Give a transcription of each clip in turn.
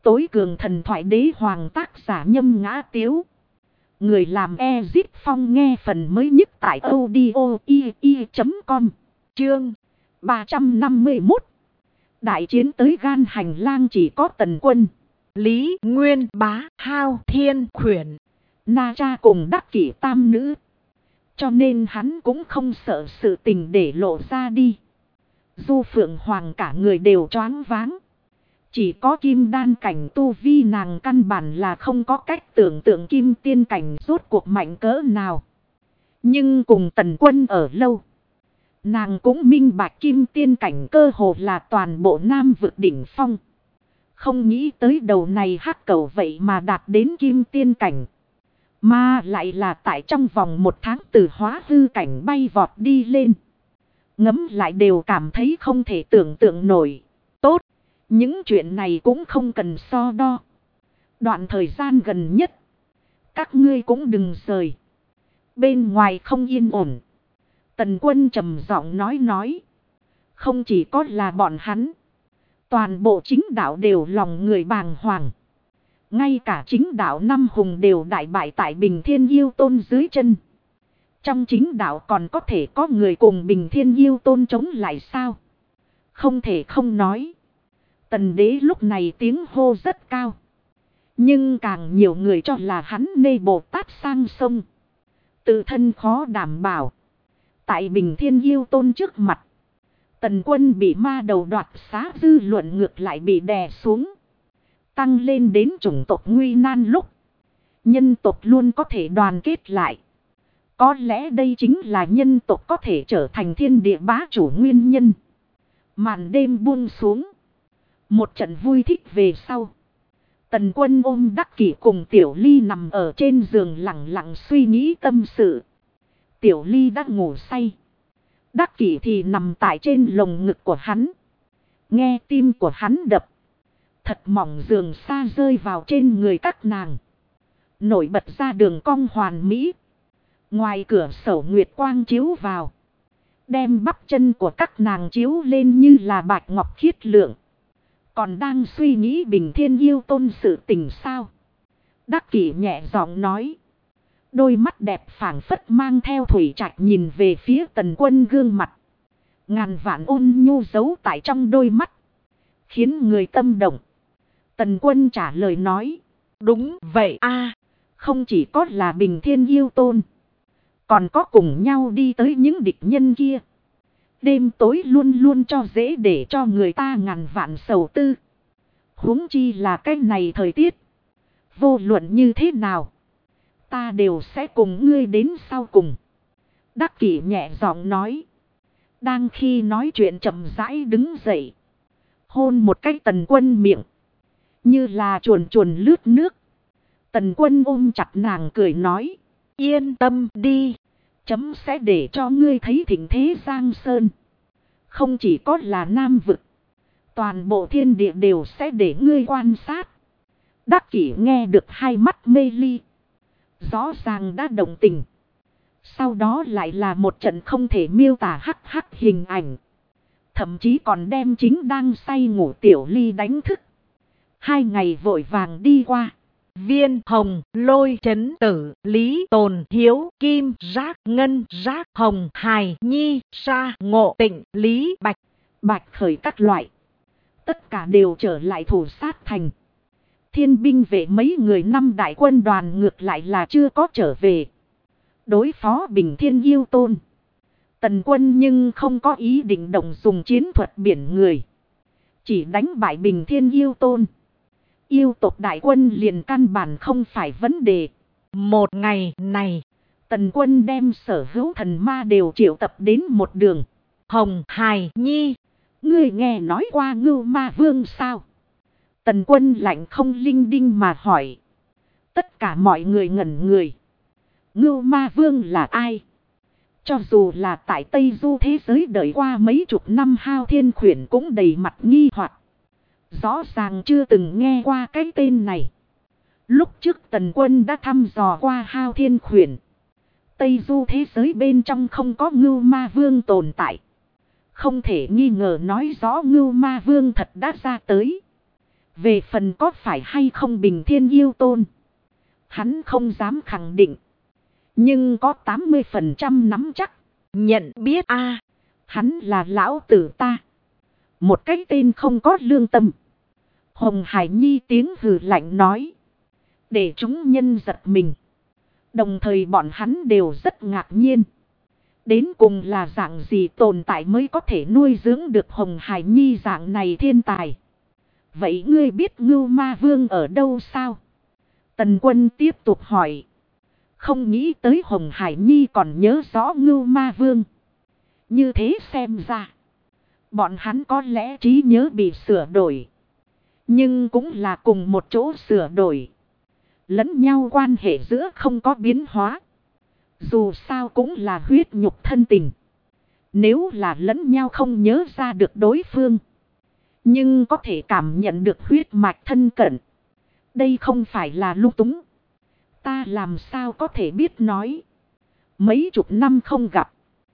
tối cường thần thoại đế hoàng tác giả Nhâm Ngã Tiếu. Người làm Ezip Phong nghe phần mới nhất tại audio.com. Chương 351. Đại chiến tới gan hành lang chỉ có Tần Quân, Lý Nguyên Bá, Hao Thiên Khuyển, Na Cha cùng Đắc Kỷ tam nữ. Cho nên hắn cũng không sợ sự tình để lộ ra đi. Du Phượng Hoàng cả người đều choáng váng. Chỉ có kim đan cảnh tu vi nàng căn bản là không có cách tưởng tượng kim tiên cảnh rốt cuộc mạnh cỡ nào. Nhưng cùng Tần Quân ở lâu, nàng cũng minh bạch kim tiên cảnh cơ hồ là toàn bộ Nam vực đỉnh phong. Không nghĩ tới đầu này hắc cẩu vậy mà đạt đến kim tiên cảnh. Mà lại là tại trong vòng 1 tháng từ hóa hư cảnh bay vọt đi lên. Ngẫm lại đều cảm thấy không thể tưởng tượng nổi. Tốt, những chuyện này cũng không cần so đo. Đoạn thời gian gần nhất, các ngươi cũng đừng rời. Bên ngoài không yên ổn. Tần Quân trầm giọng nói. Không chỉ có là bọn hắn, toàn bộ chính đạo đều lòng người bàng hoàng. Ngay cả chính đạo năm hùng đều đại bại tại Bình Thiên Yêu Tôn dưới chân. Trong chính đạo còn có thể có người cùng Bình Thiên Yêu Tôn chống lại sao? Không thể không nói. Tần đế lúc này tiếng hô rất cao. Nhưng càng nhiều người cho là hắn nê Bồ Tát sang sông. Tự thân khó đảm bảo. Tại Bình Thiên Yêu Tôn trước mặt, Tần Quân bị ma đầu đoạt xá, dư luận ngược lại bị đè xuống. Tăng lên đến chủng tộc nguy nan lúc, nhân tộc luôn có thể đoàn kết lại. Có lẽ đây chính là nhân tộc có thể trở thành thiên địa bá chủ nguyên nhân. Màn đêm buông xuống. Một trận vui thích về sau, Tần Quân ôm Đắc Kỷ cùng Tiểu Ly nằm ở trên giường lặng lặng suy nghĩ tâm sự. Tiểu Ly đã ngủ say. Đắc Kỷ thì nằm tại trên lồng ngực của hắn. Nghe tim của hắn đập. Thật mỏng giường xa rơi vào trên người các nàng. Nổi bật ra đường cong hoàn mỹ. Ngoài cửa sổ nguyệt quang chiếu vào, đem bắp chân của các nàng chiếu lên như là bạch ngọc khiết lượng. Còn đang suy nghĩ Bình Thiên Yêu Tôn sự tình sao? Đắc Kỷ nhẹ giọng nói. Đôi mắt đẹp phảng phất mang theo thủy trạch nhìn về phía Tần Quân gương mặt. Ngàn vạn ôn nhu giấu tại trong đôi mắt, khiến người tâm động. Tần Quân trả lời nói. Đúng vậy a, không chỉ có là Bình Thiên Yêu Tôn, còn có cùng nhau đi tới những địch nhân kia. Đêm tối luôn luôn cho dễ để cho người ta ngàn vạn sầu tư. Huống chi là cái này thời tiết. Vô luận như thế nào, ta đều sẽ cùng ngươi đến sau cùng. Đắc Kỷ nhẹ giọng nói. Đang khi nói chuyện chậm rãi đứng dậy, hôn một cái Tần Quân miệng, như là chuồn chuồn lướt nước. Tần Quân ôm chặt nàng cười nói. Yên tâm đi, chấm sẽ để cho ngươi thấy thịnh thế Giang Sơn. Không chỉ có là Nam vực, toàn bộ thiên địa đều sẽ để ngươi quan sát. Đắc Kỷ nghe được hai mắt mê ly, rõ ràng đã động tình. Sau đó lại là một trận không thể miêu tả hắc hắc hình ảnh. Thậm chí còn đem chính đang say ngủ Tiểu Ly đánh thức. 2 ngày vội vàng đi qua. Viên Hồng, Lôi Chấn Tử, Lý Tồn, Hiếu, Kim, Giác, Ngân, Giác, Hồng, Hài, Nhi, Sa, Ngộ, Tịnh, Lý, Bạch, Bạch Khởi các loại. Tất cả đều trở lại thủ sát thành. Thiên binh vệ mấy người 5 đại quân đoàn ngược lại là chưa có trở về. Đối phó Bình Thiên Yêu Tôn, Tần Quân nhưng không có ý định động dùng chiến thuật biển người. Chỉ đánh bại Bình Thiên Yêu Tôn, yêu tộc đại quân liền căn bản không phải vấn đề. Một ngày này, Tần Quân đem sở hữu thần ma đều triệu tập đến một đường. Hồng, Hài, Nhi, ngươi nghe nói qua Ngưu Ma Vương sao? Tần Quân lạnh không linh đinh mà hỏi. Tất cả mọi người ngẩn người. Ngưu Ma Vương là ai? Cho dù là tại Tây Du thế giới đợi qua mấy chục năm Hao Thiên Khuyển cũng đầy mặt nghi hoặc. Rõ ràng chưa từng nghe qua cái tên này. Lúc trước Tần Quân đã thăm dò qua Hao Thiên Khuyển. Tây Du thế giới bên trong không có Ngưu Ma Vương tồn tại. Không thể nghi ngờ nói rõ Ngưu Ma Vương thật đã ra tới. Về phần có phải hay không Bình Thiên Yêu Tôn, hắn không dám khẳng định. Nhưng có 80% nắm chắc. Nhận biết a, hắn là lão tử ta. Một cái tên không có lương tâm. Hồng Hải Nhi tiếng hừ lạnh nói. Để chúng nhân giật mình. Đồng thời bọn hắn đều rất ngạc nhiên. Đến cùng là dạng gì tồn tại mới có thể nuôi dưỡng được Hồng Hải Nhi dạng này thiên tài. Vậy ngươi biết Ngưu Ma Vương ở đâu sao? Tần Quân tiếp tục hỏi. Không nghĩ tới Hồng Hải Nhi còn nhớ rõ Ngưu Ma Vương. Như thế xem ra, bọn hắn có lẽ trí nhớ bị sửa đổi. Nhưng cũng là cùng một chỗ sửa đổi. Lẫn nhau quan hệ giữa không có biến hóa. Dù sao cũng là huyết nhục thân tình. Nếu là lẫn nhau không nhớ ra được đối phương, nhưng có thể cảm nhận được huyết mạch thân cận, đây không phải là lung túng. Ta làm sao có thể biết nói. Mấy chục năm không gặp,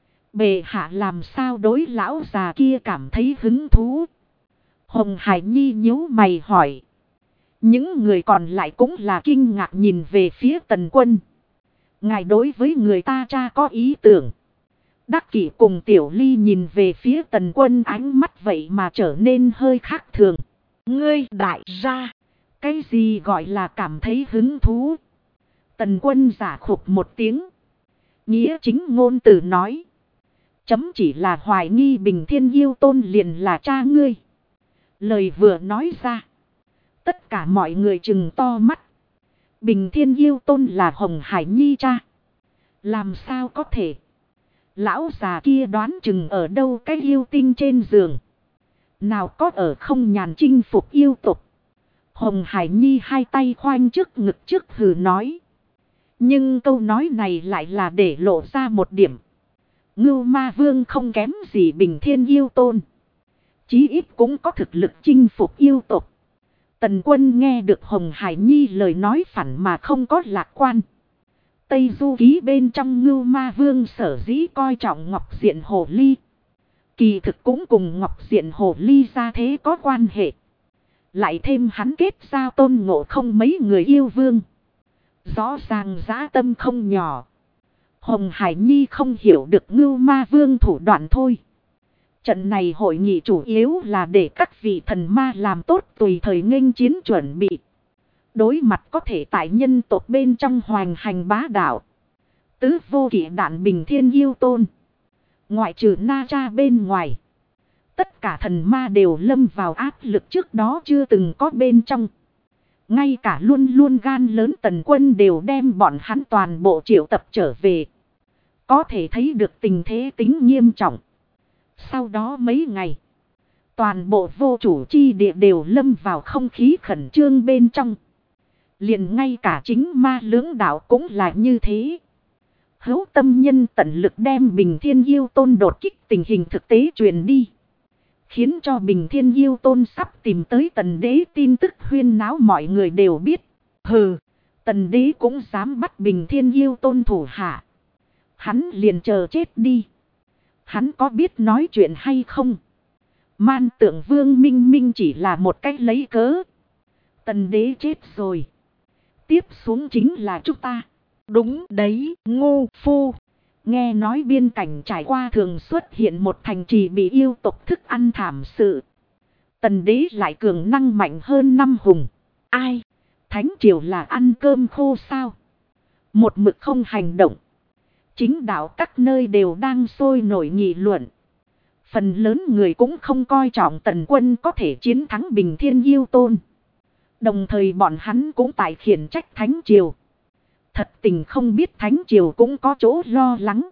bệ hạ làm sao đối lão già kia cảm thấy hứng thú. Hồng Hải Nhi nhíu mày hỏi. Những người còn lại cũng là kinh ngạc nhìn về phía Tần Quân. Ngài đối với người ta cha có ý tưởng. Đắc Kỷ cùng Tiểu Ly nhìn về phía Tần Quân, ánh mắt vậy mà trở nên hơi khác thường. Ngươi đại gia, cái gì gọi là cảm thấy hứng thú? Tần Quân giả khục một tiếng. Nghĩa chính ngôn từ nói. Chấm chỉ là hoài nghi Bình Thiên Yêu Tôn liền là cha ngươi. Lời vừa nói ra, tất cả mọi người trừng to mắt. Bình Thiên Yêu Tôn là Hồng Hải Nhi cha. Làm sao có thể? Lão già kia đoán chừng ở đâu cái yêu tinh trên giường. Nào có ở không nhàn chinh phục yêu tục. Hồng Hải Nhi hai tay khoanh trước ngực trước hừ nói. Nhưng câu nói này lại là để lộ ra một điểm. Ngưu Ma Vương không kém gì Bình Thiên Yêu Tôn. Chí ít cũng có thực lực chinh phục yêu tục. Tần Quân nghe được Hồng Hải Nhi lời nói phản mà không có lạc quan. Tây Du Ký bên trong Ngưu Ma Vương sở dĩ coi trọng Ngọc Diện Hồ Ly. Kỳ thực cũng cùng Ngọc Diện Hồ Ly ra thế có quan hệ. Lại thêm hắn kết giao Tôn Ngộ Không mấy người yêu vương. Rõ ràng dã tâm không nhỏ. Hồng Hải Nhi không hiểu được Ngưu Ma Vương thủ đoạn thôi. Trận này hội nghị chủ yếu là để các vị thần ma làm tốt tùy thời nghênh chiến chuẩn bị. Đối mặt có thể tại nhân tộc bên trong hoành hành bá đạo. Tứ vô kỷ đạn Bình Thiên Yêu Tôn. Ngoại trừ Na Cha bên ngoài. Tất cả thần ma đều lâm vào áp lực trước đó chưa từng có bên trong. Ngay cả luôn luôn gan lớn Tần Quân đều đem bọn hắn toàn bộ triệu tập trở về. Có thể thấy được tình thế tính nghiêm trọng. Sau đó mấy ngày, toàn bộ vô chủ chi địa đều lâm vào không khí khẩn trương bên trong. Liền ngay cả chính ma lưỡng đạo cũng là như thế. Hữu tâm nhân tận lực đem Bình Thiên Yêu Tôn đột kích tình hình thực tế truyền đi. Khiến cho Bình Thiên Yêu Tôn sắp tìm tới Tần Đế tin tức huyên náo mọi người đều biết. Hừ, Tần Đế cũng dám bắt Bình Thiên Yêu Tôn thủ hạ. Hắn liền chờ chết đi. Hắn có biết nói chuyện hay không? Man Tượng Vương minh minh chỉ là một cách lấy cớ. Tần Đế chết rồi. Tiếp xuống chính là chúng ta. Đúng đấy, ngu phu. Nghe nói biên cảnh trải qua thường xuất hiện một thành trì bị yêu tộc thức ăn thảm sự. Tần Đế lại cường năng mạnh hơn năm hùng. Ai? Thánh triều là ăn cơm khô sao? Một mực không hành động. Chính đạo các nơi đều đang sôi nổi nghị luận. Phần lớn người cũng không coi trọng Tần Quân có thể chiến thắng Bình Thiên Yêu Tôn. Đồng thời bọn hắn cũng tại khiển trách Thánh triều. Thật tình không biết Thánh triều cũng có chỗ lo lắng.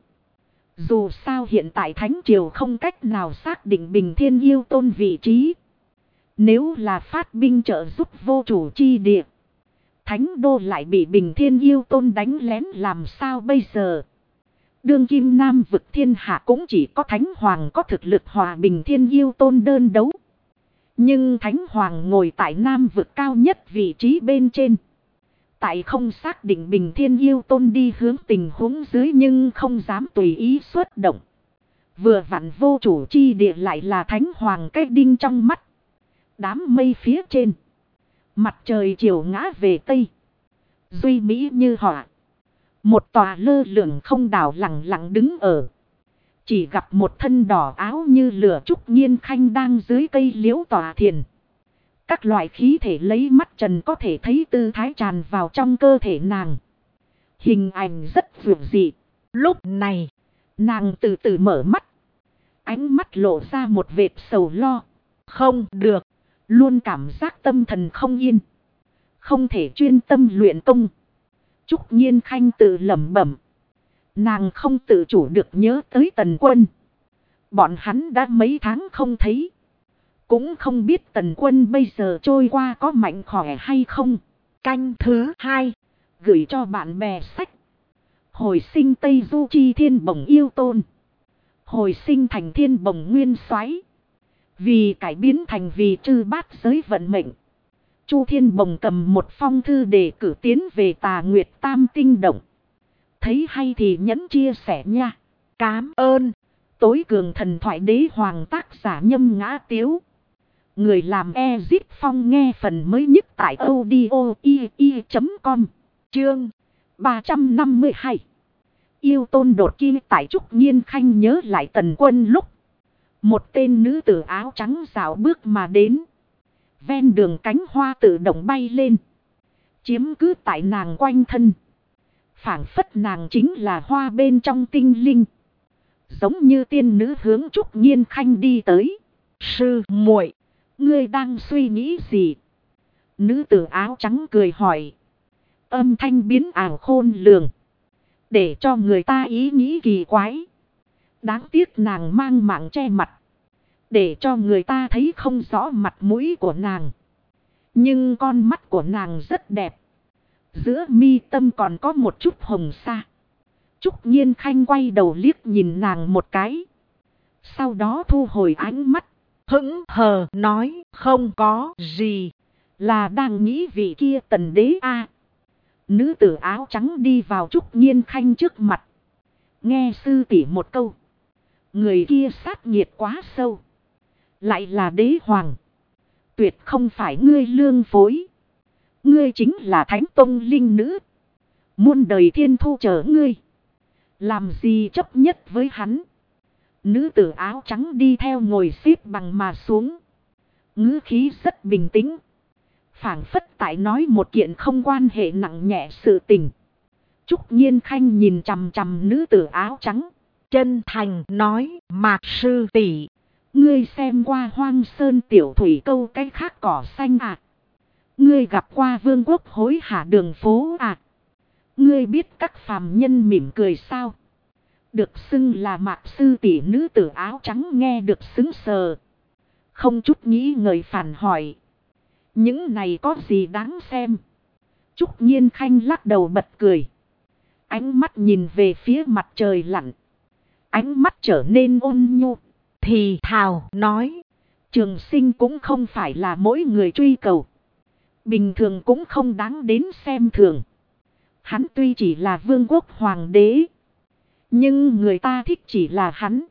Dù sao hiện tại Thánh triều không cách nào xác định Bình Thiên Yêu Tôn vị trí. Nếu là phát binh trợ giúp vô chủ chi địa, Thánh đô lại bị Bình Thiên Yêu Tôn đánh lén làm sao bây giờ? Đương kim Nam vực thiên hạ cũng chỉ có Thánh Hoàng có thực lực hòa Bình Thiên Yêu Tôn đơn đấu. Nhưng Thánh Hoàng ngồi tại Nam vực cao nhất vị trí bên trên. Tại không xác định Bình Thiên Yêu Tôn đi hướng tình huống dưới nhưng không dám tùy ý xuất động. Vừa vặn vô chủ chi địa lại là Thánh Hoàng cái đinh trong mắt. Đám mây phía trên. Mặt trời chiều ngã về Tây. Duy mỹ như họa. Một tòa lơ lửng không đảo lặng lặng đứng ở. Chỉ gặp một thân đỏ áo như lửa Trúc Nhiên Khanh đang dưới cây liễu tòa thiền. Các loại khí thể lấy mắt trần có thể thấy tư thái tràn vào trong cơ thể nàng. Hình ảnh rất vượt dị. Lúc này, nàng từ từ mở mắt. Ánh mắt lộ ra một vệt sầu lo. Không được, luôn cảm giác tâm thần không yên. Không thể chuyên tâm luyện công. Trúc Nhiên Khanh tự lẩm bẩm. Nàng không tự chủ được nhớ tới Tần Quân. Bọn hắn đã mấy tháng không thấy. Cũng không biết Tần Quân bây giờ trôi qua có mạnh khỏe hay không. Canh thứ 2. Gửi cho bạn bè sách. Hồi sinh Tây Du Chi Thiên Bồng Yêu Tôn. Hồi sinh thành Thiên Bồng Nguyên Soái. Vì cải biến thành vì trư bát giới vận mệnh. Chu Thiên Bồng cầm một phong thư để cử tiến về Tà Nguyệt Tam Tinh Động. Thấy hay thì nhấn chia sẻ nha. Cám ơn. Tối cường thần thoại đế hoàng tác giả Nhâm Ngã Tiếu. Người làm Ezip Phong nghe phần mới nhất tại audio.com. Chương 352. Yêu Tôn đột kia tại Trúc Nhiên Khanh nhớ lại Tần Quân lúc. Một tên nữ tử áo trắng dạo bước mà đến. Ven đường cánh hoa tự động bay lên. Chiếm cứ tại nàng quanh thân. Phảng phất nàng chính là hoa bên trong tinh linh. Giống như tiên nữ hướng Trúc Nhiên Khanh đi tới. Sư muội, ngươi đang suy nghĩ gì? Nữ tử áo trắng cười hỏi. Âm thanh biến ảo khôn lường. Để cho người ta ý nghĩ kỳ quái. Đáng tiếc nàng mang mạng che mặt. Để cho người ta thấy không rõ mặt mũi của nàng. Nhưng con mắt của nàng rất đẹp. Giữa mi tâm còn có một chút hồng sa. Trúc Nhiên Khanh quay đầu liếc nhìn nàng một cái. Sau đó thu hồi ánh mắt. Hững hờ nói không có gì. Là đang nghĩ vị kia Tần đế a. Nữ tử áo trắng đi vào Trúc Nhiên Khanh trước mặt. Nghe sư tỷ một câu. Người kia sát nghiệt quá sâu. Lại là đế hoàng. Tuyệt không phải ngươi lương phối. Ngươi chính là Thánh Tông linh nữ. Muôn đời thiên thu chờ ngươi. Làm gì chấp nhất với hắn. Nữ tử áo trắng đi theo ngồi xếp bằng mà xuống. Ngữ khí rất bình tĩnh. Phảng phất tại nói một kiện không quan hệ nặng nhẹ sự tình. Trúc Nhiên Khanh nhìn chằm chằm nữ tử áo trắng. Chân thành nói, Mạc sư tỷ, ngươi xem qua Hoang Sơn tiểu thủy câu cái khác cỏ xanh à? Ngươi gặp qua vương quốc hối hả đường phố à? Ngươi biết các phàm nhân mỉm cười sao? Được xưng là Mạc sư tỷ, nữ tử áo trắng nghe được xứng sờ. Không chút nghĩ ngợi phản hỏi. Những này có gì đáng xem? Trúc Nhiên Khanh lắc đầu bật cười. Ánh mắt nhìn về phía mặt trời lặn. Ánh mắt trở nên ôn nhu. Thì thào nói. Trường sinh cũng không phải là mỗi người truy cầu. Bình thường cũng không đáng đến xem thường. Hắn tuy chỉ là vương quốc hoàng đế. Nhưng người ta thích chỉ là hắn.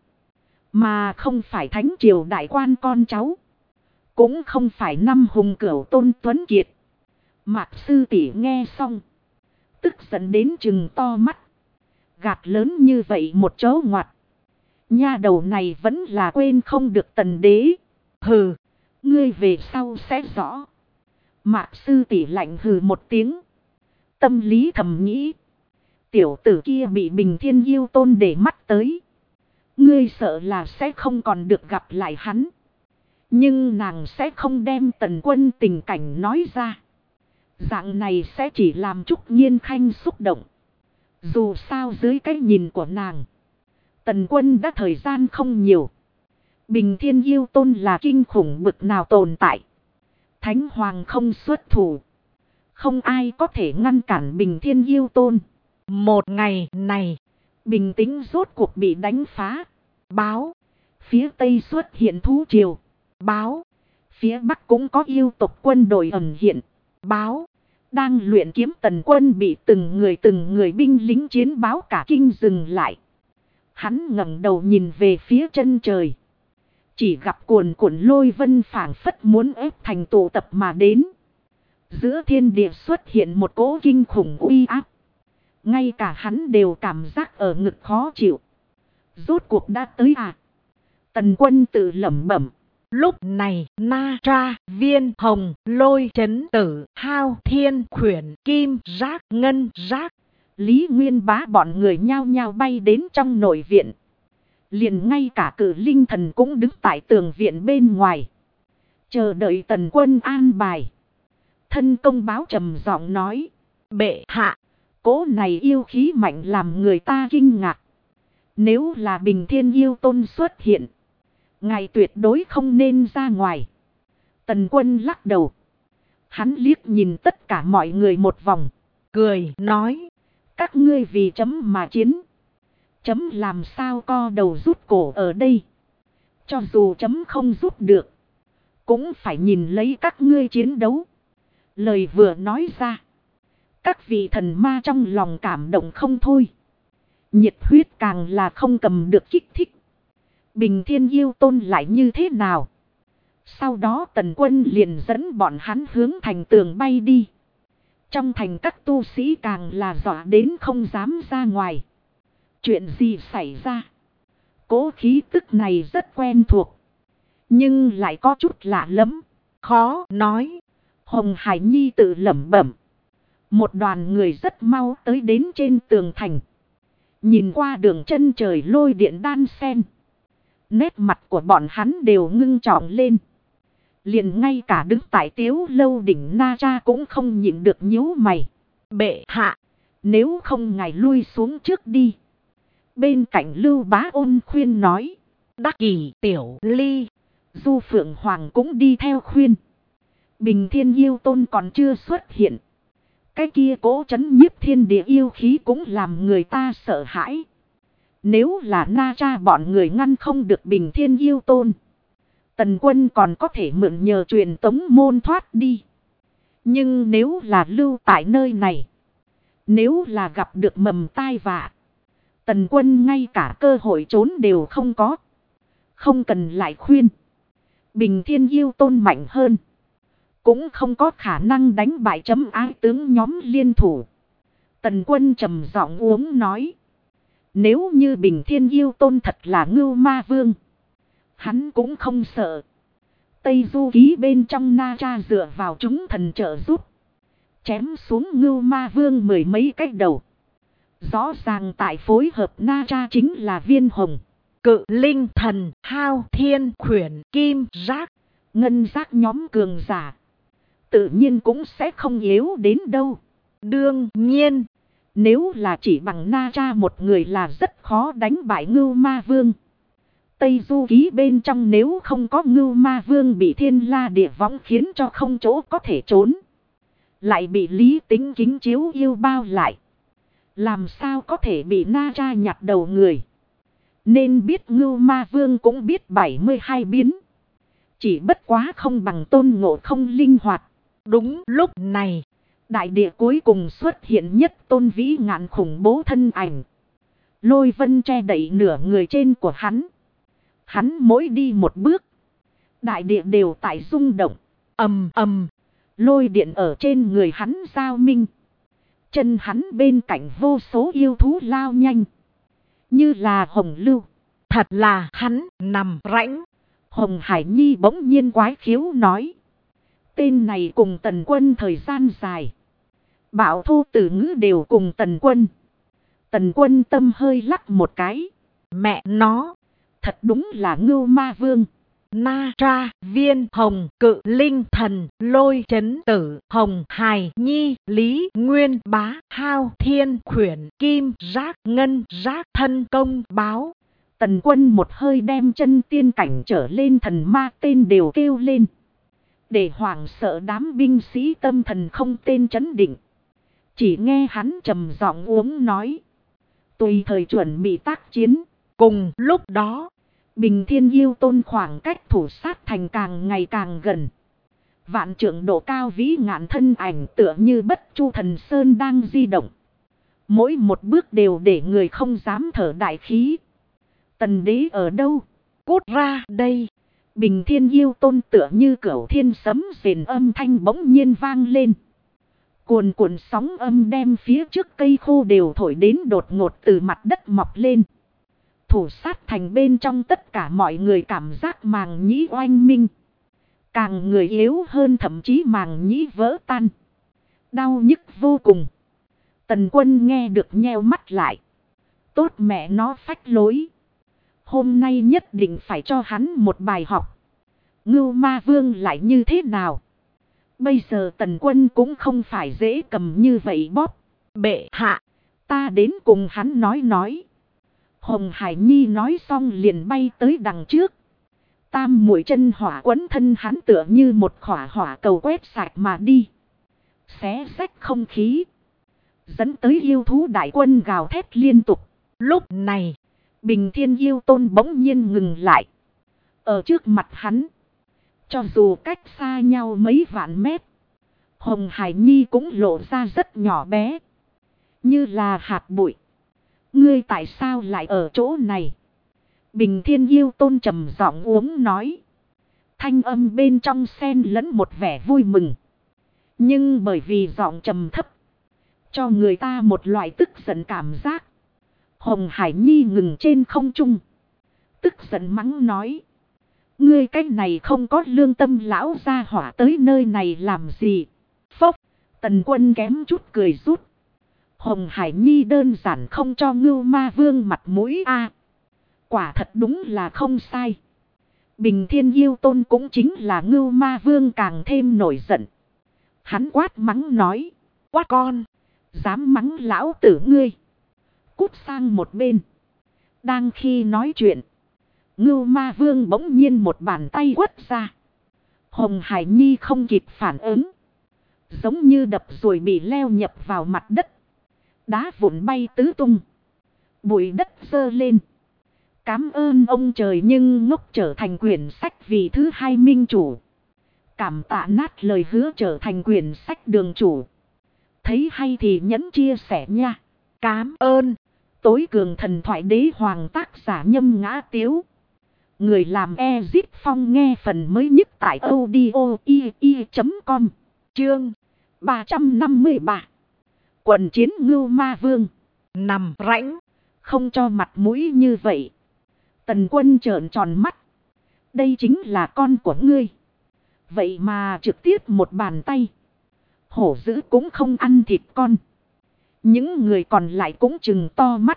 Mà không phải thánh triều đại quan con cháu. Cũng không phải năm hùng cửu Tôn Tuấn Kiệt. Mạc sư tỷ nghe xong. Tức giận đến chừng to mắt. Gạt lớn như vậy một chỗ ngoặt. Nha đầu này vẫn là quên không được Tần đế. Hừ, ngươi về sau sẽ rõ. Mạc sư tỷ lạnh hừ một tiếng. Tâm lý thầm nghĩ. Tiểu tử kia bị Bình Thiên Yêu Tôn để mắt tới. Ngươi sợ là sẽ không còn được gặp lại hắn. Nhưng nàng sẽ không đem Tần Quân tình cảnh nói ra. Dạng này sẽ chỉ làm Trúc Nhiên Khanh xúc động. Dù sao dưới cái nhìn của nàng. Tần Quân đã thời gian không nhiều. Bình Thiên Yêu Tôn là kinh khủng bực nào tồn tại. Thánh Hoàng không xuất thủ. Không ai có thể ngăn cản Bình Thiên Yêu Tôn. Một ngày này, bình tĩnh rốt cuộc bị đánh phá. Báo, phía Tây xuất hiện thú triều. Báo, phía Bắc cũng có yêu tộc quân đội ẩn hiện. Báo, đang luyện kiếm Tần Quân bị từng người binh lính chiến báo cả kinh dừng lại. Hắn ngẩng đầu nhìn về phía chân trời. Chỉ gặp cuồn cuộn lôi vân phảng phất muốn ép thành tụ tập mà đến. Giữa thiên địa xuất hiện một cỗ kinh khủng uy áp. Ngay cả hắn đều cảm giác ở ngực khó chịu. Rốt cuộc đã tới à? Tần Quân tự lẩm bẩm. Lúc này Na Tra, Viên Hồng, Lôi Chấn Tử, Hao Thiên, Khuyển, Kim, Giác, Ngân, Giác, Lý Nguyên Bá bọn người nhao nhao bay đến trong nội viện. Liền ngay cả Cử Linh Thần cũng đứng tại tường viện bên ngoài, chờ đợi Tần Quân an bài. Thân công báo trầm giọng nói. Bệ hạ, cỗ này yêu khí mạnh làm người ta kinh ngạc. Nếu là Bình Thiên Yêu Tôn xuất hiện, ngài tuyệt đối không nên ra ngoài. Tần Quân lắc đầu. Hắn liếc nhìn tất cả mọi người một vòng, cười nói. Các ngươi vì chấm mà chiến, chấm làm sao co đầu rút cổ ở đây. Cho dù chấm không giúp được, cũng phải nhìn lấy các ngươi chiến đấu. Lời vừa nói ra, các vị thần ma trong lòng cảm động không thôi. Nhiệt huyết càng là không cầm được kích thích. Bình Thiên Yêu Tôn lại như thế nào? Sau đó Tần Quân liền dẫn bọn hắn hướng thành tường bay đi. Trong thành các tu sĩ càng là dọa đến không dám ra ngoài. Chuyện gì xảy ra? Cố khí tức này rất quen thuộc, nhưng lại có chút lạ lắm, khó nói. Hồng Hải Nhi tự lẩm bẩm. Một đoàn người rất mau tới đến trên tường thành. Nhìn qua đường chân trời lôi điện đan sen, nét mặt của bọn hắn đều ngưng trọng lên. Liền ngay cả đứng tại Tiếu Lâu đỉnh Na Tra cũng không nhịn được nhíu mày. Bệ hạ, nếu không ngài lui xuống trước đi. Bên cạnh Lưu Bá Ôn khuyên nói. Đắc Kỷ, Tiểu Ly, Du Phượng Hoàng cũng đi theo khuyên. Bình Thiên Yêu Tôn còn chưa xuất hiện, cái kia cố trấn nhiếp thiên địa yêu khí cũng làm người ta sợ hãi. Nếu là Na Tra bọn người ngăn không được Bình Thiên Yêu Tôn, Tần Quân còn có thể mượn nhờ truyền tống môn thoát đi. Nhưng nếu là lưu tại nơi này, nếu là gặp được mầm tai vạ, Tần Quân ngay cả cơ hội trốn đều không có. Không cần lại khuyên. Bình Thiên Yêu Tôn mạnh hơn, cũng không có khả năng đánh bại chấm ái tướng nhóm liên thủ. Tần Quân trầm giọng uống nói. Nếu như Bình Thiên Yêu Tôn thật là Ngưu Ma Vương, hắn cũng không sợ. Tây Du Ký bên trong Na Tra dựa vào chúng thần trợ giúp, chém xuống Ngưu Ma Vương mười mấy cái đầu. Rõ ràng tại phối hợp Na Tra chính là Viên Hồng, Cự Linh Thần, Hao Thiên, Khuyển, Kim, Giác, Ngân Giác nhóm cường giả. Tự nhiên cũng sẽ không yếu đến đâu. Đương nhiên, nếu là chỉ bằng Na Tra một người là rất khó đánh bại Ngưu Ma Vương. Tây Du Ký bên trong nếu không có Ngưu Ma Vương bị Thiên La Địa Võng khiến cho không chỗ có thể trốn, lại bị Lý Tính Kính chiếu yêu bao lại, làm sao có thể bị Na Tra nhặt đầu người. Nên biết Ngưu Ma Vương cũng biết 72 biến, chỉ bất quá không bằng Tôn Ngộ Không linh hoạt. Đúng lúc này, đại địa cuối cùng xuất hiện nhất tôn vĩ ngạn khủng bố thân ảnh. Lôi vân che đậy nửa người trên của hắn. Hắn mỗi đi một bước, đại địa đều tại rung động. Ầm ầm, lôi điện ở trên người hắn giao minh. Chân hắn bên cạnh vô số yêu thú lao nhanh, như là hồng lưu. Thật là hắn nằm rãnh. Hồng Hải Nhi bỗng nhiên quái khiếu nói. Tên này cùng Tần Quân thời gian dài, Bảo Thô Tử Ngữ đều cùng Tần Quân. Tần Quân tâm hơi lắc một cái. Mẹ nó, thật đúng là Ngưu Ma Vương. Na Tra, Viên Hồng, Cự Linh Thần, Lôi Chấn Tử, Hồng Hải Nhi, Lý Nguyên Bá, Hao Thiên, Khuyển, Kim, Giác, Ngân, Giác, Thân Công Báo. Tần Quân một hơi đem chân tiên cảnh trở lên thần ma tên đều kêu lên, để hoảng sợ đám binh sĩ tâm thần không tên chấn định. Chỉ nghe hắn trầm giọng uống nói. Tùy thời chuẩn bị tác chiến. Cùng lúc đó, Bình Thiên Yêu Tôn khoảng cách thủ sát thành càng ngày càng gần. Vạn trượng độ cao vĩ ngạn thân ảnh tựa như Bất Chu Thần Sơn đang di động. Mỗi một bước đều để người không dám thở đại khí. Tần đế ở đâu? Cút ra đây! Bình Thiên Yêu Tôn tựa như cửu thiên sấm rền âm thanh bỗng nhiên vang lên. Cuồn cuộn sóng âm đem phía trước cây khô đều thổi đến đột ngột từ mặt đất mọc lên. Thủ sát thành bên trong tất cả mọi người cảm giác màng nhĩ oanh minh. Càng người yếu hơn thậm chí màng nhĩ vỡ tan. Đau nhức vô cùng. Tần Quân nghe được nheo mắt lại. Tốt mẹ nó phách lối. Hôm nay nhất định phải cho hắn một bài học. Ngưu Ma Vương lại như thế nào? Bây giờ Tần Quân cũng không phải dễ cầm như vậy bóp. Bệ hạ, ta đến cùng hắn nói. Hồng Hải Nhi nói xong liền bay tới đằng trước. Tam mũi chân hỏa quấn thân hắn tựa như một khỏa hỏa cầu quét sạch mà đi. Xé xách không khí. Dẫn tới yêu thú đại quân gào thét liên tục. Lúc này, Bình Thiên Yêu Tôn bỗng nhiên ngừng lại. Ở trước mặt hắn, cho dù cách xa nhau mấy vạn mét, Hồng Hải Nhi cũng lộ ra rất nhỏ bé. Như là hạt bụi. Ngươi tại sao lại ở chỗ này? Bình Thiên Yêu Tôn trầm giọng uống nói. Thanh âm bên trong xen lẫn một vẻ vui mừng. Nhưng bởi vì giọng trầm thấp, cho người ta một loại tức giận cảm giác. Hồng Hải Nhi ngừng trên không trung. Tức giận mắng nói. Ngươi cách này không có lương tâm lão gia hỏa tới nơi này làm gì? Phốc, Tần Quân kém chút cười rút. Hồng Hải Nhi đơn giản không cho Ngưu Ma Vương mặt mũi a. Quả thật đúng là không sai. Bình Thiên Yêu Tôn cũng chính là Ngưu Ma Vương càng thêm nổi giận. Hắn quát mắng nói. Quát con, dám mắng lão tử ngươi. Cút sang một bên. Đang khi nói chuyện, Ngưu Ma Vương bỗng nhiên một bàn tay quất ra. Hồng Hải Nhi không kịp phản ứng. Giống như đập rồi bị leo nhập vào mặt đất. Đá vụn bay tứ tung. Bụi đất dơ lên. Cám ơn ông trời nhưng ngốc trở thành quyển sách vì thứ hai minh chủ. Cảm tạ nát lời hứa trở thành quyển sách đường chủ. Thấy hay thì nhấn chia sẻ nha. Cám ơn. Tối cường thần thoại đế hoàng tác giả Nhâm Ngã Tiếu. Người làm Ezip Phong nghe phần mới nhất tại audio.com. Chương 353. Quần chiến Ngưu Ma Vương. Nằm rãnh. Không cho mặt mũi như vậy. Tần Quân trợn tròn mắt. Đây chính là con của ngươi. Vậy mà trực tiếp một bàn tay. Hổ dữ cũng không ăn thịt con. Những người còn lại cũng trừng to mắt.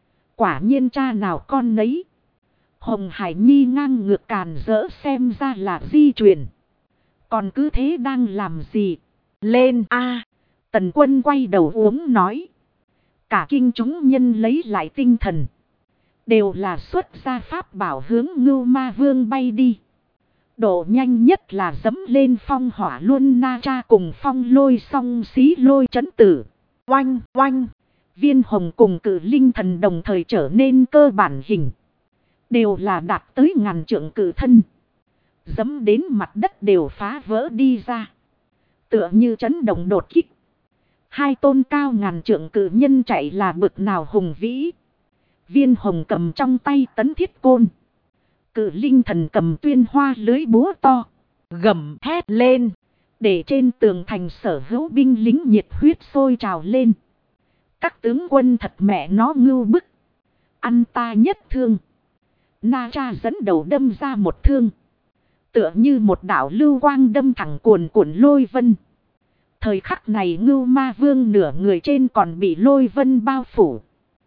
Quả nhiên cha nào con nấy. Hồng Hải Nhi ngang ngược càn rỡ xem ra là di truyền. Còn cứ thế đang làm gì? Lên a. Tần Quân quay đầu uống nói. Cả kinh chúng nhân lấy lại tinh thần. Đều là xuất ra pháp bảo hướng Ngưu Ma Vương bay đi. Độ nhanh nhất là dẫm lên phong hỏa luân na cha cùng phong lôi song xí lôi chấn tử. Oanh oanh. Viên hồng cùng cử linh thần đồng thời trở nên cơ bản hình. Đều là đạt tới ngàn trượng cử thân. Dẫm đến mặt đất đều phá vỡ đi ra. Tựa như chấn động đột kích. Hai tôn cao ngàn trượng cử nhân chạy là bực nào hùng vĩ. Viên hồng cầm trong tay tấn thiết côn. Cử linh thần cầm tuyên hoa lưới búa to. Gầm hét lên. Để trên tường thành sở hữu binh lính nhiệt huyết sôi trào lên. Các tướng quân thật mẹ nó ngưu bức. Ăn ta nhất thương. Na Cha dẫn đầu đâm ra một thương. Tựa như một đạo lưu quang đâm thẳng cuồn cuộn lôi vân. Thời khắc này Ngưu Ma Vương nửa người trên còn bị lôi vân bao phủ.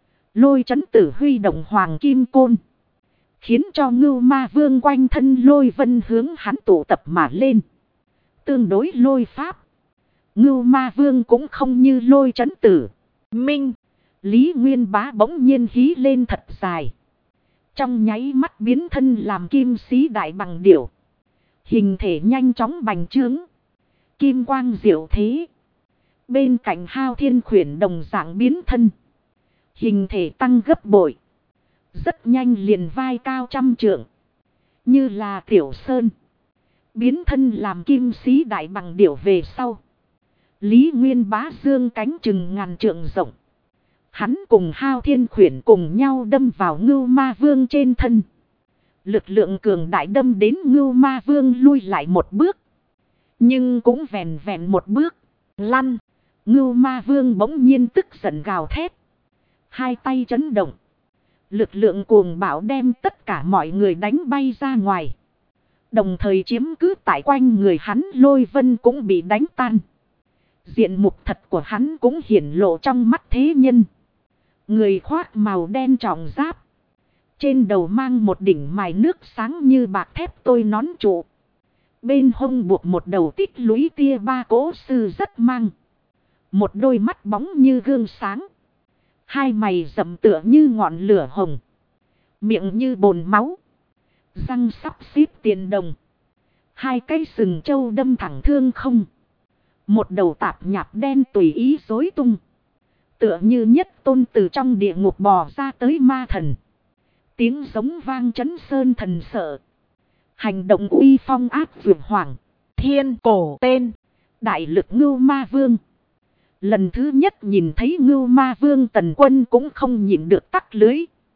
Lôi chấn tử huy động hoàng kim côn. Khiến cho Ngưu Ma Vương quanh thân lôi vân hướng hắn tụ tập mà lên. Tương đối lôi pháp. Ngưu Ma Vương cũng không như lôi chấn tử. Minh. Lý Nguyên Bá bỗng nhiên hí lên thật dài. Trong nháy mắt biến thân làm kim sĩ đại bằng điểu. Hình thể nhanh chóng bành trướng. Kim quang diệu thế. Bên cạnh Hao Thiên Khuyển đồng dạng biến thân. Hình thể tăng gấp bội. Rất nhanh liền vai cao 100 trượng. Như là Tiểu Sơn. Biến thân làm kim sĩ đại bằng điểu về sau. Lý Nguyên Bá dương cánh chừng ngàn trượng rộng. Hắn cùng Hao Thiên Khuyển cùng nhau đâm vào Ngưu Ma Vương trên thân. Lực lượng cường đại đâm đến Ngưu Ma Vương lui lại một bước. Nhưng cũng vẹn vẹn một bước. Lăn. Ngưu Ma Vương bỗng nhiên tức giận gào thét. Hai tay chấn động. Lực lượng cuồng bạo đem tất cả mọi người đánh bay ra ngoài. Đồng thời chiếm cứ tại quanh người hắn lôi vân cũng bị đánh tan. Diện mục thật của hắn cũng hiển lộ trong mắt thế nhân. Người khoác màu đen trọng giáp. Trên đầu mang một đỉnh mài nước sáng như bạc thép tôi nón trụ. Bên hông buộc một đầu tích lũy tia ba cỗ sư rất mang. Một đôi mắt bóng như gương sáng. Hai mày rậm tựa như ngọn lửa hồng. Miệng như bồn máu. Răng sắp xếp tiền đồng. Hai cây sừng trâu đâm thẳng thương không. Một đầu tạp nhạp đen tùy ý rối tung. Tựa như nhất tôn từ trong địa ngục bò ra tới ma thần. Tiếng giống vang chấn sơn thần sợ. Hành động uy phong ác vượt hoàng. Thiên cổ tên. Đại lực Ngưu Ma Vương. Lần thứ nhất nhìn thấy Ngưu Ma Vương Tần Quân cũng không nhịn được tắc lưới.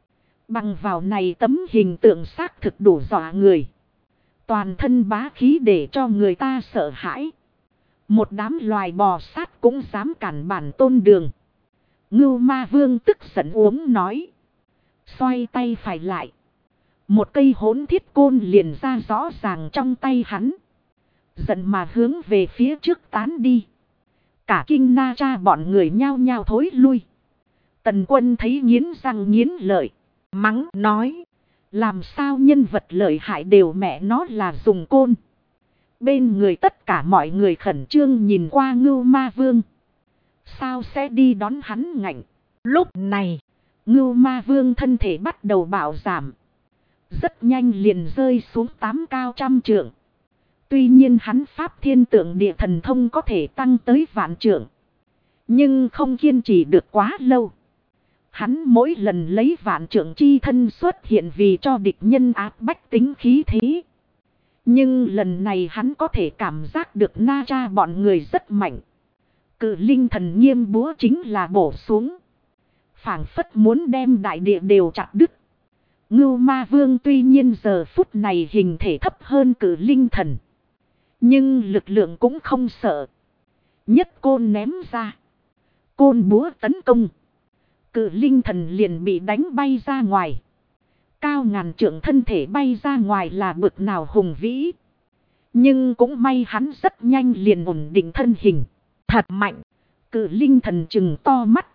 Bằng vào này tấm hình tượng xác thực đủ dọa người. Toàn thân bá khí để cho người ta sợ hãi. Một đám loài bò sát cũng dám cản bản tôn đường. Ngưu Ma Vương tức giận uống nói. Xoay tay phải lại. Một cây hỗn thiết côn liền ra rõ ràng trong tay hắn. Giận mà hướng về phía trước tán đi. Cả kinh Na Tra bọn người nhao nhao thối lui. Tần Quân thấy nghiến răng nghiến lợi. Mắng nói. Làm sao nhân vật lợi hại đều mẹ nó là dùng côn. Bên người tất cả mọi người khẩn trương nhìn qua Ngưu Ma Vương. Sao sẽ đi đón hắn ngạnh. Lúc này. Ngưu Ma Vương thân thể bắt đầu bạo giảm. Rất nhanh liền rơi xuống 8 cao trăm trượng. Tuy nhiên hắn pháp thiên tượng địa thần thông có thể tăng tới vạn trượng. Nhưng không kiên trì được quá lâu. Hắn mỗi lần lấy vạn trượng chi thân xuất hiện vì cho địch nhân áp bách tính khí thế. Nhưng lần này hắn có thể cảm giác được Na Tra bọn người rất mạnh. Cự linh thần nghiêm búa chính là bổ xuống. Phảng phất muốn đem đại địa đều chặt đứt. Ngưu Ma Vương tuy nhiên giờ phút này hình thể thấp hơn cự linh thần. Nhưng lực lượng cũng không sợ. Nhất côn ném ra. Côn búa tấn công. Cự linh thần liền bị đánh bay ra ngoài. Cao ngàn trượng thân thể bay ra ngoài là bực nào hùng vĩ. Nhưng cũng may hắn rất nhanh liền ổn định thân hình. Thật mạnh. Cự linh thần trừng to mắt.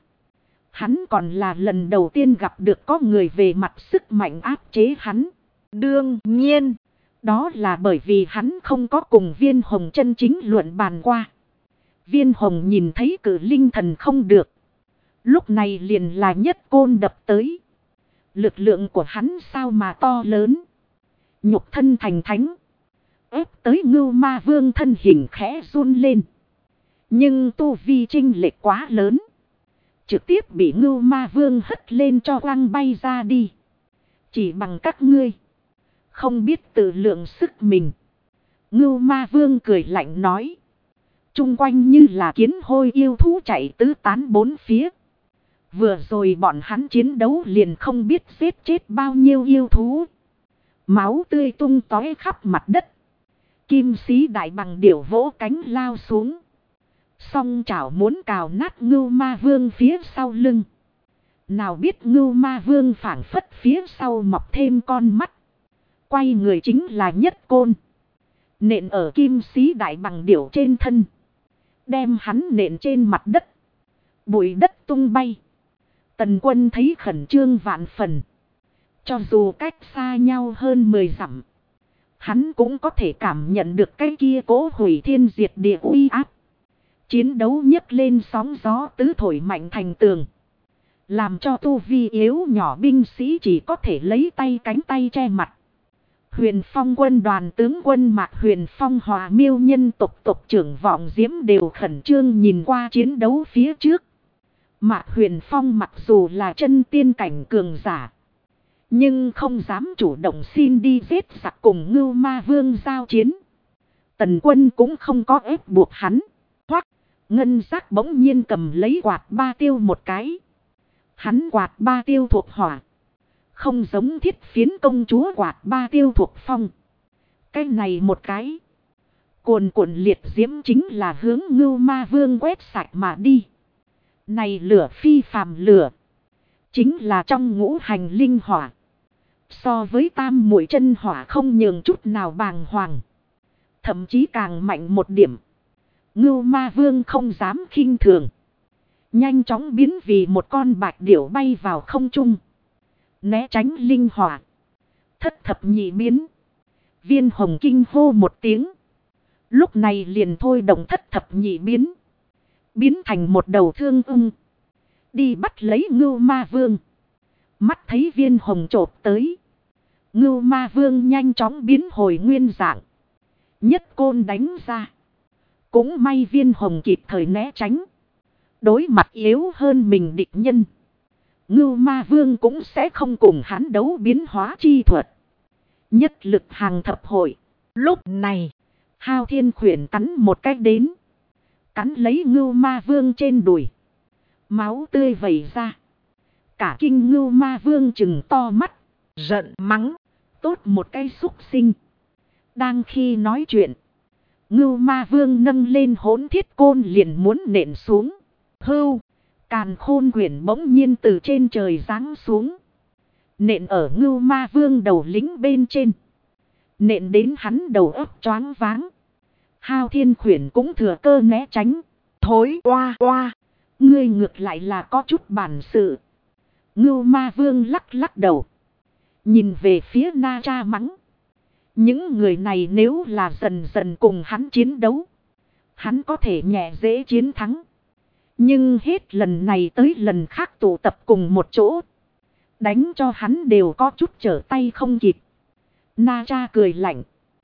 Hắn còn là lần đầu tiên gặp được có người về mặt sức mạnh áp chế hắn. Đương nhiên. Đó là bởi vì hắn không có cùng Viên Hồng chân chính luận bàn qua. Viên Hồng nhìn thấy cự linh thần không được. Lúc này liền là nhất côn đập tới. Lực lượng của hắn sao mà to lớn. Nhục thân thành thánh. Ép tới Ngưu Ma Vương thân hình khẽ run lên. Nhưng tu vi chênh lệch quá lớn. Trực tiếp bị Ngưu Ma Vương hất lên cho quăng bay ra đi. Chỉ bằng các ngươi. Không biết tự lượng sức mình. Ngưu Ma Vương cười lạnh nói. Trung quanh như là kiến hôi yêu thú chạy tứ tán bốn phía. Vừa rồi bọn hắn chiến đấu liền không biết giết chết bao nhiêu yêu thú. Máu tươi tung tóe khắp mặt đất. Kim sĩ đại bằng điểu vỗ cánh lao xuống. Song chảo muốn cào nát Ngưu Ma Vương phía sau lưng. Nào biết Ngưu Ma Vương phảng phất phía sau mọc thêm con mắt. Quay người chính là nhất côn. Nện ở kim sĩ đại bằng điểu trên thân. Đem hắn nện trên mặt đất. Bụi đất tung bay. Tần Quân thấy khẩn trương vạn phần. Cho dù cách xa nhau hơn 10 dặm. Hắn cũng có thể cảm nhận được cái kia cố hủy thiên diệt địa uy áp. Chiến đấu nhấc lên sóng gió tứ thổi mạnh thành tường. Làm cho tu vi yếu nhỏ binh sĩ chỉ có thể lấy tay cánh tay che mặt. Huyền Phong quân đoàn tướng quân Mạc Huyền Phong Hòa Miêu nhân tộc trưởng Vọng Diễm đều khẩn trương nhìn qua chiến đấu phía trước. Mạc Huyền Phong mặc dù là chân tiên cảnh cường giả. Nhưng không dám chủ động xin đi giết giặc cùng Ngưu Ma Vương giao chiến. Tần Quân cũng không có ép buộc hắn. Hoắc Ngân Giác bỗng nhiên cầm lấy quạt ba tiêu một cái. Hắn quạt ba tiêu thuộc hỏa. Không giống thiết phiến công chúa quạt ba tiêu thuộc phong. Cái này một cái. Cuồn cuộn liệt diễm chính là hướng Ngưu Ma Vương quét sạch mà đi. Này lửa phi phàm lửa. Chính là trong ngũ hành linh hỏa. So với tam muội chân hỏa không nhường chút nào bàng hoàng. Thậm chí càng mạnh một điểm. Ngưu Ma Vương không dám khinh thường. Nhanh chóng biến vì một con bạch điểu bay vào không trung. Né tránh linh hỏa. Thất thập nhị biến. Viên hồng kinh hô một tiếng. Lúc này liền thôi động thất thập nhị biến. Biến thành một đầu thương ưng. Đi bắt lấy Ngưu Ma Vương. Mắt thấy viên hồng chộp tới. Ngưu Ma Vương nhanh chóng biến hồi nguyên dạng. Nhất côn đánh ra. Cũng may viên hồng kịp thời né tránh. Đối mặt yếu hơn mình địch nhân. Ngưu Ma Vương cũng sẽ không cùng hắn đấu biến hóa chi thuật. Nhất lực hàng thập hội. Lúc này, Hao Thiên Khuyển cắn một cách đến. Cắn lấy Ngưu Ma Vương trên đùi. Máu tươi vẩy ra. Cả kinh Ngưu Ma Vương trừng to mắt. Giận mắng. Tốt một cái xúc sinh. Đang khi nói chuyện. Ngưu Ma Vương nâng lên hỗn thiết côn liền muốn nện xuống. Hưu. Càn khôn quyển bỗng nhiên từ trên trời giáng xuống. Nện ở Ngưu Ma Vương đầu lính bên trên. Nện đến hắn đầu óc choáng váng. Hao Thiên Khuyển cũng thừa cơ né tránh. Thối oa oa. Ngươi ngược lại là có chút bản sự. Ngưu Ma Vương lắc lắc đầu. Nhìn về phía Na Tra mắng. Những người này nếu là dần dần cùng hắn chiến đấu. Hắn có thể nhẹ dễ chiến thắng. Nhưng hết lần này tới lần khác tụ tập cùng một chỗ. Đánh cho hắn đều có chút trở tay không kịp. Na Tra cười lạnh.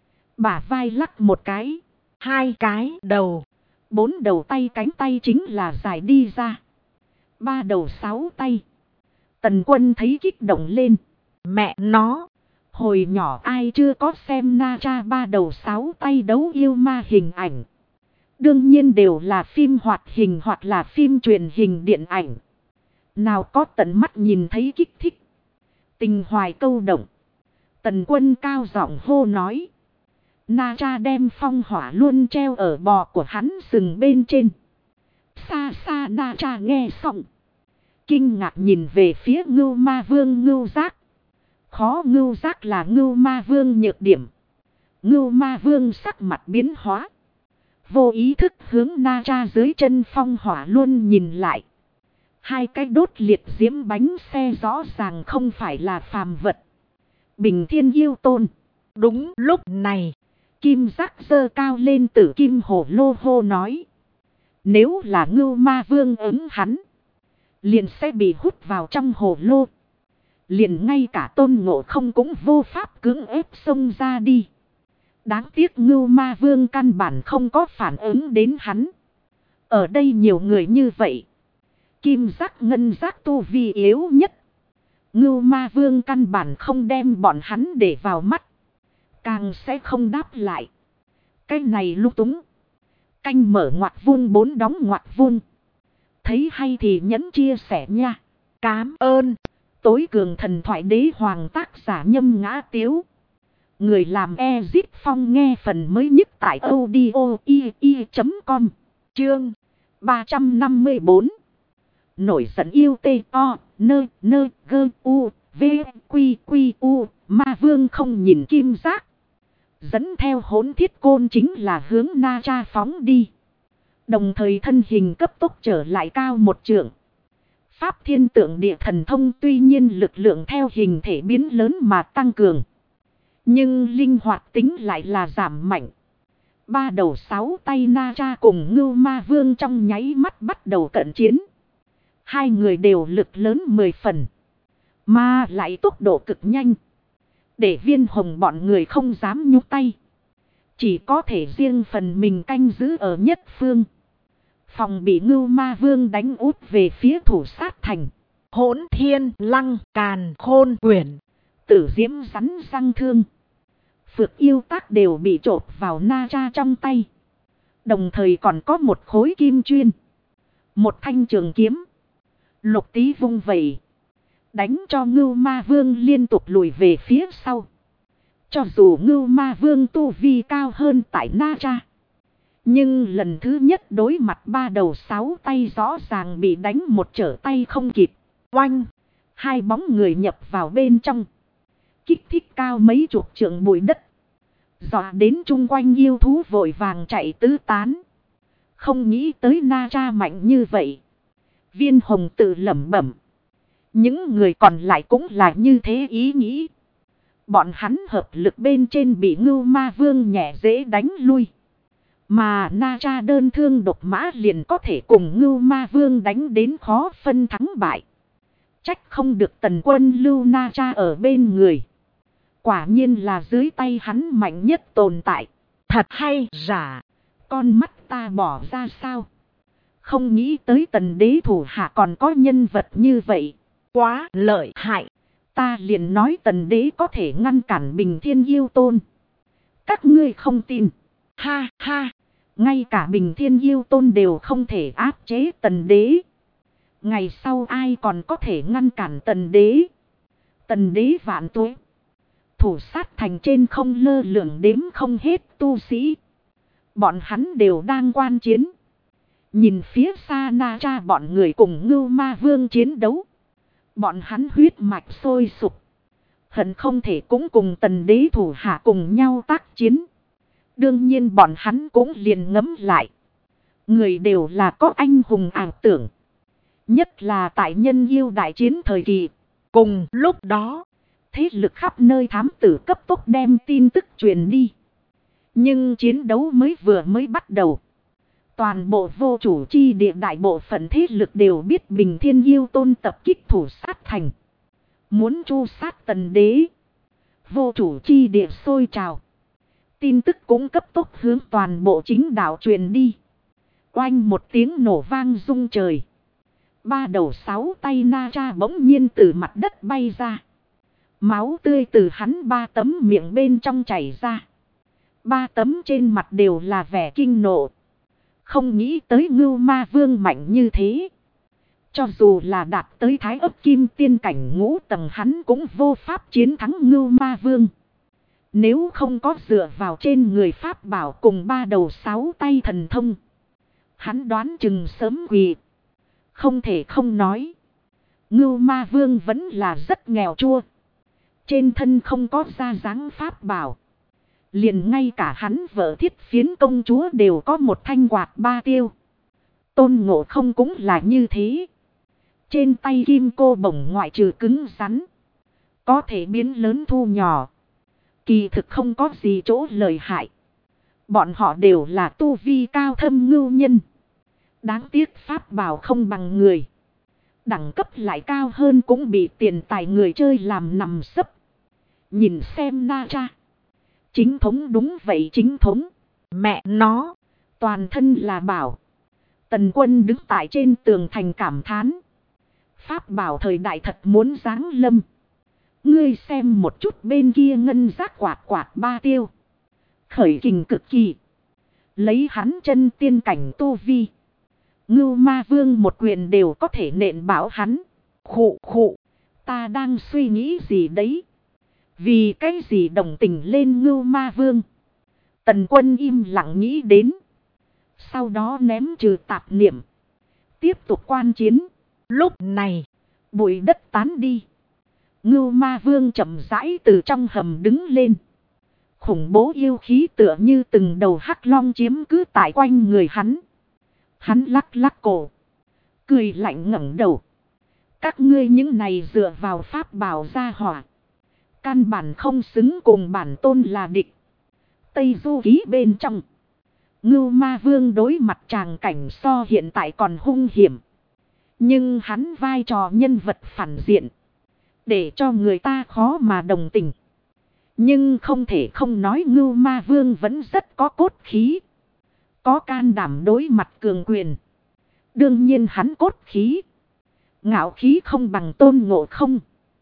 Bả vai lắc một cái. Hai cái đầu. 4 đầu tay cánh tay chính là dài đi ra. 3 đầu 6 tay. Tần Quân thấy kích động lên. Mẹ nó. Hồi nhỏ ai chưa có xem Na Tra 3 đầu 6 tay đấu yêu ma hình ảnh. Đương nhiên đều là phim hoạt hình hoặc là phim truyền hình điện ảnh. Nào có tận mắt nhìn thấy kích thích. Tình hoài câu động. Tần Quân cao giọng hô nói. Na Tra đem phong hỏa luôn treo ở bò của hắn sừng bên trên. Xa xa Na Tra nghe xong. Kinh ngạc nhìn về phía Ngưu Ma Vương Ngưu Giác. Khó Ngưu Giác là Ngưu Ma Vương nhược điểm. Ngưu Ma Vương sắc mặt biến hóa. Vô ý thức hướng Na Tra dưới chân phong hỏa luôn nhìn lại. Hai cái đốt liệt diễm bánh xe rõ ràng không phải là phàm vật. Bình thiên yêu tôn. Đúng lúc này. Kim Giác giơ cao lên tử kim hổ lô hô nói. Nếu là Ngưu Ma Vương ứng hắn. Liền sẽ bị hút vào trong hồ lô. Liền ngay cả Tôn Ngộ Không cũng vô pháp cưỡng ép xông ra đi. Đáng tiếc Ngưu Ma Vương căn bản không có phản ứng đến hắn. Ở đây nhiều người như vậy. Kim Giác ngân giác tu vi yếu nhất. Ngưu Ma Vương căn bản không đem bọn hắn để vào mắt. Càng sẽ không đáp lại. Cái này lung túng. Canh mở ngoặc vuông 4 đóng ngoặc vuông. Thấy hay thì nhấn chia sẻ nha. Cám ơn. Tối cường thần thoại đế hoàng tác giả Nhâm Ngã Tiếu. Người làm Ezip Phong nghe phần mới nhất tại audio.com. Chương 354. Nổi giận yêu tê o nơ nơ gơ u v quy quy u. Ma Vương không nhìn Kim Giác. Dẫn theo hỗn thiết côn chính là hướng Na Tra phóng đi. Đồng thời thân hình cấp tốc trở lại cao một trượng. Pháp thiên tượng địa thần thông tuy nhiên lực lượng theo hình thể biến lớn mà tăng cường. Nhưng linh hoạt tính lại là giảm mạnh. 3 đầu 6 tay Na Tra cùng Ngưu Ma Vương trong nháy mắt bắt đầu cận chiến. Hai người đều lực lớn 10 phần. Mà lại tốc độ cực nhanh. Để Viên Hồng bọn người không dám nhúc tay. Chỉ có thể riêng phần mình canh giữ ở nhất phương. Phòng bị Ngưu Ma Vương đánh út về phía thủ sát thành. Hỗn thiên lăng càn khôn quyển. Tử diễm rắn răng thương. Phược yêu tác đều bị trộp vào Na Tra trong tay. Đồng thời còn có một khối kim chuyên. Một thanh trường kiếm. Lục Tý vung vẩy. Đánh cho Ngưu Ma Vương liên tục lùi về phía sau. Cho dù Ngưu Ma Vương tu vi cao hơn tại Na Tra, nhưng lần thứ nhất đối mặt 3 đầu 6 tay rõ ràng bị đánh một trở tay không kịp. Oanh! Hai bóng người nhập vào bên trong. Kích thích cao mấy chục trượng bụi đất. Dọa đến chung quanh yêu thú vội vàng chạy tứ tán. Không nghĩ tới Na Tra mạnh như vậy. Viên Hồng tự lẩm bẩm. Những người còn lại cũng là như thế ý nghĩ. Bọn hắn hợp lực bên trên bị Ngưu Ma Vương nhẹ dễ đánh lui. Mà Na Tra đơn thương độc mã liền có thể cùng Ngưu Ma Vương đánh đến khó phân thắng bại. Trách không được Tần Quân lưu Na Tra ở bên người. Quả nhiên là dưới tay hắn mạnh nhất tồn tại. Thật hay giả. Con mắt ta bỏ ra sao? Không nghĩ tới Tần đế thủ hạ còn có nhân vật như vậy. Quá lợi hại. Ta liền nói Tần đế có thể ngăn cản Bình Thiên Yêu Tôn. Các ngươi không tin. Ha ha. Ngay cả Bình Thiên Yêu Tôn đều không thể áp chế Tần đế. Ngày sau ai còn có thể ngăn cản Tần đế? Tần đế vạn tuế. Thủ sát thành trên không lơ lửng đếm không hết tu sĩ. Bọn hắn đều đang quan chiến. Nhìn phía xa Na Tra bọn người cùng Ngưu Ma Vương chiến đấu. Bọn hắn huyết mạch sôi sục. Hận không thể cũng cùng Tần đế thủ hạ cùng nhau tác chiến. Đương nhiên bọn hắn cũng liền ngấm lại. Người đều là có anh hùng ảo tưởng. Nhất là tại nhân yêu đại chiến thời kỳ. Cùng lúc đó, thế lực khắp nơi thám tử cấp tốc đem tin tức truyền đi. Nhưng chiến đấu mới bắt đầu. Toàn bộ vô chủ chi địa đại bộ phận thế lực đều biết Bình Thiên Yêu Tôn tập kích thủ sát thành. Muốn tru sát Tần đế. Vô chủ chi địa sôi trào. Tin tức cũng cấp tốc hướng toàn bộ chính đạo truyền đi. Oanh một tiếng nổ vang rung trời. 3 đầu 6 tay Na Tra bỗng nhiên từ mặt đất bay ra. Máu tươi từ hắn 3 tấm miệng bên trong chảy ra. 3 tấm trên mặt đều là vẻ kinh nộ. Không nghĩ tới Ngưu Ma Vương mạnh như thế. Cho dù là đạt tới Thái Ấp Kim Tiên cảnh ngũ tầng hắn cũng vô pháp chiến thắng Ngưu Ma Vương. Nếu không có dựa vào trên người pháp bảo cùng 3 đầu 6 tay thần thông, hắn đoán chừng sớm quỳ. Không thể không nói. Ngưu Ma Vương vẫn là rất nghèo chua. Trên thân không có ra dáng pháp bảo. Liền ngay cả hắn vợ Thiết Phiến công chúa đều có một thanh quạt 3 tiêu. Tôn Ngộ Không cũng là như thế. Trên tay kim cô bổng ngoại trừ cứng rắn, có thể biến lớn thu nhỏ. Kỳ thực không có gì chỗ lợi hại. Bọn họ đều là tu vi cao thâm ngưu nhân. Đáng tiếc pháp bảo không bằng người. Đẳng cấp lại cao hơn cũng bị tiền tài người chơi làm nằm sấp. Nhìn xem Na Tra. Chính thống đúng vậy chính thống. Mẹ nó. Toàn thân là bảo. Tần Quân đứng tại trên tường thành cảm thán. Pháp bảo thời đại thật muốn giáng lâm. Ngươi xem một chút bên kia ngân giác quạt 3 tiêu. Khởi kình cực kỳ. Lấy hắn chân tiên cảnh tu vi. Ngưu Ma Vương một quyền đều có thể nện bảo hắn. Khụ khụ. Ta đang suy nghĩ gì đấy? Vì cái gì đồng tình lên Ngưu Ma Vương? Tần Quân im lặng nghĩ đến. Sau đó ném trừ tạp niệm. Tiếp tục quan chiến. Lúc này, bụi đất tán đi. Ngưu Ma Vương chậm rãi từ trong hầm đứng lên. Khủng bố yêu khí tựa như từng đầu hắc long chiếm cứ tại quanh người hắn. Hắn lắc lắc cổ. Cười lạnh ngẩng đầu. Các ngươi những này dựa vào pháp bảo gia hỏa. Căn bản không xứng cùng bản tôn là địch. Tây Du Ký bên trong. Ngưu Ma Vương đối mặt tràng cảnh so hiện tại còn hung hiểm. Nhưng hắn vai trò nhân vật phản diện. Để cho người ta khó mà đồng tình. Nhưng không thể không nói Ngưu Ma Vương vẫn rất có cốt khí. Có can đảm đối mặt cường quyền. Đương nhiên hắn cốt khí. Ngạo khí không bằng Tôn Ngộ Không.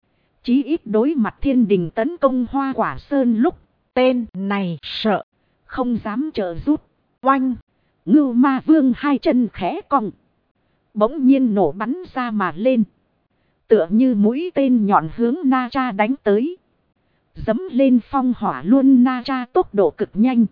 Chí ít đối mặt thiên đình tấn công Hoa Quả Sơn lúc. Tên này sợ. Không dám trợ giúp. Oanh. Ngưu Ma Vương hai chân khẽ cong. Bỗng nhiên nổ bắn ra mà lên. tựa như mũi tên nhọn hướng Na Tra đánh tới. Dẫm lên phong hỏa luôn. Na Tra tốc độ cực nhanh,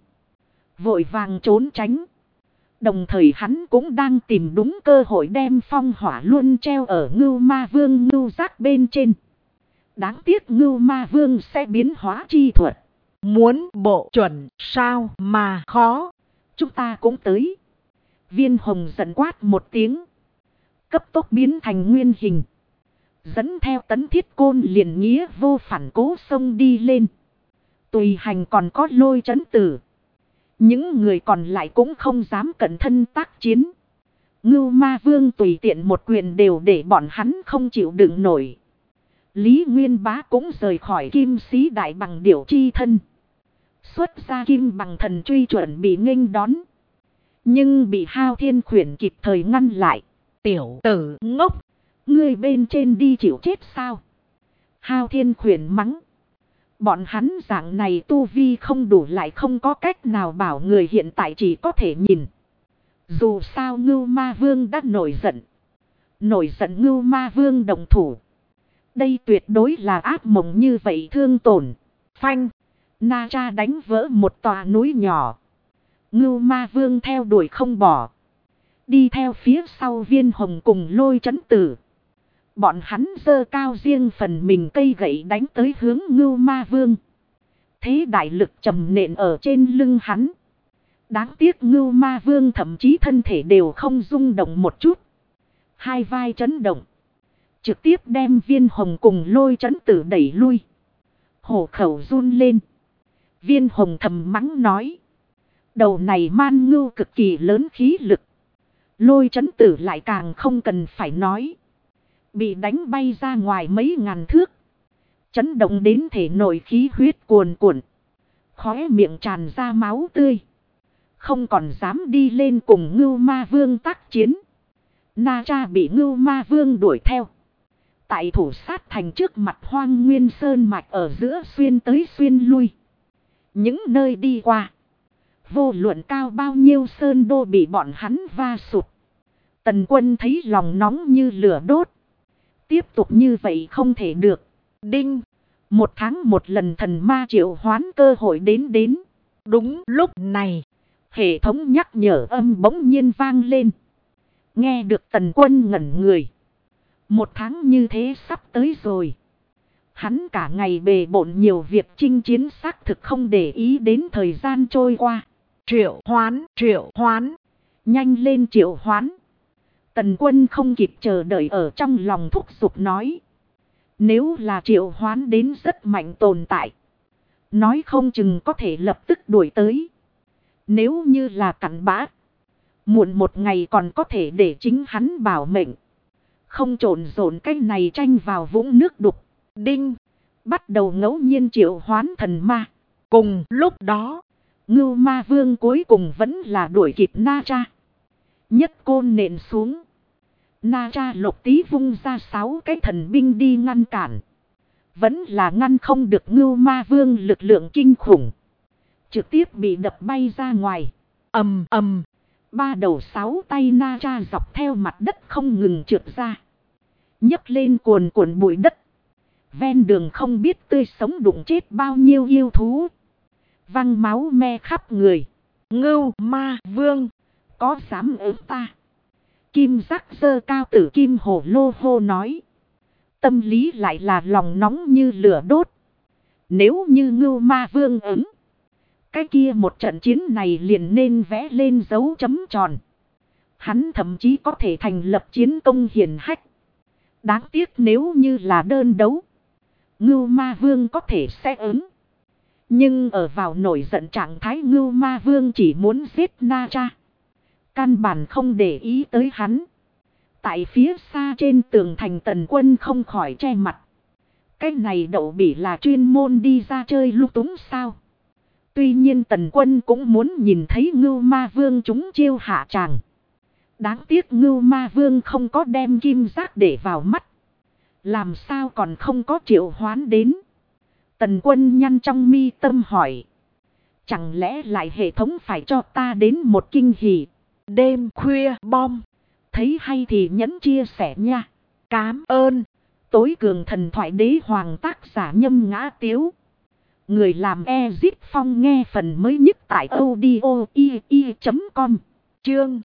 vội vàng trốn tránh. Đồng thời hắn cũng đang tìm đúng cơ hội đem phong hỏa luôn treo ở Ngưu Ma Vương ngưu giác bên trên. Đáng tiếc Ngưu Ma Vương sẽ biến hóa chi thuật. Muốn bộ chuẩn sao mà khó. Chúng ta cũng tới. Viên Hồng giận quát một tiếng, cấp tốc biến thành nguyên hình, dẫn theo Tấn Thiết Côn liền nghĩa vô phản cố xông đi lên. Tùy hành còn có Lôi Chấn Tử. Những người còn lại cũng không dám cẩn thân tác chiến. Ngưu Ma Vương tùy tiện một quyền đều để bọn hắn không chịu đựng nổi. Lý Nguyên Bá cũng rời khỏi Kim Sĩ Đại Bằng Điểu chi thân, xuất ra Kim Bằng Thần truy chuẩn bị nghênh đón. Nhưng bị Hao Thiên Khuyển kịp thời ngăn lại. Tiểu tử ngốc, ngươi bên trên đi chịu chết sao? Hao Thiên Khuyển mắng. Bọn hắn dạng này tu vi không đủ, lại không có cách nào bảo người hiện tại chỉ có thể nhìn. Dù sao Ngưu Ma Vương đã nổi giận. Nổi giận Ngưu Ma Vương đồng thủ. Đây tuyệt đối là ác mộng như vậy thương tổn. Phanh. Na Tra đánh vỡ một tòa núi nhỏ. Ngưu Ma Vương theo đuổi không bỏ. Đi theo phía sau Viên Hồng cùng Lôi Chấn Tử. Bọn hắn giơ cao riêng phần mình cây gậy đánh tới hướng Ngưu Ma Vương. Thế đại lực trầm nện ở trên lưng hắn. Đáng tiếc Ngưu Ma Vương thậm chí thân thể đều không rung động một chút. Hai vai chấn động, trực tiếp đem Viên Hồng cùng Lôi Chấn Tử đẩy lui. Hổ khẩu run lên. Viên Hồng thầm mắng nói, đầu này man ngưu cực kỳ lớn khí lực. Lôi Chấn Tử lại càng không cần phải nói. Bị đánh bay ra ngoài mấy ngàn thước. Chấn động đến thể nội khí huyết cuồn cuộn. Khóe miệng tràn ra máu tươi. Không còn dám đi lên cùng Ngưu Ma Vương tác chiến. Na Tra bị Ngưu Ma Vương đuổi theo. Tại thủ sát thành trước mặt Hoang Nguyên Sơn mạch ở giữa xuyên tới xuyên lui. Những nơi đi qua, vô luận cao bao nhiêu sơn đô bị bọn hắn va sụt. Tần Quân thấy lòng nóng như lửa đốt. Tiếp tục như vậy không thể được. Đinh. 1 tháng một lần thần ma triệu hoán cơ hội đến. Đúng lúc này, hệ thống nhắc nhở âm bỗng nhiên vang lên. Nghe được Tần Quân ngẩn người. 1 tháng như thế sắp tới rồi. Hắn cả ngày bề bộn nhiều việc chinh chiến, xác thực không để ý đến thời gian trôi qua. Triệu hoán. Nhanh lên triệu hoán. Tần Quân không kịp chờ đợi ở trong lòng thúc giục nói. Nếu là triệu hoán đến rất mạnh tồn tại, nói không chừng có thể lập tức đuổi tới. Nếu như là cặn bã, muộn một ngày còn có thể để chính hắn bảo mệnh. Không trộn rộn cái này tranh vào vũng nước đục. Đinh. Bắt đầu ngẫu nhiên triệu hoán thần ma. Cùng lúc đó, Ngưu Ma Vương cuối cùng vẫn là đuổi kịp Na Tra. Nhất côn nện xuống. Na Tra Lục Tý vung ra 6 cái thần binh đi ngăn cản. Vẫn là ngăn không được Ngưu Ma Vương lực lượng kinh khủng. Trực tiếp bị đập bay ra ngoài. Ầm ầm. 3 đầu 6 tay Na Tra dọc theo mặt đất không ngừng trượt ra. Nhấc lên cuồn cuộn bụi đất. Ven đường không biết tươi sống đụng chết bao nhiêu yêu thú. Văng máu me khắp người. Ngưu Ma Vương, có dám ứng ta? Kim Giác giơ cao tử kim hổ lô hô nói. Tâm lý lại là lòng nóng như lửa đốt. Nếu như Ngưu Ma Vương ứng, cái kia một trận chiến này liền nên vẽ lên dấu chấm tròn. Hắn thậm chí có thể thành lập chiến công hiển hách. Đáng tiếc nếu như là đơn đấu, Ngưu Ma Vương có thể sẽ ứng. Nhưng ở vào nổi giận trạng thái, Ngưu Ma Vương chỉ muốn giết Na Tra. Căn bản không để ý tới hắn. Tại phía xa trên tường thành, Tần Quân không khỏi che mặt. Cái này đậu bỉ là chuyên môn đi ra chơi lung túng sao? Tuy nhiên Tần Quân cũng muốn nhìn thấy Ngưu Ma Vương chúng chiêu hạ tràng. Đáng tiếc Ngưu Ma Vương không có đem kim giác để vào mắt. Làm sao còn không có triệu hoán đến? Tần Quân nhăn trong mi tâm hỏi. Chẳng lẽ lại hệ thống phải cho ta đến một kinh hỉ? Đêm khuya bom. Thấy hay thì nhấn chia sẻ nha. Cám ơn. Tối cường thần thoại đế hoàng tác giả Nhâm Ngã Tiếu. Người làm Ezip Phong nghe phần mới nhất tại audio.com. Chương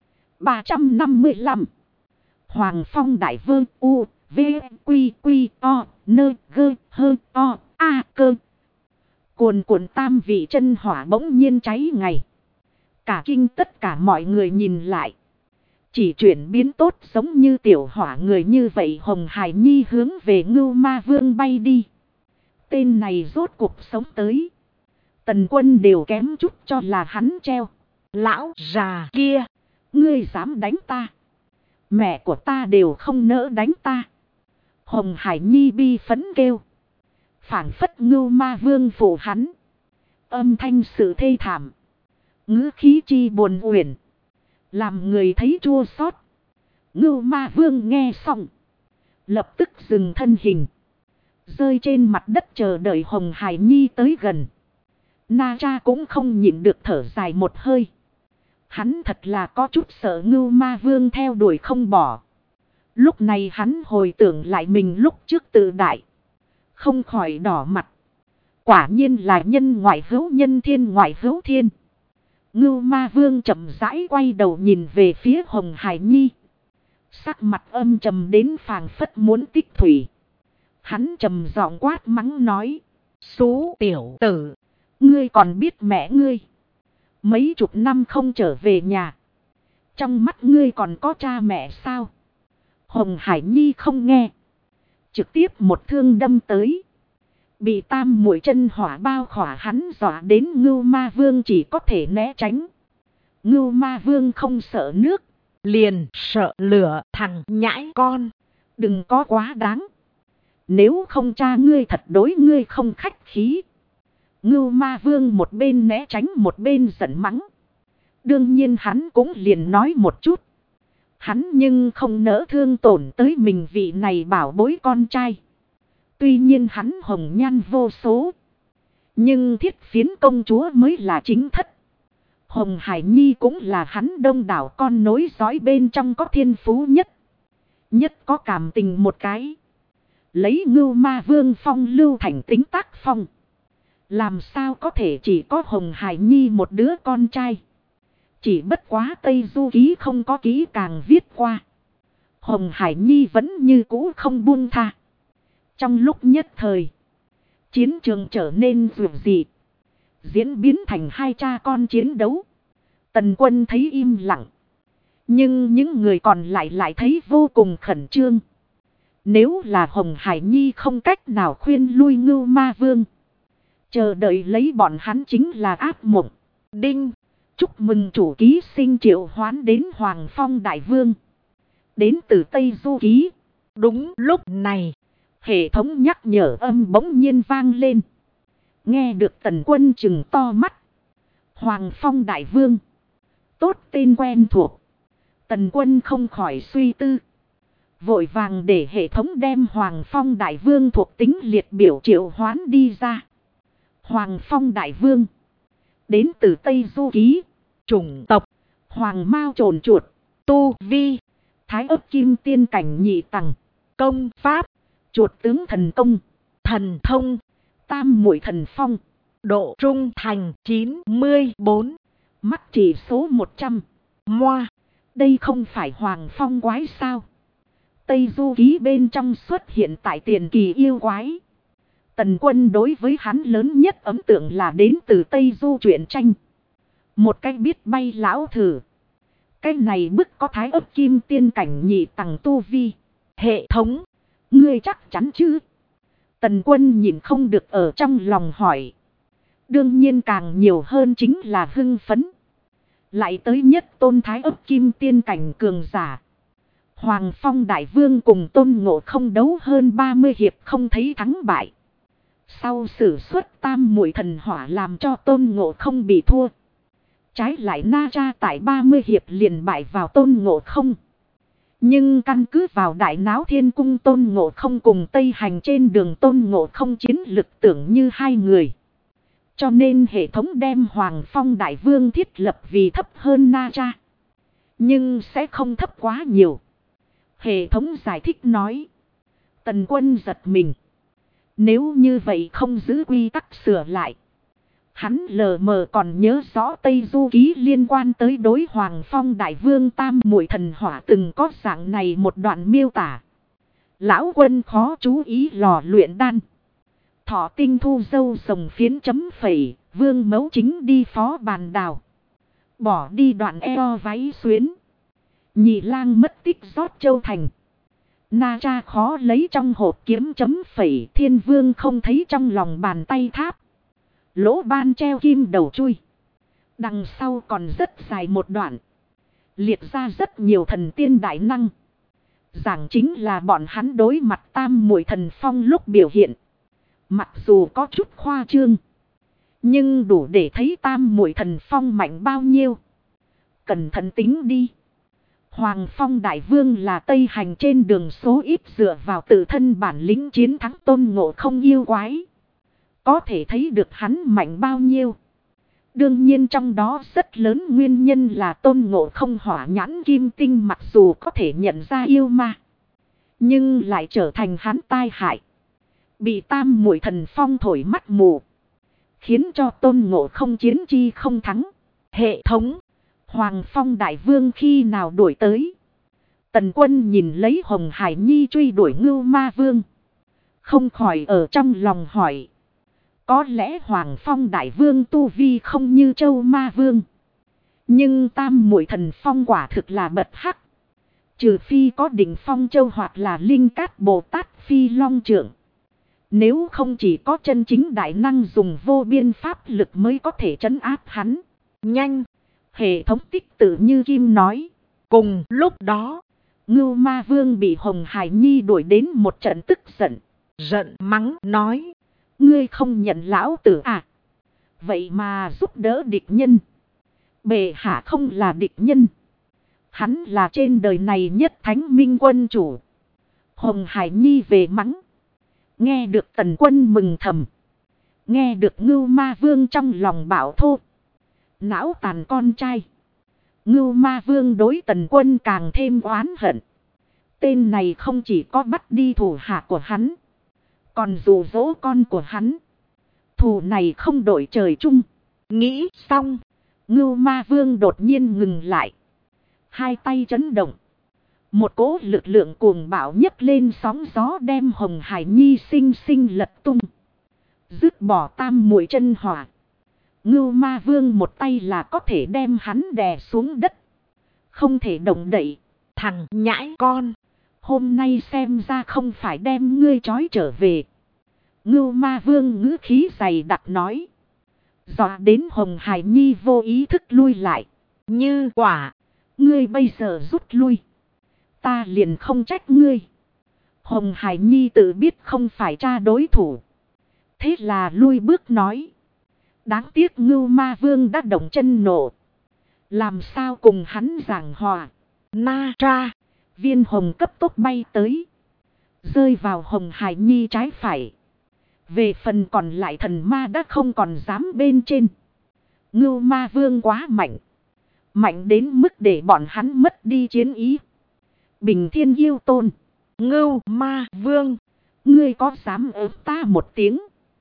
355. Hoàng Phong Đại Vương U, V, Quy, Quy, O, Nơ, Gơ, Hơ, O, A, Cơ. Cuồn cuộn tam vị chân hỏa bỗng nhiên cháy ngay. Cả kinh tất cả mọi người nhìn lại. Chỉ chuyển biến tốt giống như tiểu hỏa người như vậy. Hồng Hải Nhi hướng về Ngưu Ma Vương bay đi. Tên này rốt cuộc sống tới. Tần Quân đều kém chút cho là hắn treo. Lão già kia, ngươi dám đánh ta? Mẹ của ta đều không nỡ đánh ta. Hồng Hải Nhi bi phấn kêu. Phảng phất Ngưu Ma Vương phụ hắn. Âm thanh sự thê thảm. Ngữ khí chi buồn uyển. Làm người thấy chua xót. Ngưu Ma Vương nghe xong. Lập tức dừng thân hình. Rơi trên mặt đất chờ đợi Hồng Hải Nhi tới gần. Na Cha cũng không nhịn được thở dài một hơi. Hắn thật là có chút sợ Ngưu Ma Vương theo đuổi không bỏ. Lúc này hắn hồi tưởng lại mình lúc trước tự đại. Không khỏi đỏ mặt. Quả nhiên là nhân ngoại hữu nhân, thiên ngoại hữu thiên. Ngưu Ma Vương chậm rãi quay đầu nhìn về phía Hồng Hải Nhi. Sắc mặt âm trầm đến phảng phất muốn tích thủy. Hắn trầm giọng quát mắng nói. xú tiểu tử, ngươi còn biết mẹ ngươi. Mấy chục năm không trở về nhà. Trong mắt ngươi còn có cha mẹ sao? Hồng Hải Nhi không nghe. Trực tiếp một thương đâm tới. Bị tam mũi chân hỏa bao khỏa, hắn dọa đến Ngưu Ma Vương chỉ có thể né tránh. Ngưu Ma Vương không sợ nước. liền sợ lửa, thằng nhãi con. Đừng có quá đáng. Nếu không cha ngươi thật đối ngươi không khách khí. Ngưu Ma Vương một bên né tránh một bên giận mắng. Đương nhiên hắn cũng liền nói một chút. Hắn nhưng không nỡ thương tổn tới mình vị này bảo bối con trai. Tuy nhiên hắn hồng nhan vô số. Nhưng Thiết Phiến công chúa mới là chính thất. Hồng Hải Nhi cũng là hắn đông đảo con nối dõi bên trong có thiên phú nhất. Nhất có cảm tình một cái. Lấy Ngưu Ma Vương phong lưu thành tính tác phong. Làm sao có thể chỉ có Hồng Hải Nhi một đứa con trai. Chỉ bất quá Tây Du Ký không có ký càng viết qua. Hồng Hải Nhi vẫn như cũ không buông tha. Trong lúc nhất thời, chiến trường trở nên rủi dị. Diễn biến thành hai cha con chiến đấu. Tần Quân thấy im lặng. Nhưng những người còn lại thấy vô cùng khẩn trương. Nếu là Hồng Hải Nhi không cách nào khuyên lui Ngưu Ma Vương. Chờ đợi lấy bọn hắn chính là ác mộng. Đinh. Chúc mừng chủ ký sinh triệu hoán đến Hoàng Phong Đại Vương. Đến từ Tây Du Ký. Đúng lúc này, hệ thống nhắc nhở âm bỗng nhiên vang lên. Nghe được Tần Quân trừng to mắt. Hoàng Phong Đại Vương. Tốt tên quen thuộc. Tần Quân không khỏi suy tư. Vội vàng để hệ thống đem Hoàng Phong Đại Vương thuộc tính liệt biểu triệu hoán đi ra. Hoàng Phong Đại Vương. Đến từ Tây Du Ký. chủng tộc Hoàng Mao trồn chuột. tu vi, Thái ấp kim tiên cảnh nhị tầng. công pháp, Chuột tướng thần công. thần thông, Tam muội thần phong. độ trung thành 94, Mắt chỉ số 100. moa. Đây không phải Hoàng Phong quái sao? Tây Du Ký bên trong xuất hiện tại tiền kỳ yêu quái. Tần Quân đối với hắn lớn nhất ấn tượng là đến từ Tây Du truyện tranh. Một cách biết bay lão thử. Cái này bức có thái ấp kim tiên cảnh nhị tầng tu vi. Hệ thống, Ngươi chắc chắn chứ? Tần Quân nhìn không được ở trong lòng hỏi. Đương nhiên càng nhiều hơn chính là hưng phấn. Lại tới nhất tôn thái ấp kim tiên cảnh cường giả. Hoàng Phong Đại Vương cùng Tôn Ngộ Không đấu hơn 30 hiệp không thấy thắng bại. Sau sử xuất tam muội thần hỏa làm cho Tôn Ngộ Không bị thua. Trái lại Na Cha tại 30 hiệp liền bại vào Tôn Ngộ Không. Nhưng căn cứ vào Đại Náo Thiên Cung Tôn Ngộ Không cùng Tây Hành trên đường Tôn Ngộ Không chiến lực tưởng như hai người. Cho nên hệ thống đem Hoàng Phong Đại Vương thiết lập vì thấp hơn Na Cha. Nhưng sẽ không thấp quá nhiều. Hệ thống giải thích nói. Tần Quân giật mình. Nếu như vậy không giữ quy tắc sửa lại. Hắn lờ mờ còn nhớ rõ Tây Du Ký liên quan tới đối Hoàng Phong Đại Vương Tam Muội Thần Hỏa từng có dạng này một đoạn miêu tả. Lão Quân khó chú ý lò luyện đan. Thọ tinh thu dâu sồng phiến chấm phẩy, Vương Mẫu chính đi phó bàn đào. Bỏ đi đoạn eo váy xuyến. Nhị lang mất tích rót châu thành. Na cha khó lấy trong hộp kiếm chấm phẩy, Thiên Vương không thấy trong lòng bàn tay tháp. Lỗ ban treo kim đầu chui. Đằng sau còn rất dài một đoạn. Liệt ra rất nhiều thần tiên đại năng. Giảng chính là bọn hắn đối mặt Tam Muội Thần Phong lúc biểu hiện. Mặc dù có chút khoa trương. Nhưng đủ để thấy Tam Muội Thần Phong mạnh bao nhiêu. Cẩn thận tính đi. Hoàng Phong Đại Vương là Tây Hành trên đường số ít dựa vào tự thân bản lĩnh chiến thắng Tôn Ngộ Không yêu quái. Có thể thấy được hắn mạnh bao nhiêu. Đương nhiên trong đó rất lớn nguyên nhân là Tôn Ngộ Không hỏa nhãn kim tinh mặc dù có thể nhận ra yêu ma. Nhưng lại trở thành hắn tai hại. Bị Tam Muội Thần Phong thổi mắt mù. Khiến cho Tôn Ngộ Không chiến chi không thắng. Hệ thống. Hoàng Phong Đại Vương khi nào đuổi tới. Tần Quân nhìn lấy Hồng Hải Nhi truy đuổi Ngưu Ma Vương. Không khỏi ở trong lòng hỏi. Có lẽ Hoàng Phong Đại Vương tu vi không như Châu Ma Vương. Nhưng Tam Muội Thần Phong quả thực là bật hắc. Trừ phi có đỉnh Phong Châu hoặc là Linh Cát Bồ Tát Phi Long Trượng. Nếu không chỉ có chân chính đại năng dùng vô biên pháp lực mới có thể trấn áp hắn. Nhanh! Hệ thống tích tự như Kim nói. Cùng lúc đó, Ngưu Ma Vương bị Hồng Hải Nhi đuổi đến một trận tức giận. Giận mắng nói. Ngươi không nhận lão tử à? Vậy mà giúp đỡ địch nhân. Bệ hạ không là địch nhân. Hắn là trên đời này nhất thánh minh quân chủ. Hồng Hải Nhi về mắng. Nghe được Tần Quân mừng thầm. Nghe được Ngưu Ma Vương trong lòng bảo thô. Não tàn con trai. Ngưu Ma Vương đối Tần Quân càng thêm oán hận. Tên này không chỉ có bắt đi thủ hạ của hắn. Còn dụ dỗ con của hắn. Thù này không đổi trời chung. Nghĩ xong. Ngưu Ma Vương đột nhiên ngừng lại. Hai tay chấn động. Một cỗ lực lượng cuồng bạo nhấc lên sóng gió đem Hồng Hải Nhi sinh sinh lật tung. Dứt bỏ Tam Muội chân hỏa. Ngưu Ma Vương một tay là có thể đem hắn đè xuống đất. Không thể động đậy. Thằng nhãi con. Hôm nay xem ra không phải đem ngươi trói trở về. Ngưu Ma Vương ngữ khí dày đặc nói. Dọa đến Hồng Hải Nhi vô ý thức lui lại. Như quả. Ngươi bây giờ rút lui. Ta liền không trách ngươi. Hồng Hải Nhi tự biết không phải tra đối thủ. Thế là lui bước nói. Đáng tiếc Ngưu Ma Vương đã động chân nộ. Làm sao cùng hắn giảng hòa. Na tra. Viên hồng cấp tốc bay tới. Rơi vào Hồng Hải Nhi trái phải. Về phần còn lại thần ma đã không còn dám bên trên. Ngưu Ma Vương quá mạnh. Mạnh đến mức để bọn hắn mất đi chiến ý. Bình Thiên Yêu Tôn. Ngưu Ma Vương. Ngươi có dám ớt ta một tiếng.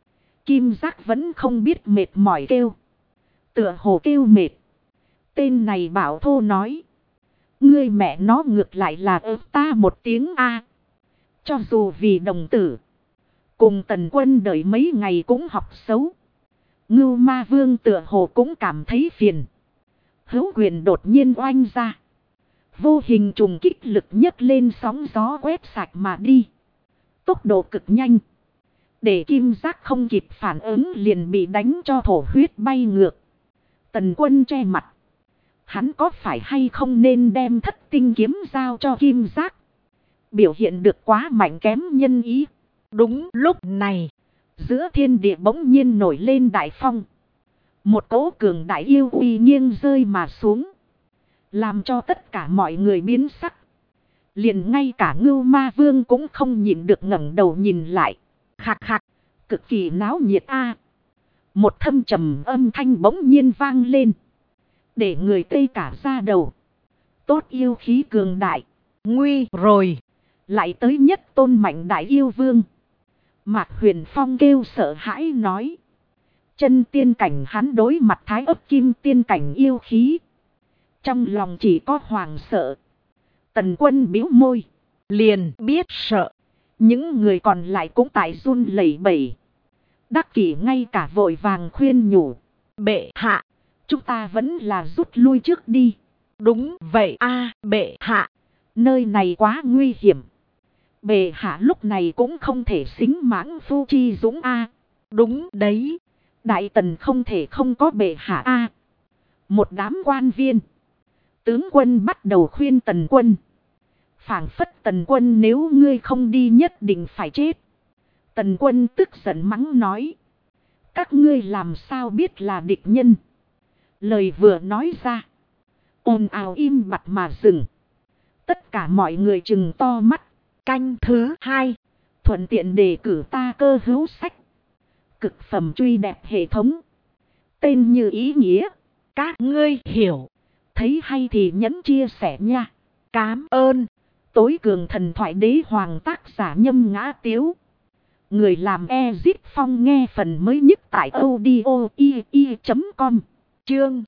Kim Giác vẫn không biết mệt mỏi kêu. Tựa hồ kêu mệt. Tên này bảo thô nói. Ngươi mẹ nó ngược lại là ớt ta một tiếng a. Cho dù vì đồng tử. Cùng Tần Quân đợi mấy ngày cũng học xấu. Ngưu Ma Vương tựa hồ cũng cảm thấy phiền. Hữu quyền đột nhiên oanh ra. Vô hình trùng kích lực nhấc lên sóng gió quét sạch mà đi. Tốc độ cực nhanh. Để Kim Giác không kịp phản ứng liền bị đánh cho thổ huyết bay ngược. Tần Quân che mặt. Hắn có phải hay không nên đem Thất Tinh kiếm giao cho Kim Giác? Biểu hiện được quá mạnh kém nhân ý. Đúng lúc này. Giữa thiên địa bỗng nhiên nổi lên đại phong. Một cỗ cường đại yêu uy nghiêng rơi mà xuống. Làm cho tất cả mọi người biến sắc. Liền ngay cả Ngưu Ma Vương cũng không nhịn được ngẩng đầu nhìn lại. Khạc khạc. Cực kỳ náo nhiệt a. Một thâm trầm âm thanh bỗng nhiên vang lên. Để người tê cả da đầu. Tốt yêu khí cường đại. Nguy rồi. Lại tới nhất tôn mạnh đại yêu vương. Mạc Huyền Phong kêu sợ hãi nói. Chân tiên cảnh hắn đối mặt thái ấp kim tiên cảnh yêu khí. Trong lòng chỉ có hoàng sợ. Tần Quân bĩu môi. Liền biết sợ. Những người còn lại cũng tại run lẩy bẩy. Đắc Kỷ ngay cả vội vàng khuyên nhủ. Bệ hạ. Chúng ta vẫn là rút lui trước đi. Đúng vậy a bệ hạ. Nơi này quá nguy hiểm. Bệ hạ lúc này cũng không thể xính mãng phu chi dũng a. Đúng đấy. Đại tần không thể không có bệ hạ a. Một đám quan viên. Tướng quân bắt đầu khuyên Tần Quân. Phảng phất Tần Quân nếu ngươi không đi nhất định phải chết. Tần Quân tức giận mắng nói. Các ngươi làm sao biết là địch nhân. Lời vừa nói ra. Ồn ào im bặt mà dừng. Tất cả mọi người trừng to mắt. Canh thứ 2. Thuận tiện đề cử ta cơ hữu sách. Cực phẩm truy đẹp hệ thống. Tên như ý nghĩa. Các ngươi hiểu. Thấy hay thì nhấn chia sẻ nha. Cám ơn. Tối cường thần thoại đế hoàng tác giả Nhâm Ngã Tiếu. Người làm Ezit Phong nghe phần mới nhất tại audio.com. Chương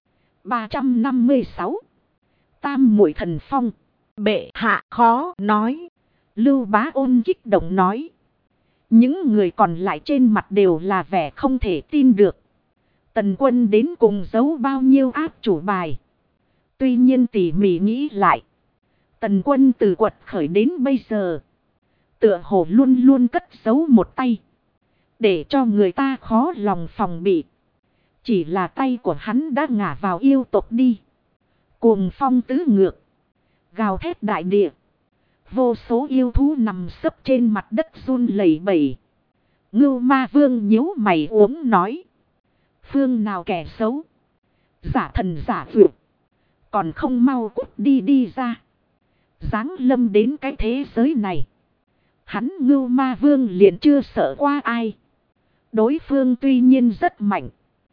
356. Tam muội thần phong. Bệ hạ khó nói. Lưu Bá Ôn kích động nói. Những người còn lại trên mặt đều là vẻ không thể tin được. Tần Quân đến cùng giấu bao nhiêu áp chủ bài. Tuy nhiên tỉ mỉ nghĩ lại. Tần Quân từ quật khởi đến bây giờ. Tựa hồ luôn luôn cất giấu một tay. Để cho người ta khó lòng phòng bị. Chỉ là tay của hắn đã ngả vào yêu tộc đi. Cuồng phong tứ ngược. Gào thét đại địa. Vô số yêu thú nằm sấp trên mặt đất run lẩy bẩy. Ngưu Ma Vương nhíu mày uống nói. Phương nào kẻ xấu. Giả thần giả vượt. Còn không mau cút đi đi ra. Giáng lâm đến cái thế giới này. Hắn Ngưu Ma Vương liền chưa sợ qua ai. Đối phương tuy nhiên rất mạnh.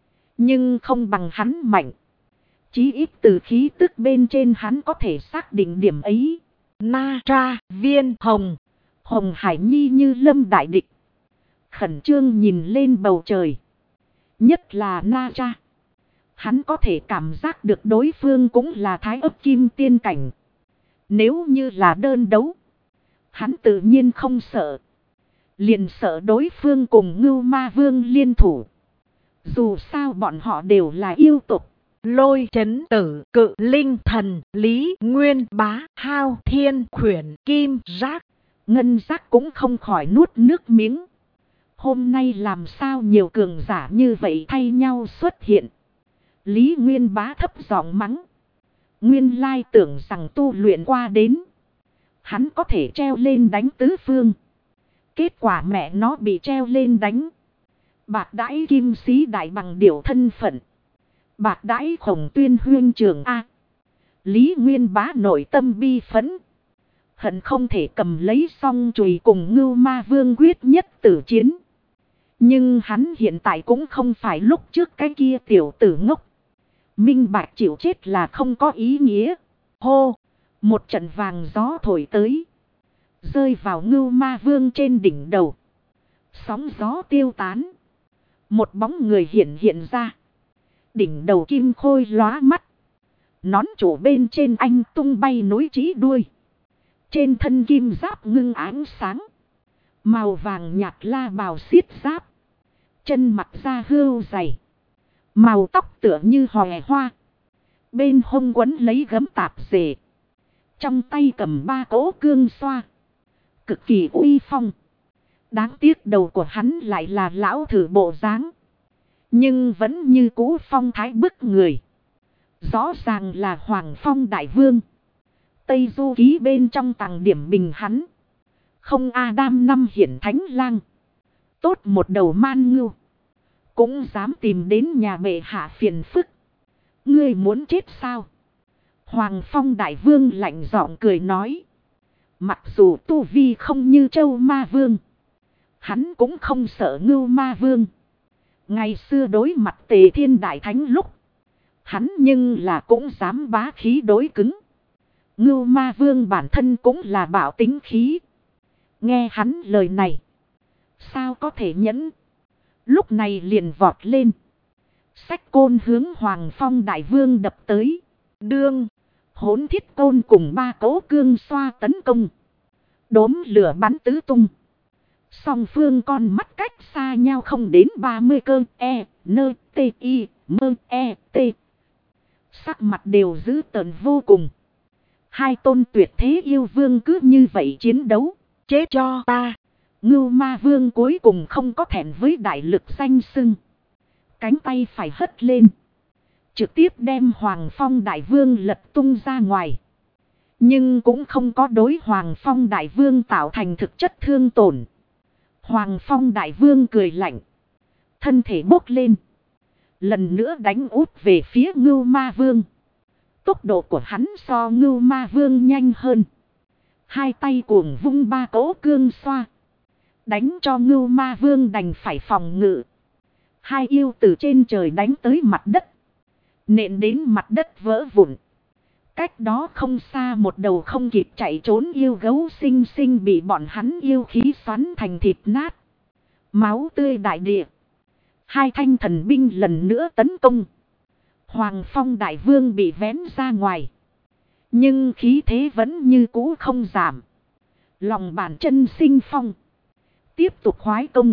Nhưng không bằng hắn mạnh. Chí ít từ khí tức bên trên hắn có thể xác định điểm ấy. Na Tra Viên Hồng. Hồng Hải Nhi như lâm đại địch. Khẩn trương nhìn lên bầu trời. Nhất là Na Tra. Hắn có thể cảm giác được đối phương cũng là thái ấp kim tiên cảnh. Nếu như là đơn đấu. Hắn tự nhiên không sợ. Liền sợ đối phương cùng Ngưu Ma Vương liên thủ. Dù sao bọn họ đều là yêu tục. Lôi chấn tử, cự linh thần, lý, nguyên, bá, hao, thiên, khuyển, kim, giác. Ngân giác cũng không khỏi nuốt nước miếng. Hôm nay làm sao nhiều cường giả như vậy thay nhau xuất hiện. Lý Nguyên Bá thấp giọng mắng. Nguyên lai tưởng rằng tu luyện qua đến. Hắn có thể treo lên đánh tứ phương. Kết quả mẹ nó bị treo lên đánh. Bạc đãi kim sĩ đại bằng điểu thân phận. Bạc đãi Khổng Tuyên huyên trường A. Lý Nguyên Bá nội tâm bi phẫn. Hận không thể cầm lấy song chùy cùng Ngưu Ma Vương quyết nhất tử chiến. Nhưng hắn hiện tại cũng không phải lúc trước cái kia tiểu tử ngốc. Minh bạch chịu chết là không có ý nghĩa. Hô! Một trận vàng gió thổi tới. Rơi vào Ngưu Ma Vương trên đỉnh đầu. Sóng gió tiêu tán. Một bóng người hiện ra. Đỉnh đầu kim khôi lóa mắt. Nón trụ bên trên anh tung bay nối chỉ đuôi. Trên thân kim giáp ngưng ánh sáng. Màu vàng nhạt la bào xiết giáp. Chân mặt da hươu dày. Màu tóc tựa như hòe hoa. Bên hông quấn lấy gấm tạp dề. Trong tay cầm 3 cỗ cương xoa. Cực kỳ uy phong. Đáng tiếc đầu của hắn lại là lão thử bộ dáng. Nhưng vẫn như cũ phong thái bức người. Rõ ràng là Hoàng Phong Đại Vương. Tây Du Ký bên trong tàng điểm bình hắn. Không Adam năm hiển thánh lang. Tốt một đầu man ngưu. Cũng dám tìm đến nhà bệ hạ phiền phức. Ngươi muốn chết sao? Hoàng Phong Đại Vương lạnh giọng cười nói. Mặc dù tu vi không như Châu Ma Vương. Hắn cũng không sợ Ngưu Ma Vương. Ngày xưa đối mặt Tề Thiên Đại Thánh lúc. Hắn nhưng là cũng dám bá khí đối cứng. Ngưu Ma Vương bản thân cũng là bảo tính khí. Nghe hắn lời này. Sao có thể nhẫn. Lúc này liền vọt lên. Xách côn hướng Hoàng Phong đại vương đập tới. Đương. Hỗn thiết côn cùng 3 cỗ cương xoa tấn công. Đốm lửa bắn tứ tung. Song phương con mắt cách xa nhau không đến 30 cơ. Sắc mặt đều dữ tợn vô cùng. Hai tôn tuyệt thế yêu vương cứ như vậy chiến đấu. Chết cho ta. Ngưu Ma Vương cuối cùng không có thẹn với đại lực danh xưng. Cánh tay phải hất lên. Trực tiếp đem Hoàng Phong đại vương lật tung ra ngoài. Nhưng cũng không có đối Hoàng Phong đại vương tạo thành thực chất thương tổn. Hoàng Phong đại vương cười lạnh. Thân thể bốc lên. Lần nữa đánh út về phía Ngưu Ma Vương. Tốc độ của hắn so Ngưu Ma Vương nhanh hơn. Hai tay cuồng vung 3 cỗ cương xoa. Đánh cho Ngưu Ma Vương đành phải phòng ngự. Hai yêu từ trên trời đánh tới mặt đất. Nện đến mặt đất vỡ vụn. Cách đó không xa một đầu không kịp chạy trốn yêu gấu xinh xinh bị bọn hắn yêu khí xoắn thành thịt nát. Máu tươi đại địa. Hai thanh thần binh lần nữa tấn công. Hoàng Phong đại vương bị vén ra ngoài. Nhưng khí thế vẫn như cũ không giảm. Lòng bàn chân sinh phong. Tiếp tục khoái công.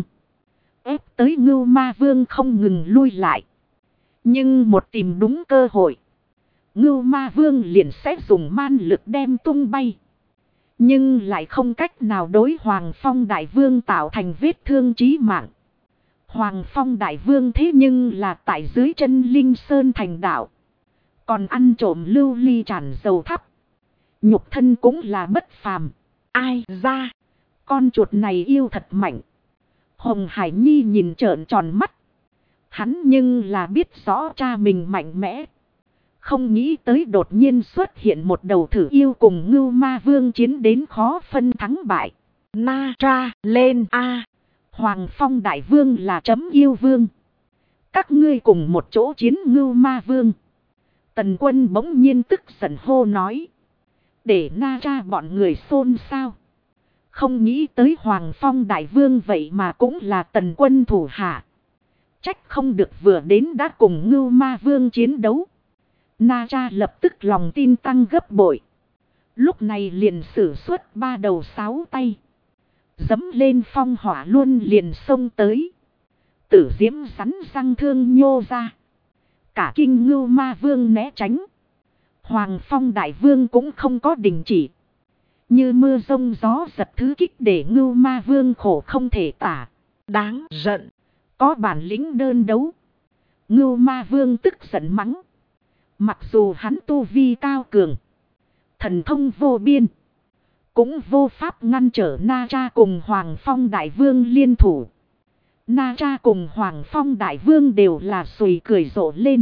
Ép tới Ngưu Ma Vương không ngừng lui lại. Nhưng một tìm đúng cơ hội. Ngưu Ma Vương liền sẽ dùng man lực đem tung bay. Nhưng lại không cách nào đối Hoàng Phong đại vương tạo thành vết thương chí mạng. Hoàng Phong đại vương thế nhưng là tại dưới chân Linh Sơn thành đạo. Còn ăn trộm lưu ly tràn dầu thắp. Nhục thân cũng là bất phàm. Ai ra? Con chuột này yêu thật mạnh. Hồng Hải Nhi nhìn trợn tròn mắt. Hắn nhưng là biết rõ cha mình mạnh mẽ. Không nghĩ tới đột nhiên xuất hiện một đầu thử yêu cùng Ngưu Ma Vương chiến đến khó phân thắng bại. Na tra lên a. Hoàng Phong đại vương là chấm yêu vương. Các ngươi cùng một chỗ chiến Ngưu Ma Vương. Tần Quân bỗng nhiên tức giận hô nói. Để Na tra bọn người xôn xao. Không nghĩ tới Hoàng Phong đại vương vậy mà cũng là Tần Quân thủ hạ. Trách không được vừa đến đã cùng Ngưu Ma Vương chiến đấu. Na tra lập tức lòng tin tăng gấp bội. Lúc này liền sử xuất 3 đầu 6 tay. Dấm lên phong hỏa luôn liền xông tới. Tử diễm rắn răng thương nhô ra. Cả kinh Ngưu Ma Vương né tránh. Hoàng Phong đại vương cũng không có đình chỉ. Như mưa rông gió giật thứ kích để Ngưu Ma Vương khổ không thể tả. Đáng giận. Có bản lĩnh đơn đấu. Ngưu Ma Vương tức giận mắng. Mặc dù hắn tu vi cao cường. Thần thông vô biên. Cũng vô pháp ngăn trở Na Tra cùng Hoàng Phong đại vương liên thủ. Na Tra cùng Hoàng Phong đại vương đều là sùi cười rộ lên.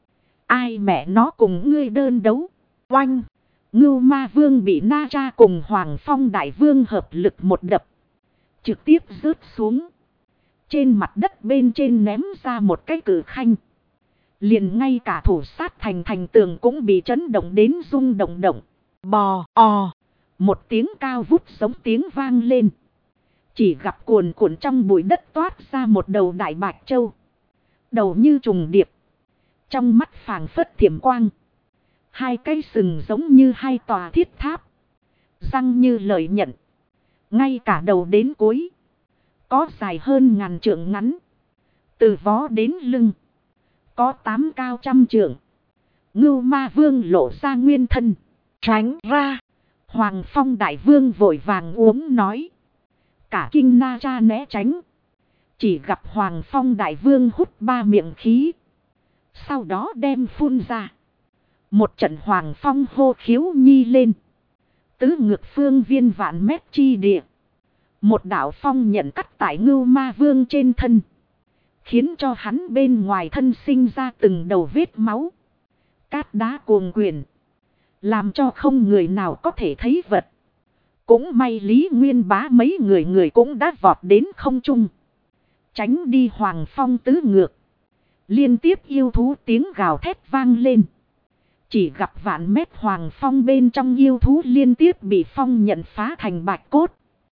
Ai mẹ nó cùng ngươi đơn đấu. Oanh. Ngưu Ma Vương bị Na Tra cùng Hoàng Phong đại vương hợp lực một đập. Trực tiếp rớt xuống. Trên mặt đất bên trên ném ra một cái cử khanh. Liền ngay cả thủ sát thành tường cũng bị chấn động đến rung động động. Bò o. Một tiếng cao vút giống tiếng vang lên. Chỉ gặp cuồn cuộn trong bụi đất toát ra một đầu đại bạch châu. Đầu như trùng điệp. Trong mắt phảng phất thiểm quang. Hai cây sừng giống như hai tòa thiết tháp. Răng như lợi nhận. Ngay cả đầu đến cuối. Có dài hơn 1000 trượng ngắn. Từ vó đến lưng. Có 8 cao trăm trượng. Ngưu Ma Vương lộ ra nguyên thân. Tránh ra. Hoàng Phong đại vương vội vàng uống nói. Cả kinh Na Tra né tránh. Chỉ gặp Hoàng Phong đại vương hút 3 miệng khí. Sau đó đem phun ra. Một trận Hoàng Phong hô khiếu nhi lên. Tứ ngược phương viên vạn mét chi địa. Một đạo phong nhận cắt tại Ngưu Ma Vương trên thân. Khiến cho hắn bên ngoài thân sinh ra từng đầu vết máu. Cát đá cuồng quyển. Làm cho không người nào có thể thấy vật. Cũng may Lý Nguyên Bá mấy người cũng đã vọt đến không trung. Tránh đi Hoàng Phong tứ ngược. Liên tiếp yêu thú tiếng gào thét vang lên. Chỉ gặp vạn mét Hoàng Phong bên trong yêu thú liên tiếp bị phong nhận phá thành bạch cốt.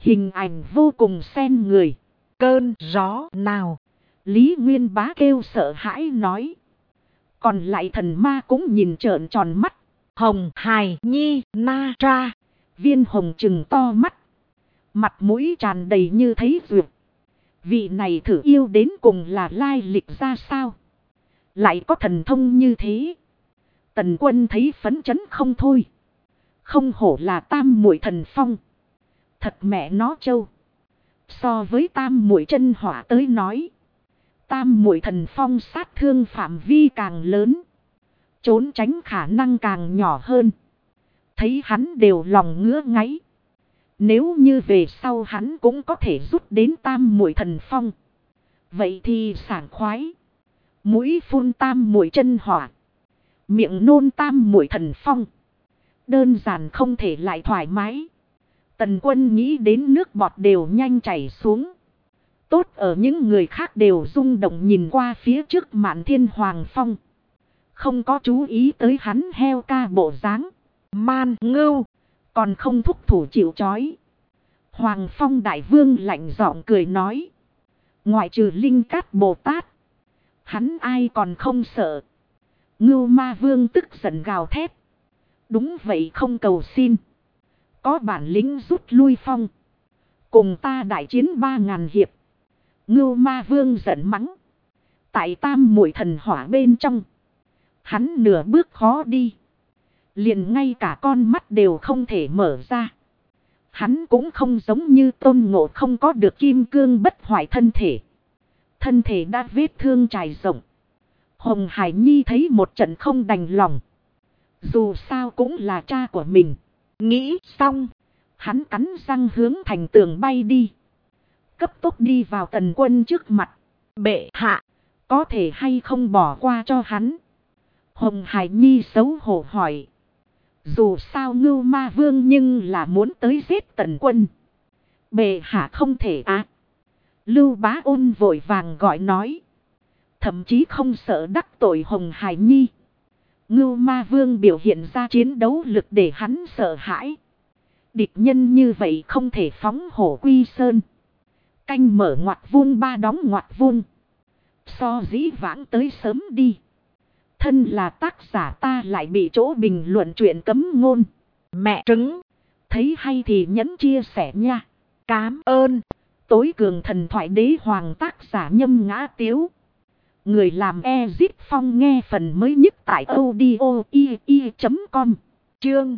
Hình ảnh vô cùng xen người. Cơn gió nào? Lý Nguyên Bá kêu sợ hãi nói. Còn lại thần ma cũng nhìn trợn tròn mắt. Hồng Hải Nhi Na Tra. Viên Hồng trừng to mắt. Mặt mũi tràn đầy như thấy duyệt. Vị này thử yêu đến cùng là lai lịch ra sao? Lại có thần thông như thế. Tần Quân thấy phấn chấn không thôi. Không hổ là tam muội thần phong. Thật mẹ nó trâu. So với tam muội chân hỏa tới nói. Tam muội thần phong sát thương phạm vi càng lớn. Trốn tránh khả năng càng nhỏ hơn. Thấy hắn đều lòng ngứa ngáy. Nếu như về sau hắn cũng có thể rút đến tam muội thần phong. Vậy thì sảng khoái. Mũi phun tam muội chân hỏa. Miệng nôn tam muội thần phong. Đơn giản không thể lại thoải mái. Tần Quân nghĩ đến nước bọt đều nhanh chảy xuống. Tốt ở những người khác đều rung động nhìn qua phía trước Mạn Thiên Hoàng Phong. Không có chú ý tới hắn heo ca bộ dáng. Man ngưu. Còn không thúc thủ chịu trói. Hoàng Phong Đại Vương lạnh giọng cười nói. Ngoại trừ Linh Cát Bồ Tát. Hắn ai còn không sợ. Ngưu Ma Vương tức giận gào thét. Đúng vậy không cầu xin. Có bản lĩnh rút lui phong. Cùng ta đại chiến 3.000 hiệp. Ngưu Ma Vương giận mắng. Tại tam muội thần hỏa bên trong. Hắn nửa bước khó đi. Liền ngay cả con mắt đều không thể mở ra. Hắn cũng không giống như Tôn Ngộ không có được kim cương bất hoại thân thể. Thân thể đã vết thương trải rộng. Hồng Hải Nhi thấy một trận không đành lòng. Dù sao cũng là cha của mình. Nghĩ xong. Hắn cắn răng hướng thành tường bay đi. Cấp tốc đi vào Tần Quân trước mặt. Bệ hạ. Có thể hay không bỏ qua cho hắn. Hồng Hải Nhi xấu hổ hỏi. Dù sao Ngưu Ma Vương nhưng là muốn tới giết Tần Quân. Bệ hạ không thể á. Lưu Bá Ôn vội vàng gọi nói. Thậm chí không sợ đắc tội Hồng Hải Nhi. Ngưu Ma Vương biểu hiện ra chiến đấu lực để hắn sợ hãi. Địch nhân như vậy không thể phóng hổ quy sơn. Canh mở ngoặt vuông ba đóng ngoặt vuông. So dĩ vãng tới sớm đi. Thân là tác giả ta lại bị chỗ bình luận chuyện cấm ngôn. Mẹ trứng. Thấy hay thì nhấn chia sẻ nha. Cám ơn. Tối cường thần thoại đế hoàng tác giả Nhâm Ngã Tiếu. Người làm Ezip Phong nghe phần mới nhất tại audio.com. Chương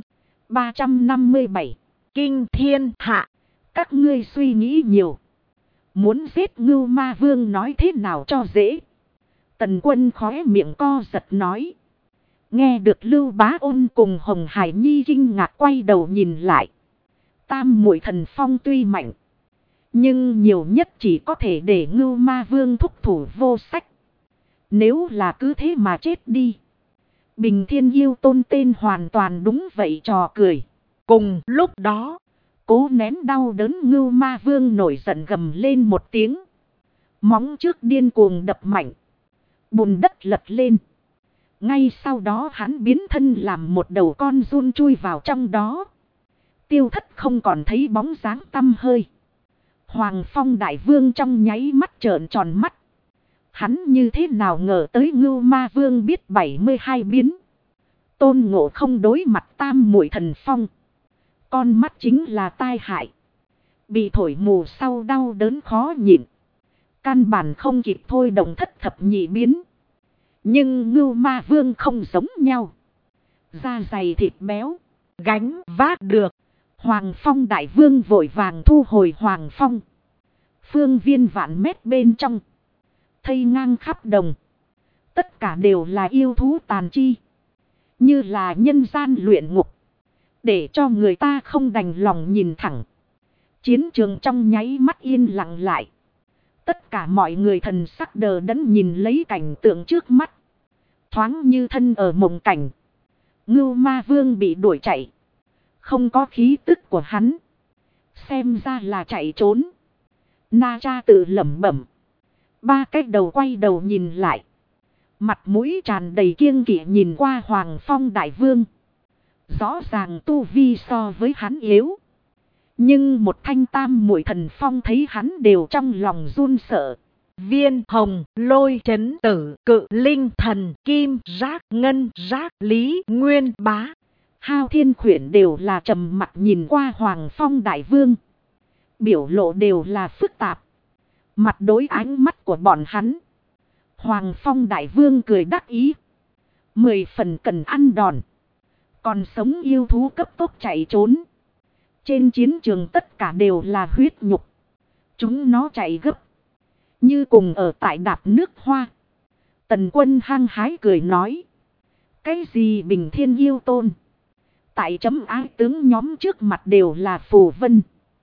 357. Kinh thiên hạ. Các ngươi suy nghĩ nhiều. Muốn giết Ngưu Ma Vương nói thế nào cho dễ. Tần Quân khóe miệng co giật nói. Nghe được Lưu Bá Ôn cùng Hồng Hải Nhi kinh ngạc quay đầu nhìn lại. Tam muội thần phong tuy mạnh. Nhưng nhiều nhất chỉ có thể để Ngưu Ma Vương thúc thủ vô sách. Nếu là cứ thế mà chết đi. Bình Thiên Yêu Tôn tên hoàn toàn đúng vậy trò cười. Cùng lúc đó. Cố nén đau đớn Ngưu Ma Vương nổi giận gầm lên một tiếng. Móng trước điên cuồng đập mạnh. Bùn đất lật lên. Ngay sau đó hắn biến thân làm một đầu con giun chui vào trong đó. Tiêu thất không còn thấy bóng dáng tăm hơi. Hoàng Phong Đại Vương trong nháy mắt trợn tròn mắt. Hắn như thế nào ngờ tới Ngưu Ma Vương biết 72 biến. Tôn Ngộ không đối mặt tam muội thần phong. Con mắt chính là tai hại. Bị thổi mù sau đau đớn khó nhịn. Căn bản không kịp thôi động thất thập nhị biến. Nhưng Ngưu Ma Vương không giống nhau. Da dày thịt béo. Gánh vác được. Hoàng Phong Đại Vương vội vàng thu hồi Hoàng Phong. Phương viên vạn mét bên trong. Thây ngang khắp đồng. Tất cả đều là yêu thú tàn chi. Như là nhân gian luyện ngục. Để cho người ta không đành lòng nhìn thẳng. Chiến trường trong nháy mắt yên lặng lại. Tất cả mọi người thần sắc đờ đẫn nhìn lấy cảnh tượng trước mắt. Thoáng như thân ở mộng cảnh. Ngưu Ma Vương bị đuổi chạy. Không có khí tức của hắn. Xem ra là chạy trốn. Na Cha tự lẩm bẩm. Ba cái đầu quay đầu nhìn lại. Mặt mũi tràn đầy kiêng kỵ nhìn qua Hoàng Phong Đại Vương. Rõ ràng tu vi so với hắn yếu. Nhưng một thanh tam muội thần phong thấy hắn đều trong lòng run sợ. Viên, hồng, lôi, chấn, tử, cự, linh, thần, kim, giác, ngân, giác, lý, nguyên, bá. Hao Thiên Khuyển đều là trầm mặc nhìn qua Hoàng Phong Đại Vương. Biểu lộ đều là phức tạp. Mặt đối ánh mắt của bọn hắn. Hoàng Phong Đại Vương cười đắc ý. 10 phần cần ăn đòn. Còn sống yêu thú cấp tốc chạy trốn. Trên chiến trường tất cả đều là huyết nhục. Chúng nó chạy gấp. Như cùng ở tại đạp nước hoa. Tần Quân hăng hái cười nói. Cái gì Bình Thiên Yêu Tôn? Tại chấm ái tướng nhóm trước mặt đều là phù vân.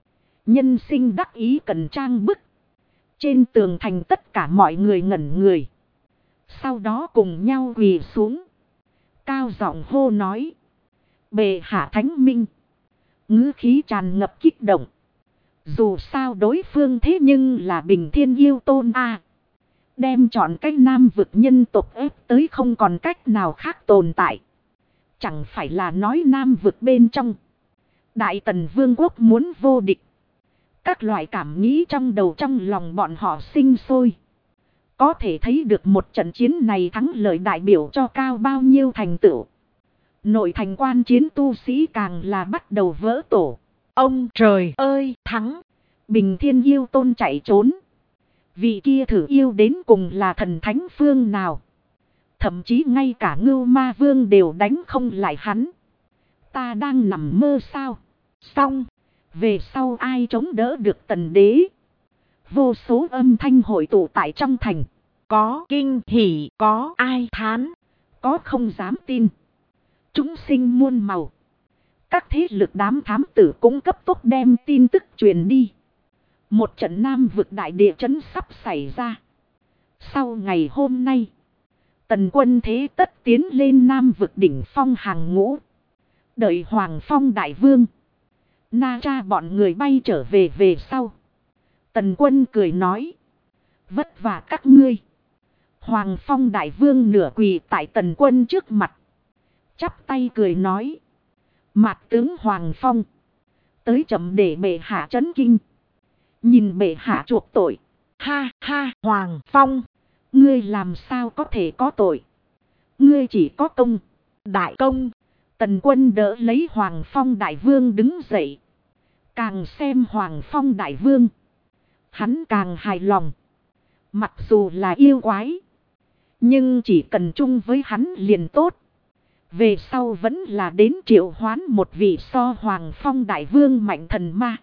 Nhân sinh đắc ý cần trang bức. Trên tường thành tất cả mọi người ngẩn người. Sau đó cùng nhau quỳ xuống. Cao giọng hô nói. Bệ hạ thánh minh. Ngữ khí tràn ngập kích động. Dù sao đối phương thế nhưng là Bình Thiên Yêu Tôn a. Đem chọn cách nam vực nhân tộc ép tới không còn cách nào khác tồn tại. Chẳng phải là nói nam vực bên trong. Đại Tần Vương quốc muốn vô địch. Các loại cảm nghĩ trong đầu trong lòng bọn họ sinh sôi. Có thể thấy được một trận chiến này thắng lợi đại biểu cho cao bao nhiêu thành tựu. Nội thành quan chiến tu sĩ càng là bắt đầu vỡ tổ. Ông trời ơi, thắng! Bình Thiên Yêu Tôn chạy trốn. Vị kia thử yêu đến cùng là thần thánh phương nào. Thậm chí ngay cả Ngưu Ma Vương đều đánh không lại hắn. Ta đang nằm mơ sao? Xong, về sau ai chống đỡ được Tần Đế? Vô số âm thanh hội tụ tại trong thành. Có kinh hỉ, có ai thán, có không dám tin. Chúng sinh muôn màu. Các thế lực đám thám tử cũng cấp tốc đem tin tức truyền đi. Một trận nam vực đại địa chấn sắp xảy ra. Sau ngày hôm nay, Tần Quân thế tất tiến lên nam vực đỉnh phong hàng ngũ. Đợi Hoàng Phong Đại Vương, Na Tra bọn người bay trở về sau. Tần Quân cười nói. Vất vả các ngươi. Hoàng Phong Đại Vương nửa quỳ tại Tần Quân trước mặt. Chắp tay cười nói. Mạc tướng Hoàng Phong. Tới chậm để bệ hạ chấn kinh. Nhìn bệ hạ chuộc tội. Ha ha, Hoàng Phong. Ngươi làm sao có thể có tội. Ngươi chỉ có công. Đại công. Tần Quân đỡ lấy Hoàng Phong Đại Vương đứng dậy. Càng xem Hoàng Phong Đại Vương, hắn càng hài lòng. Mặc dù là yêu quái, nhưng chỉ cần chung với hắn liền tốt. Về sau vẫn là đến triệu hoán một vị so Hoàng Phong Đại Vương mạnh thần ma.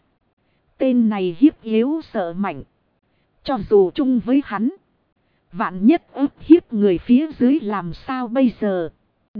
Tên này hiếp yếu sợ mạnh. Cho dù chung với hắn, vạn nhất ức hiếp người phía dưới làm sao bây giờ.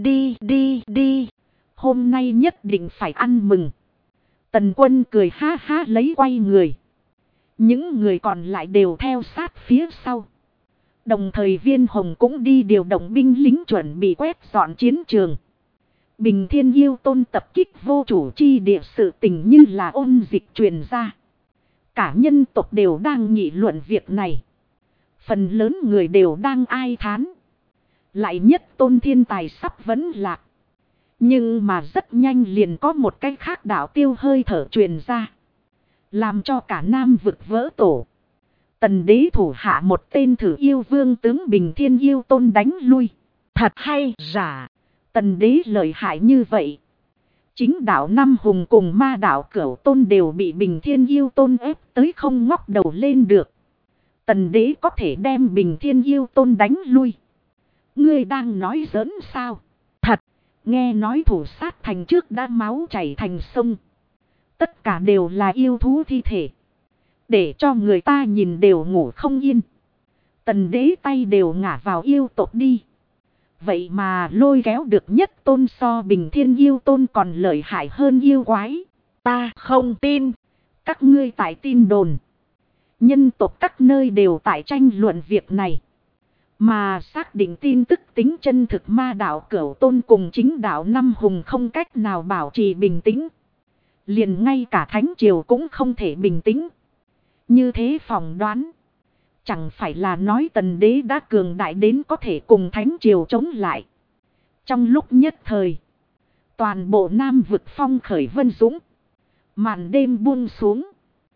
Đi. Hôm nay nhất định phải ăn mừng. Tần Quân cười ha ha lấy quay người. Những người còn lại đều theo sát phía sau. Đồng thời Viên Hồng cũng đi điều động binh lính chuẩn bị quét dọn chiến trường. Bình Thiên Yêu Tôn tập kích vô chủ chi địa sự tình như là ôn dịch truyền ra. Cả nhân tộc đều đang nghị luận việc này. Phần lớn người đều đang ai thán. Lại nhất Tôn thiên tài sắp vẫn lạc. Nhưng mà rất nhanh liền có một cái khác đạo tiêu hơi thở truyền ra. Làm cho cả nam vực vỡ tổ. Tần Đế thủ hạ một tên thử yêu vương tướng Bình Thiên Yêu Tôn đánh lui. Thật hay giả. Tần Đế lợi hại như vậy. Chính đạo Năm Hùng cùng ma đạo Cửu Tôn đều bị Bình Thiên Yêu Tôn ép tới không ngóc đầu lên được. Tần Đế có thể đem Bình Thiên Yêu Tôn đánh lui. Ngươi đang nói giỡn sao? Thật. Nghe nói thủ sát thành trước đã máu chảy thành sông. Tất cả đều là yêu thú thi thể. Để cho người ta nhìn đều ngủ không yên. Tần Đế tay đều ngả vào yêu tộc đi. Vậy mà lôi kéo được nhất tôn so Bình Thiên Yêu Tôn còn lợi hại hơn yêu quái. Ta không tin. Các ngươi tại tin đồn. Nhân tộc các nơi đều tại tranh luận việc này. Mà xác định tin tức tính chân thực ma đạo Cửu Tôn cùng chính đạo Năm Hùng không cách nào bảo trì bình tĩnh. Liền ngay cả Thánh Triều cũng không thể bình tĩnh. Như thế phỏng đoán. Chẳng phải là nói Tần Đế đã cường đại đến có thể cùng Thánh Triều chống lại. Trong lúc nhất thời, toàn bộ Nam vực phong khởi vân dũng. Màn đêm buông xuống.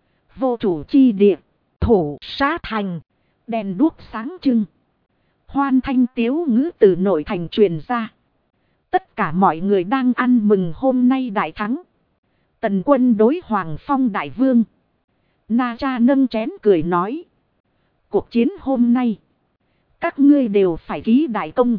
Vô chủ chi địa. Thủ sát thành. Đèn đuốc sáng trưng. Hoan thanh tiếu ngữ từ nội thành truyền ra. Tất cả mọi người đang ăn mừng hôm nay đại thắng. Tần quân đối Hoàng Phong đại vương. Na Cha nâng chén cười nói. Cuộc chiến hôm nay. Các ngươi đều phải ký đại công.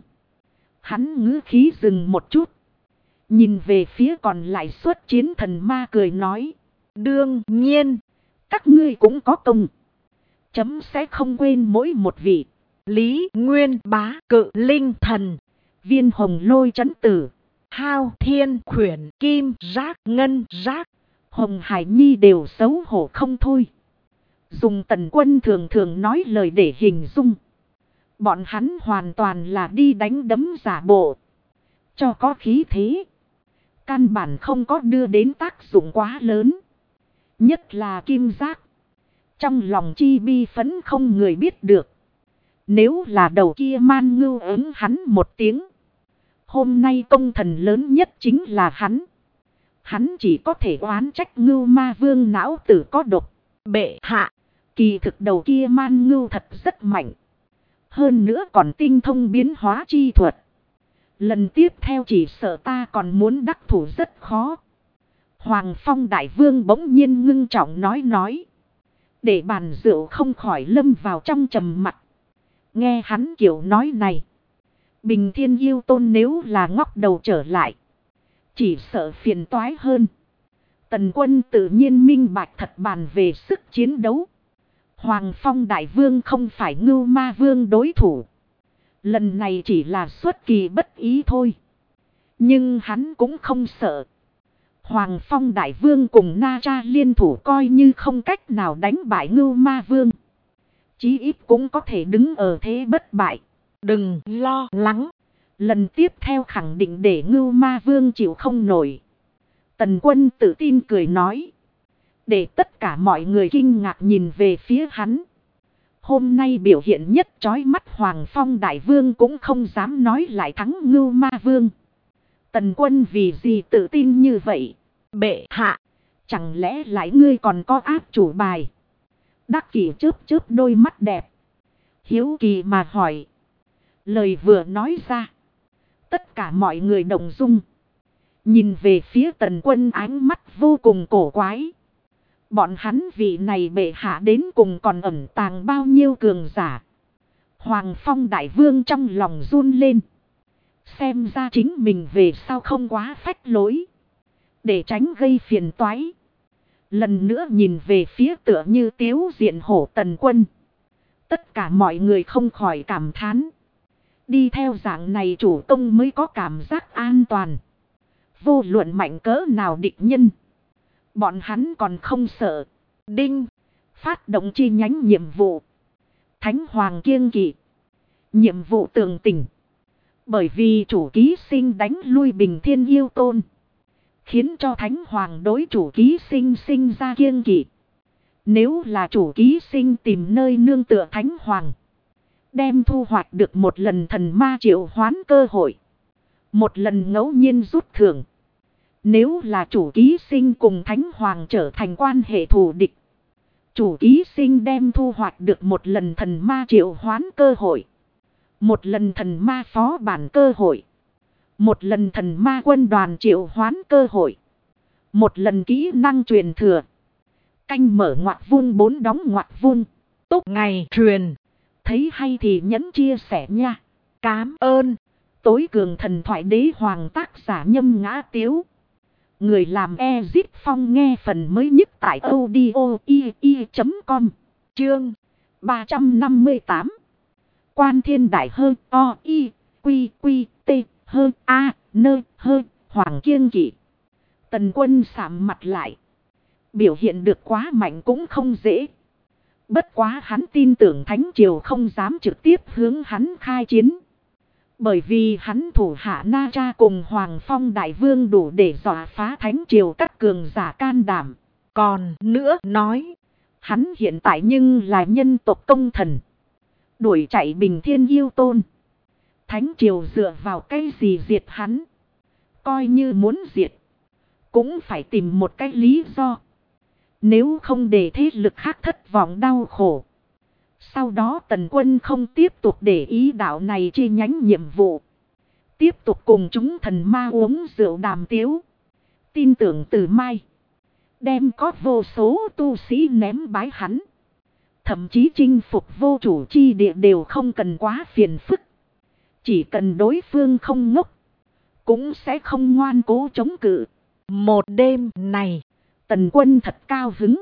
Hắn ngữ khí dừng một chút. Nhìn về phía còn lại xuất chiến thần ma cười nói. Đương nhiên. Các ngươi cũng có công. Chấm sẽ không quên mỗi một vị. Lý Nguyên Bá Cự Linh Thần. Viên Hồng Lôi Chấn Tử. Hao Thiên Khuyển Kim Giác Ngân Giác. Hồng Hải Nhi đều xấu hổ không thôi. Dùng Tần quân thường thường nói lời để hình dung. Bọn hắn hoàn toàn là đi đánh đấm giả bộ. Cho có khí thế. Căn bản không có đưa đến tác dụng quá lớn. Nhất là Kim Giác. Trong lòng chi bi phấn không người biết được. Nếu là đầu kia man ngưu ứng hắn một tiếng. Hôm nay công thần lớn nhất chính là hắn. Hắn chỉ có thể oán trách ngưu ma vương não tử có độc. Bệ hạ. Kỳ thực đầu kia man ngưu thật rất mạnh. Hơn nữa còn tinh thông biến hóa chi thuật. Lần tiếp theo chỉ sợ ta còn muốn đắc thủ rất khó. Hoàng Phong đại vương bỗng nhiên ngưng trọng nói. Để bàn rượu không khỏi lâm vào trong trầm mặc. Nghe hắn kiểu nói này. Bình Thiên Yêu Tôn nếu là ngóc đầu trở lại. Chỉ sợ phiền toái hơn. Tần quân tự nhiên minh bạch thật bàn về sức chiến đấu. Hoàng Phong đại vương không phải ngưu ma vương đối thủ. Lần này chỉ là xuất kỳ bất ý thôi. Nhưng hắn cũng không sợ. Hoàng Phong đại vương cùng Na Cha liên thủ coi như không cách nào đánh bại ngưu ma vương. Chí ít cũng có thể đứng ở thế bất bại. Đừng lo lắng. Lần tiếp theo khẳng định để ngưu ma vương chịu không nổi. Tần quân tự tin cười nói. Để tất cả mọi người kinh ngạc nhìn về phía hắn. Hôm nay biểu hiện nhất chói mắt Hoàng Phong đại vương cũng không dám nói lại thắng ngưu ma vương. Tần quân vì gì tự tin như vậy? Bệ hạ. Chẳng lẽ lại ngươi còn có áp chủ bài? Đắc Kỷ chớp đôi mắt đẹp. Hiếu kỳ mà hỏi. Lời vừa nói ra. Tất cả mọi người động dung. Nhìn về phía tần quân ánh mắt vô cùng cổ quái. Bọn hắn vị này bệ hạ đến cùng còn ẩn tàng bao nhiêu cường giả. Hoàng Phong đại vương trong lòng run lên. Xem ra chính mình về sau không quá phách lối. Để tránh gây phiền toái. Lần nữa nhìn về phía tựa như tiếu diện hổ tần quân. Tất cả mọi người không khỏi cảm thán. Đi theo dạng này chủ công mới có cảm giác an toàn. Vô luận mạnh cỡ nào địch nhân. Bọn hắn còn không sợ. Đinh. Phát động chi nhánh nhiệm vụ. Thánh Hoàng kiêng kỵ. Nhiệm vụ tường tình. Bởi vì chủ ký sinh đánh lui Bình Thiên Yêu Tôn. Khiến cho Thánh Hoàng đối chủ ký sinh sinh ra kiêng kỵ. Nếu là chủ ký sinh tìm nơi nương tựa Thánh Hoàng. Đem thu hoạch được một lần thần ma triệu hoán cơ hội. Một lần ngẫu nhiên rút thưởng. Nếu là chủ ký sinh cùng Thánh Hoàng trở thành quan hệ thù địch. Chủ ký sinh đem thu hoạch được một lần thần ma triệu hoán cơ hội. Một lần thần ma phó bản cơ hội. Một lần thần ma quân đoàn triệu hoán cơ hội. Một lần kỹ năng truyền thừa. Canh mở ngoặc vuông 4 đóng ngoặc vuông. Túc ngày truyền. Thấy hay thì nhấn chia sẻ nha. Cám ơn. Tối cường thần thoại đế hoàng tác giả Nhâm Ngã Tiếu. Người làm Ezit Phong nghe phần mới nhất tại audio.com. Chương 358. Quan thiên đại hơn o i quy quy t hơn a nơ hơn hoàng kiêng kỵ. Tần quân sạm mặt lại. Biểu hiện được quá mạnh cũng không dễ. Bất quá hắn tin tưởng Thánh Triều không dám trực tiếp hướng hắn khai chiến. Bởi vì hắn thủ hạ Na Cha cùng Hoàng Phong đại vương đủ để dọa phá Thánh Triều các cường giả can đảm. Còn nữa nói. Hắn hiện tại nhưng là nhân tộc công thần. Đuổi chạy Bình Thiên Yêu Tôn. Thánh Triều dựa vào cái gì diệt hắn. Coi như muốn diệt. cũng phải tìm một cái lý do. Nếu không để thế lực khác thất vọng đau khổ. Sau đó Tần Quân không tiếp tục để ý đạo này chi nhánh nhiệm vụ. Tiếp tục cùng chúng thần ma uống rượu đàm tiếu. Tin tưởng từ mai. Đem có vô số tu sĩ ném bái hắn. Thậm chí chinh phục vô chủ chi địa đều không cần quá phiền phức. Chỉ cần đối phương không ngốc. Cũng sẽ không ngoan cố chống cự. Một đêm này, Tần Quân thật cao hứng.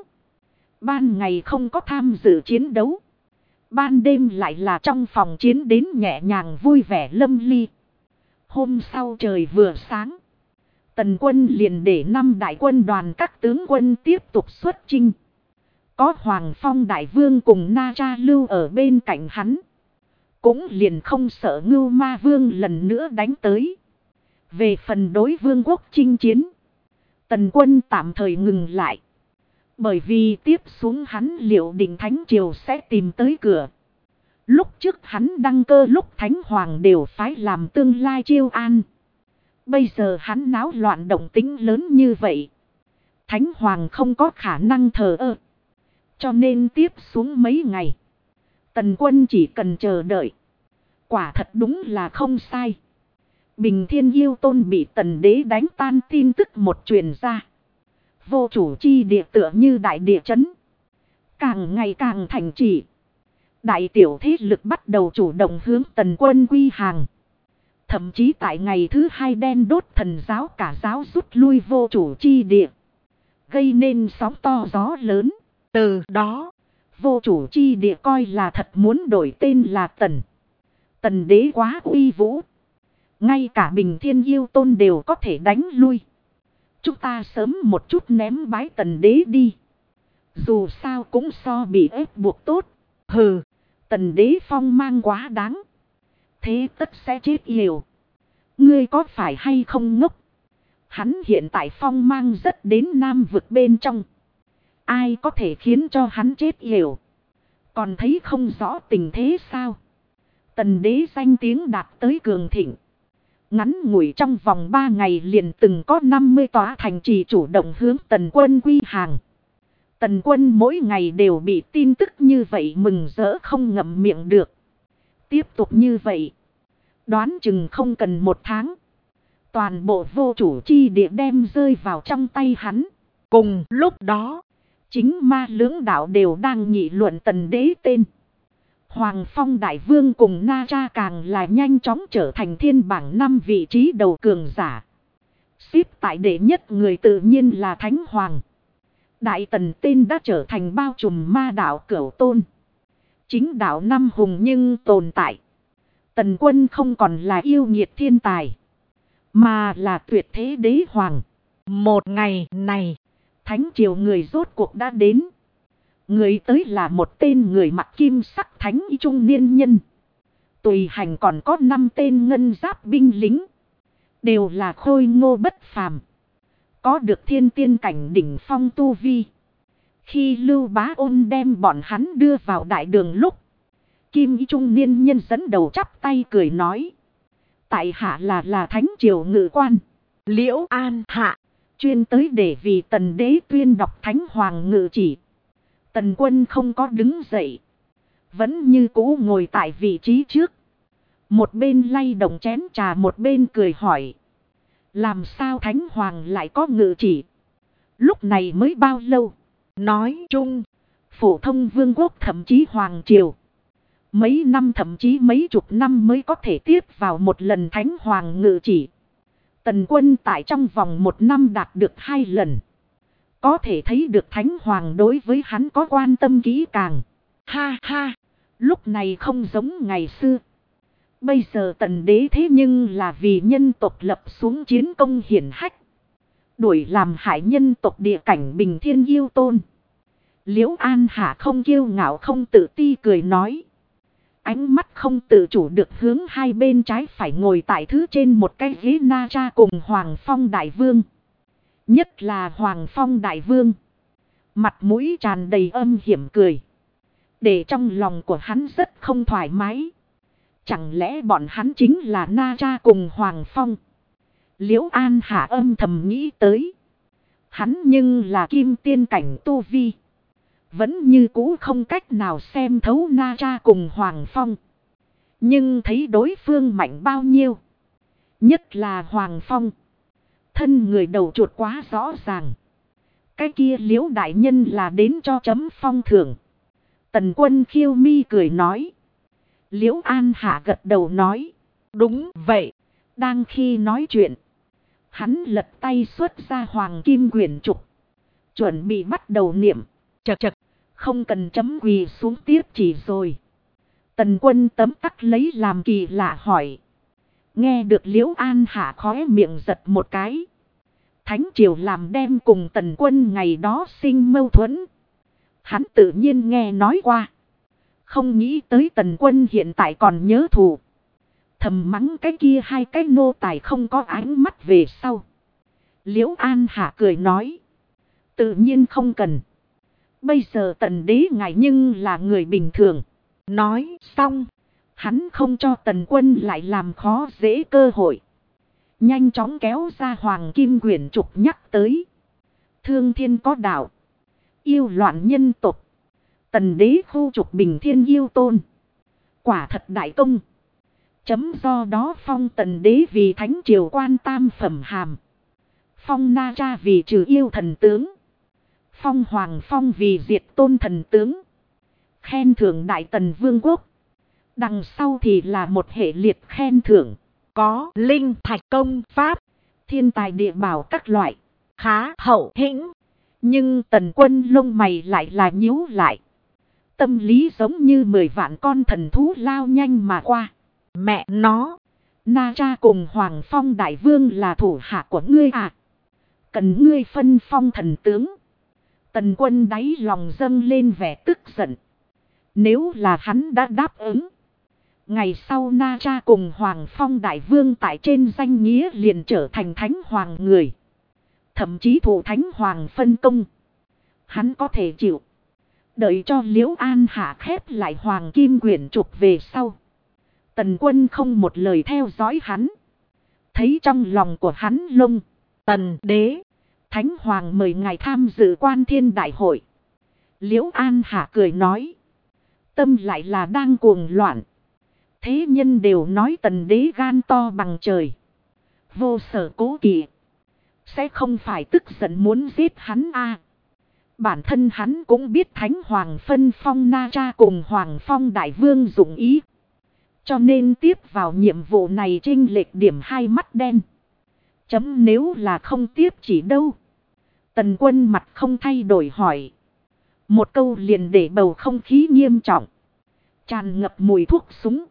Ban ngày không có tham dự chiến đấu. Ban đêm lại là trong phòng chiến đến nhẹ nhàng vui vẻ lâm ly. Hôm sau trời vừa sáng. Tần Quân liền để 5 đại quân đoàn các tướng quân tiếp tục xuất chinh. Có Hoàng Phong Đại Vương cùng Na Cha lưu ở bên cạnh hắn. Cũng liền không sợ Ngưu Ma Vương lần nữa đánh tới. Về phần đối vương quốc chinh chiến. Tần Quân tạm thời ngừng lại. Bởi vì tiếp xuống hắn liệu định Thánh Triều sẽ tìm tới cửa. Lúc trước hắn đăng cơ lúc Thánh Hoàng đều phái làm tương lai chiêu an. Bây giờ hắn náo loạn động tính lớn như vậy. Thánh Hoàng không có khả năng thờ ơ. Cho nên tiếp xuống mấy ngày. Tần Quân chỉ cần chờ đợi. Quả thật đúng là không sai. Bình Thiên Yêu Tôn bị Tần Đế đánh tan tin tức một truyền ra. Vô chủ chi địa tựa như đại địa chấn. Càng ngày càng thành trì. Đại tiểu thế lực bắt đầu chủ động hướng Tần Quân quy hàng. Thậm chí tại ngày thứ 2 đen đốt thần giáo cả giáo rút lui vô chủ chi địa. Gây nên sóng to gió lớn. Từ đó, vô chủ chi địa coi là thật muốn đổi tên là Tần. Tần Đế quá uy vũ. Ngay cả Bình Thiên Yêu Tôn đều có thể đánh lui. Chúng ta sớm một chút ném bái Tần Đế đi. Dù sao cũng so bị ép buộc tốt. hừ, Tần Đế phong mang quá đáng. Thế tất sẽ chết yểu. Ngươi có phải hay không ngốc? Hắn hiện tại phong mang rất đến Nam vực bên trong. Ai có thể khiến cho hắn chết yểu? Còn thấy không rõ tình thế sao? Tần Đế danh tiếng đạt tới cường thịnh. Ngắn ngủi trong vòng 3 ngày liền từng có 50 tòa thành trì chủ động hướng Tần Quân quy hàng. Tần Quân mỗi ngày đều bị tin tức như vậy mừng rỡ không ngậm miệng được. Tiếp tục như vậy. Đoán chừng không cần 1 tháng. Toàn bộ vô chủ chi địa đem rơi vào trong tay hắn. Cùng lúc đó, chính ma lưỡng đạo đều đang nghị luận Tần Đế tên. Hoàng Phong Đại Vương cùng Na Cha càng là nhanh chóng trở thành thiên bảng 5 vị trí đầu cường giả. Xếp tại đệ nhất người tự nhiên là Thánh Hoàng. Đại Tần tên đã trở thành bao trùm ma đạo Cửu Tôn. Chính đạo năm hùng nhưng tồn tại. Tần Quân không còn là yêu nghiệt thiên tài. Mà là tuyệt thế đế hoàng. một ngày này, Thánh triều người rốt cuộc đã đến. Người tới là một tên người mặc kim sắc thánh y trung niên nhân. Tùy hành còn có 5 tên ngân giáp binh lính. Đều là khôi ngô bất phàm. Có được thiên tiên cảnh đỉnh phong tu vi. Khi Lưu Bá Ôn đem bọn hắn đưa vào đại đường lúc. Kim y trung niên nhân dẫn đầu chắp tay cười nói. Tại hạ là thánh triều ngự quan. Liễu An Hạ. Chuyên tới để vì Tần Đế tuyên đọc Thánh Hoàng ngự chỉ. Tần Quân không có đứng dậy. Vẫn như cũ ngồi tại vị trí trước. Một bên lay động chén trà một bên cười hỏi. Làm sao Thánh Hoàng lại có ngự chỉ? Lúc này mới bao lâu? Nói chung, phổ thông vương quốc thậm chí Hoàng triều. Mấy năm thậm chí mấy chục năm mới có thể tiếp vào một lần Thánh Hoàng ngự chỉ. Tần Quân tại trong vòng 1 năm đạt được 2 lần. Có thể thấy được Thánh Hoàng đối với hắn có quan tâm kỹ càng. ha ha, Lúc này không giống ngày xưa. Bây giờ Tần Đế thế nhưng là vì nhân tộc lập xuống chiến công hiển hách. Đuổi làm hại nhân tộc địa cảnh Bình Thiên Yêu Tôn. Liễu An Hạ không kiêu ngạo không tự ti cười nói. Ánh mắt không tự chủ được hướng hai bên trái phải ngồi tại thứ trên một cái ghế Na Cha cùng Hoàng Phong Đại Vương. Nhất là Hoàng Phong Đại Vương. Mặt mũi tràn đầy âm hiểm cười. Để trong lòng của hắn rất không thoải mái. Chẳng lẽ bọn hắn chính là Na Cha cùng Hoàng Phong? Liễu An Hạ âm thầm nghĩ tới. Hắn nhưng là kim tiên cảnh tu vi. Vẫn như cũ không cách nào xem thấu Na Tra cùng Hoàng Phong. Nhưng thấy đối phương mạnh bao nhiêu. Nhất là Hoàng Phong. Thân người đầu chuột quá rõ ràng. Cái kia Liễu đại nhân là đến cho chấm phong thưởng. Tần Quân khiêu mi cười nói. Liễu An Hạ gật đầu nói. Đúng vậy. Đang khi nói chuyện. Hắn lật tay xuất ra hoàng kim quyển trục. Chuẩn bị bắt đầu niệm. Chật chật. Không cần chấm quỳ xuống tiếp chỉ rồi. Tần Quân tấm tắc lấy làm kỳ lạ hỏi. Nghe được Liễu An Hạ khóe miệng giật một cái. Thánh triều làm đem cùng Tần Quân ngày đó sinh mâu thuẫn. Hắn tự nhiên nghe nói qua. Không nghĩ tới Tần Quân hiện tại còn nhớ thù. Thầm mắng cái kia hai cái nô tài không có ánh mắt về sau. Liễu An Hạ cười nói. Tự nhiên không cần. Bây giờ Tần đế ngài nhưng là người bình thường. Nói xong. Hắn không cho Tần Quân lại làm khó dễ cơ hội. Nhanh chóng kéo ra hoàng kim quyển trục nhắc tới. Thương thiên có đạo. Yêu loạn nhân tục. Tần đế khu trục bình thiên yêu tôn. Quả thật đại công. Chấm do đó phong Tần đế vì thánh triều quan tam phẩm hàm. Phong Na Tra vì trừ yêu thần tướng. Phong Hoàng Phong vì diệt tôn thần tướng. Khen thưởng Đại Tần Vương quốc. Đằng sau thì là một hệ liệt khen thưởng. Có linh thạch công pháp. Thiên tài địa bảo các loại. Khá hậu hĩnh. Nhưng Tần Quân lông mày lại là nhíu lại. Tâm lý giống như 10 vạn con thần thú lao nhanh mà qua. Mẹ nó. Na Tra cùng Hoàng Phong Đại Vương là thủ hạ của ngươi à. Cần ngươi phân phong thần tướng. Tần Quân đáy lòng dâng lên vẻ tức giận. Nếu là hắn đã đáp ứng. Ngày sau Na Tra cùng Hoàng Phong Đại Vương tại trên danh nghĩa liền trở thành thánh hoàng người. Thậm chí thủ thánh hoàng phân công. Hắn có thể chịu. Đợi cho Liễu An Hạ khép lại hoàng kim quyển trục về sau. Tần Quân không một lời theo dõi hắn. Thấy trong lòng của hắn lông. Tần đế. Thánh hoàng mời ngài tham dự Quan Thiên Đại hội. Liễu An Hạ cười nói. Tâm lại là đang cuồng loạn. Thế nhân đều nói Tần đế gan to bằng trời. Vô sở cố kỵ. Sẽ không phải tức giận muốn giết hắn à. Bản thân hắn cũng biết Thánh Hoàng phân phong Na Tra cùng Hoàng Phong Đại Vương dụng ý. Cho nên tiếp vào nhiệm vụ này chênh lệch điểm hai mắt đen. Chấm nếu là không tiếp chỉ đâu. Tần Quân mặt không thay đổi hỏi. Một câu liền để bầu không khí nghiêm trọng. Tràn ngập mùi thuốc súng.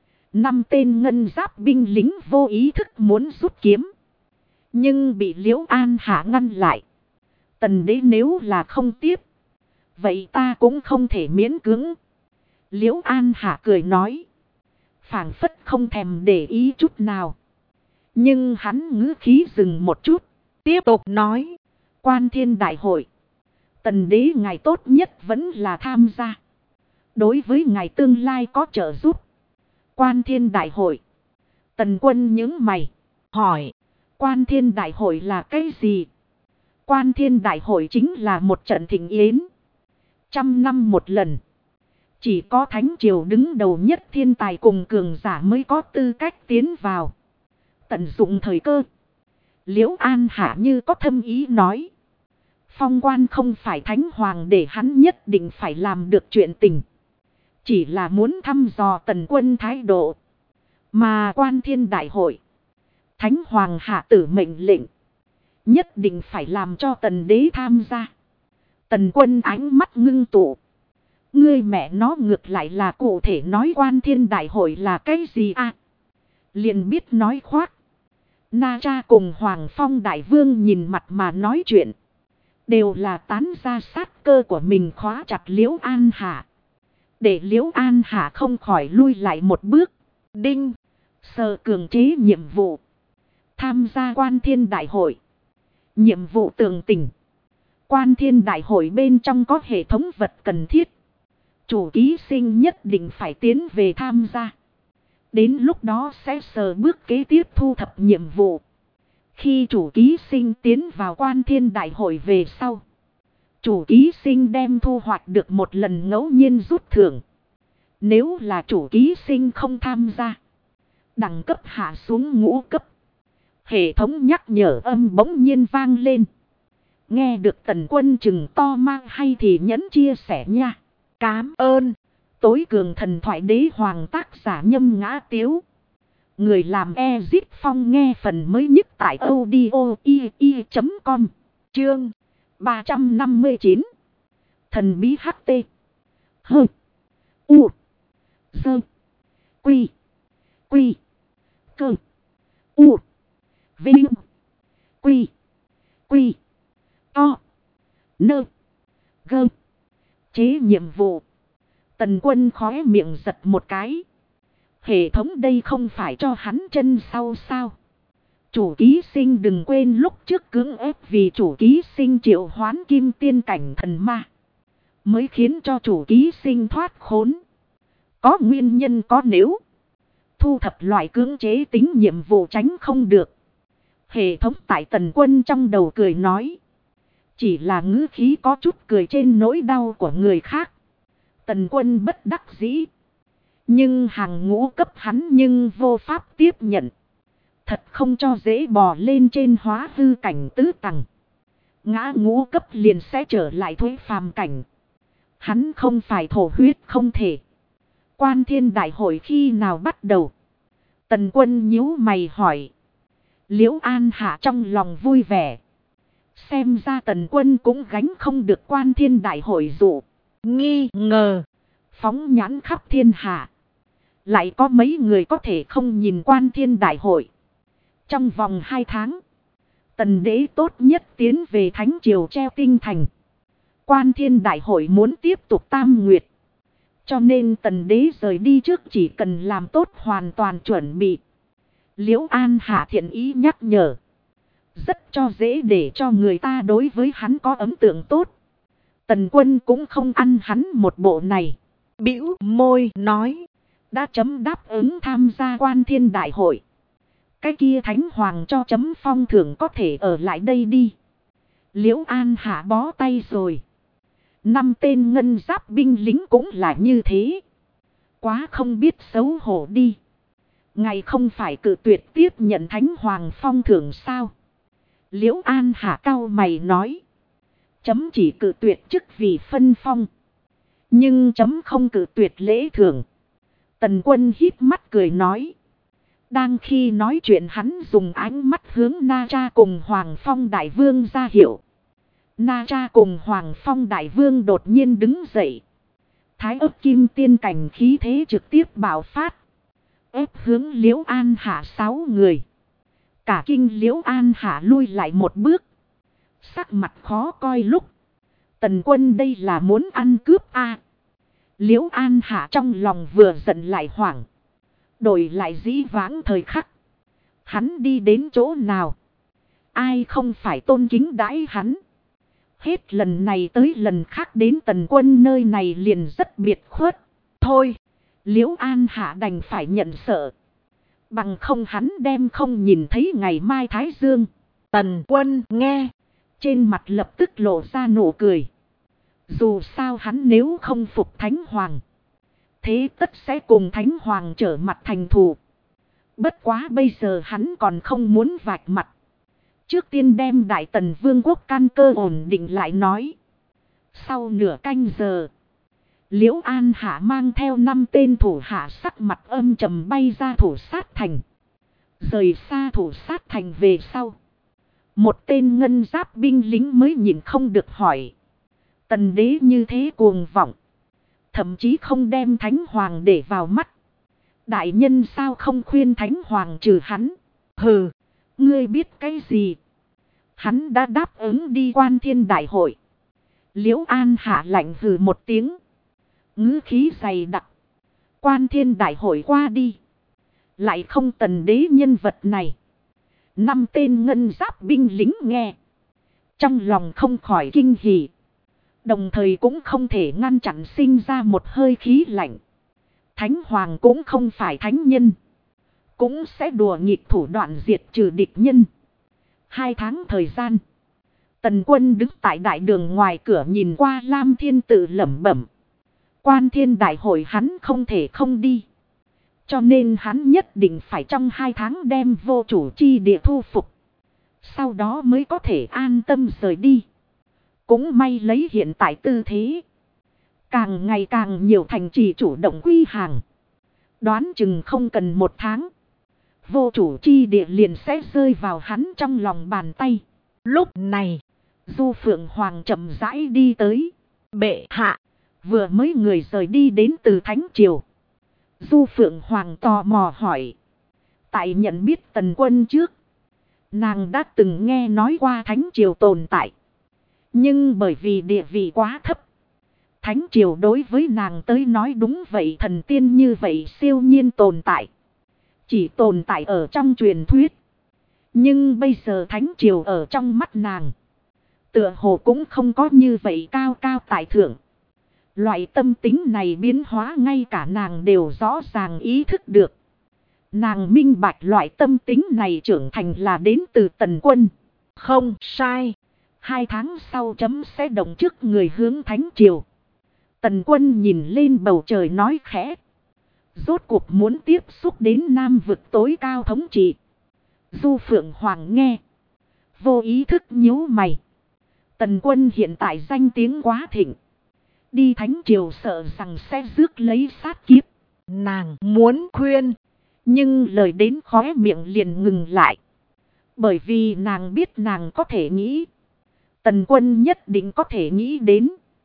5 tên ngân giáp binh lính vô ý thức muốn rút kiếm. Nhưng bị Liễu An Hạ ngăn lại. Tần đế nếu là không tiếp. Vậy ta cũng không thể miễn cưỡng. Liễu An Hạ cười nói. Phảng phất không thèm để ý chút nào. Nhưng hắn ngữ khí dừng một chút. Tiếp tục nói. Quan Thiên Đại hội. Tần đế ngài tốt nhất vẫn là tham gia. Đối với ngài tương lai có trợ giúp. Quan Thiên Đại hội. Tần Quân nhướng mày. Hỏi. Quan Thiên Đại hội là cái gì? Quan Thiên Đại hội chính là một trận thịnh yến. 100 năm một lần. Chỉ có thánh triều đứng đầu nhất thiên tài cùng cường giả mới có tư cách tiến vào. Tận dụng thời cơ. Liễu An Hạ như có thâm ý nói. Phong quan không phải thánh hoàng để hắn nhất định phải làm được chuyện tình. Chỉ là muốn thăm dò Tần Quân thái độ. Mà Quan Thiên Đại hội. Thánh hoàng hạ tử mệnh lệnh. Nhất định phải làm cho Tần đế tham gia. Tần Quân ánh mắt ngưng tụ. Ngươi mẹ nó ngược lại là cụ thể nói Quan Thiên Đại hội là cái gì à? Liền biết nói khoác. Na Tra cùng Hoàng Phong Đại Vương nhìn mặt mà nói chuyện. Đều là tán ra sát cơ của mình khóa chặt Liễu An Hạ. Để Liễu An Hạ không khỏi lui lại một bước. Đinh. Sở cường chế nhiệm vụ. Tham gia Quan Thiên Đại hội. Nhiệm vụ tường tình. Quan Thiên Đại hội bên trong có hệ thống vật cần thiết. Chủ ký sinh nhất định phải tiến về tham gia. Đến lúc đó sẽ sờ bước kế tiếp thu thập nhiệm vụ. Khi chủ ký sinh tiến vào Quan Thiên Đại hội về sau, chủ ký sinh đem thu hoạch được một lần ngẫu nhiên rút thưởng. Nếu là chủ ký sinh không tham gia, đẳng cấp hạ xuống ngũ cấp. Hệ thống nhắc nhở âm bỗng nhiên vang lên. Nghe được Tần Quân chừng to mang hay thì nhấn chia sẻ nha. Cám ơn. Tối cường thần thoại đế hoàng tác giả Nhâm Ngã Tiếu. Người làm Ezip Phong nghe phần mới nhất tại audio.com. Chương 359. Thần bí HT. Hơ. U. Sơ. Quy. Quy. Cơ. U. Vinh. Quy. Quy. To. Nơ. Gơ. Chế nhiệm vụ. Tần Quân khóe miệng giật một cái. Hệ thống đây không phải cho hắn chân sau sao? Chủ ký sinh đừng quên lúc trước cưỡng ép vì chủ ký sinh triệu hoán kim tiên cảnh thần ma, mới khiến cho chủ ký sinh thoát khốn. Có nguyên nhân có nếu. Thu thập loại cưỡng chế tính nhiệm vụ tránh không được. Hệ thống tại Tần Quân trong đầu cười nói. Chỉ là ngữ khí có chút cười trên nỗi đau của người khác. Tần Quân bất đắc dĩ. Nhưng hàng ngũ cấp hắn nhưng vô pháp tiếp nhận. Thật không cho dễ bò lên trên hóa hư cảnh tứ tầng. Ngã ngũ cấp liền sẽ trở lại thuế phàm cảnh. Hắn không phải thổ huyết không thể. Quan Thiên Đại hội khi nào bắt đầu? Tần Quân nhíu mày hỏi. Liễu An Hạ trong lòng vui vẻ. Xem ra Tần Quân cũng gánh không được Quan Thiên Đại hội dụ. Nghi ngờ. Phóng nhãn khắp thiên hạ. Lại có mấy người có thể không nhìn Quan Thiên Đại hội. Trong vòng 2 tháng. Tần đế tốt nhất tiến về Thánh Triều treo tinh thành. Quan Thiên Đại hội muốn tiếp tục tam nguyệt. Cho nên tần đế rời đi trước chỉ cần làm tốt hoàn toàn chuẩn bị. Liễu An Hạ thiện ý nhắc nhở. Rất cho dễ để cho người ta đối với hắn có ấn tượng tốt. Tần Quân cũng không ăn hắn một bộ này. Bĩu môi nói. Đã chấm đáp ứng tham gia Quan Thiên Đại hội. Cái kia Thánh Hoàng cho chấm phong thưởng có thể ở lại đây đi. Liễu An Hạ bó tay rồi. 5 tên ngân giáp binh lính cũng là như thế. Quá không biết xấu hổ đi. Ngày không phải cự tuyệt tiếp nhận Thánh Hoàng phong thưởng sao? Liễu An Hạ cau mày nói. Chấm chỉ cự tuyệt chức vì phân phong. Nhưng chấm không cự tuyệt lễ thưởng. Tần Quân híp mắt cười nói. Đang khi nói chuyện hắn dùng ánh mắt hướng Na Tra cùng Hoàng Phong Đại Vương ra hiệu. Na Tra cùng Hoàng Phong Đại Vương đột nhiên đứng dậy. Thái ấp kim tiên cảnh khí thế trực tiếp bạo phát. Ép hướng Liễu An Hạ 6 người. Cả kinh Liễu An Hạ lui lại một bước. Sắc mặt khó coi lúc. Tần Quân đây là muốn ăn cướp a. Liễu An Hạ trong lòng vừa giận lại hoảng. Đổi lại dĩ vãng thời khắc. Hắn đi đến chỗ nào? Ai không phải tôn kính đãi hắn? Hết lần này tới lần khác đến Tần Quân nơi này liền rất biệt khuất. Thôi, Liễu An Hạ đành phải nhận sợ. Bằng không hắn đem không nhìn thấy ngày mai Thái Dương. Tần Quân nghe. Trên mặt lập tức lộ ra nụ cười. Dù sao hắn nếu không phục Thánh Hoàng. Thế tất sẽ cùng Thánh Hoàng trở mặt thành thù. Bất quá bây giờ hắn còn không muốn vạch mặt. Trước tiên đem Đại Tần Vương quốc căn cơ ổn định lại nói. Sau nửa canh giờ. Liễu An Hạ mang theo 5 tên thủ hạ sắc mặt âm trầm bay ra thủ sát thành. Rời xa thủ sát thành về sau. Một tên ngân giáp binh lính mới nhìn không được hỏi. Tần đế như thế cuồng vọng. Thậm chí không đem Thánh Hoàng để vào mắt. Đại nhân sao không khuyên Thánh Hoàng trừ hắn? Hừ, ngươi biết cái gì? Hắn đã đáp ứng đi Quan Thiên Đại hội. Liễu An Hạ lạnh hừ một tiếng. Ngữ khí dày đặc. Quan Thiên Đại hội qua đi. Lại không tần đế nhân vật này. 5 tên ngân giáp binh lính nghe. Trong lòng không khỏi kinh hỉ. Đồng thời cũng không thể ngăn chặn sinh ra một hơi khí lạnh. Thánh Hoàng cũng không phải thánh nhân. Cũng sẽ đùa nghịch thủ đoạn diệt trừ địch nhân. 2 tháng thời gian. Tần Quân đứng tại đại đường ngoài cửa nhìn qua Lam Thiên tự lẩm bẩm. Quan thiên đại hội hắn không thể không đi. Cho nên hắn nhất định phải trong 2 tháng đem vô chủ chi địa thu phục. Sau đó mới có thể an tâm rời đi. Cũng may lấy hiện tại tư thế. Càng ngày càng nhiều thành trì chủ động quy hàng. Đoán chừng không cần 1 tháng. Vô chủ chi địa liền sẽ rơi vào hắn trong lòng bàn tay. Lúc này, Du Phượng Hoàng chậm rãi đi tới. Bệ hạ, vừa mới người rời đi đến từ Thánh Triều. Du Phượng Hoàng tò mò hỏi. Tại nhận biết Tần Quân trước, nàng đã từng nghe nói qua Thánh Triều tồn tại. Nhưng bởi vì địa vị quá thấp, Thánh Triều đối với nàng tới nói đúng vậy thần tiên như vậy siêu nhiên tồn tại. Chỉ tồn tại ở trong truyền thuyết. Nhưng bây giờ Thánh Triều ở trong mắt nàng, tựa hồ cũng không có như vậy cao cao tại thượng. Loại tâm tính này biến hóa ngay cả nàng đều rõ ràng ý thức được. Nàng minh bạch loại tâm tính này trưởng thành là đến từ Tần Quân. Không sai. 2 tháng sau chấm sẽ động trước người hướng Thánh Triều. Tần Quân nhìn lên bầu trời nói khẽ. Rốt cuộc muốn tiếp xúc đến Nam vực tối cao thống trị. Du Phượng Hoàng nghe, vô ý thức nhíu mày. Tần Quân hiện tại danh tiếng quá thịnh. Đi Thánh Triều sợ rằng sẽ rước lấy sát kiếp. Nàng muốn khuyên, nhưng lời đến khóe miệng liền ngừng lại. Bởi vì nàng biết nàng có thể nghĩ, Tần Quân nhất định có thể nghĩ đến.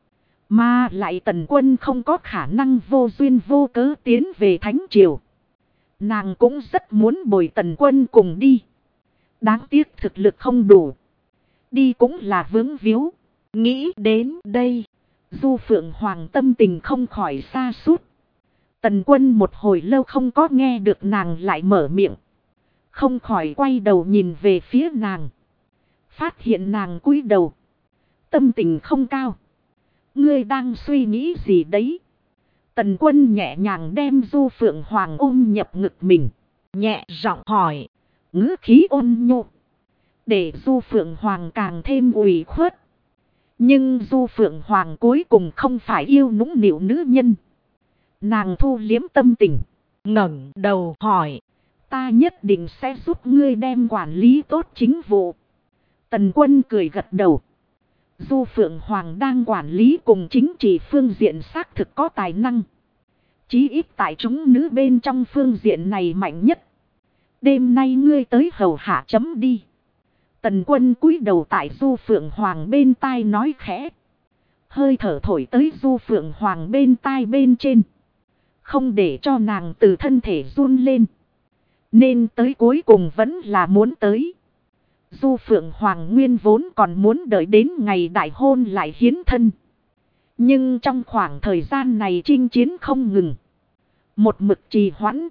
Mà lại Tần Quân không có khả năng vô duyên vô cớ tiến về Thánh Triều. Nàng cũng rất muốn bồi Tần Quân cùng đi. Đáng tiếc thực lực không đủ. Đi cũng là vướng víu. Nghĩ đến đây, Du Phượng Hoàng tâm tình không khỏi sa sút. Tần Quân một hồi lâu không có nghe được nàng lại mở miệng. Không khỏi quay đầu nhìn về phía nàng. Phát hiện nàng cúi đầu. Tâm tình không cao. Ngươi đang suy nghĩ gì đấy? Tần Quân nhẹ nhàng đem Du Phượng Hoàng ôm nhập ngực mình. Nhẹ giọng hỏi. Ngữ khí ôn nhu. Để Du Phượng Hoàng càng thêm ủy khuất. Nhưng Du Phượng Hoàng cuối cùng không phải yêu nũng nịu nữ nhân. Nàng thu liếm tâm tình. Ngẩng đầu hỏi. Ta nhất định sẽ giúp ngươi đem quản lý tốt chính vụ. Tần Quân cười gật đầu. Du Phượng Hoàng đang quản lý cùng chính trị phương diện xác thực có tài năng. Chí ít tại chúng nữ bên trong phương diện này mạnh nhất. Đêm nay ngươi tới hầu hạ chấm đi. Tần Quân cúi đầu tại Du Phượng Hoàng bên tai nói khẽ. Hơi thở thổi tới Du Phượng Hoàng bên tai bên trên. Không để cho nàng từ thân thể run lên. Nên tới cuối cùng vẫn là muốn tới. Du Phượng Hoàng nguyên vốn còn muốn đợi đến ngày đại hôn lại hiến thân. Nhưng trong khoảng thời gian này chinh chiến không ngừng. Một mực trì hoãn.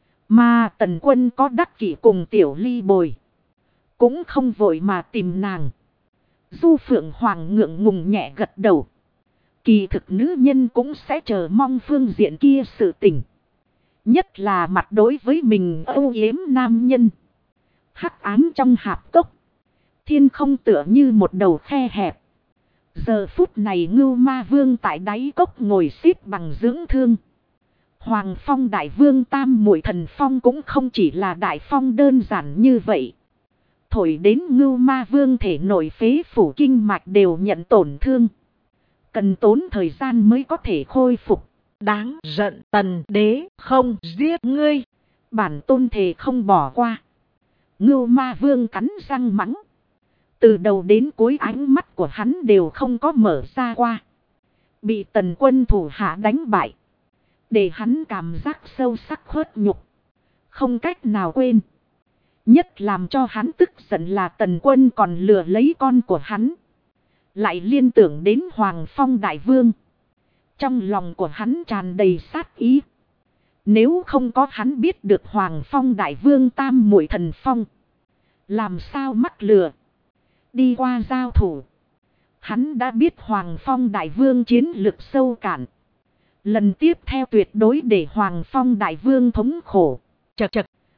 Mà Tần Quân có đắc kỷ cùng Tiểu Ly bồi. Cũng không vội mà tìm nàng. Du Phượng Hoàng ngượng ngùng nhẹ gật đầu. Kỳ thực nữ nhân cũng sẽ chờ mong phương diện kia sự tình. Nhất là mặt đối với mình âu yếm nam nhân. Hắc ám trong hạp cốc. Thiên không tựa như một đầu khe hẹp. Giờ phút này Ngưu Ma Vương tại đáy cốc ngồi xếp bằng dưỡng thương. Hoàng Phong Đại Vương Tam Muội Thần Phong cũng không chỉ là Đại Phong đơn giản như vậy. Thổi đến Ngưu Ma Vương thể nội phế phủ kinh mạch đều nhận tổn thương. Cần tốn thời gian mới có thể khôi phục. Đáng giận Tần Đế không giết ngươi. Bản tôn thề không bỏ qua. Ngưu Ma Vương cắn răng mắng. Từ đầu đến cuối ánh mắt của hắn đều không có mở ra qua. Bị Tần Quân thủ hạ đánh bại. Để hắn cảm giác sâu sắc khuất nhục. Không cách nào quên. Nhất làm cho hắn tức giận là Tần Quân còn lừa lấy con của hắn. Lại liên tưởng đến Hoàng Phong Đại Vương. Trong lòng của hắn tràn đầy sát ý. Nếu không có hắn biết được Hoàng Phong Đại Vương Tam Muội Thần Phong. Làm sao mắc lừa. Đi qua giao thủ. Hắn đã biết Hoàng Phong Đại Vương chiến lực sâu cạn. Lần tiếp theo tuyệt đối để Hoàng Phong Đại Vương thống khổ. Chật chật.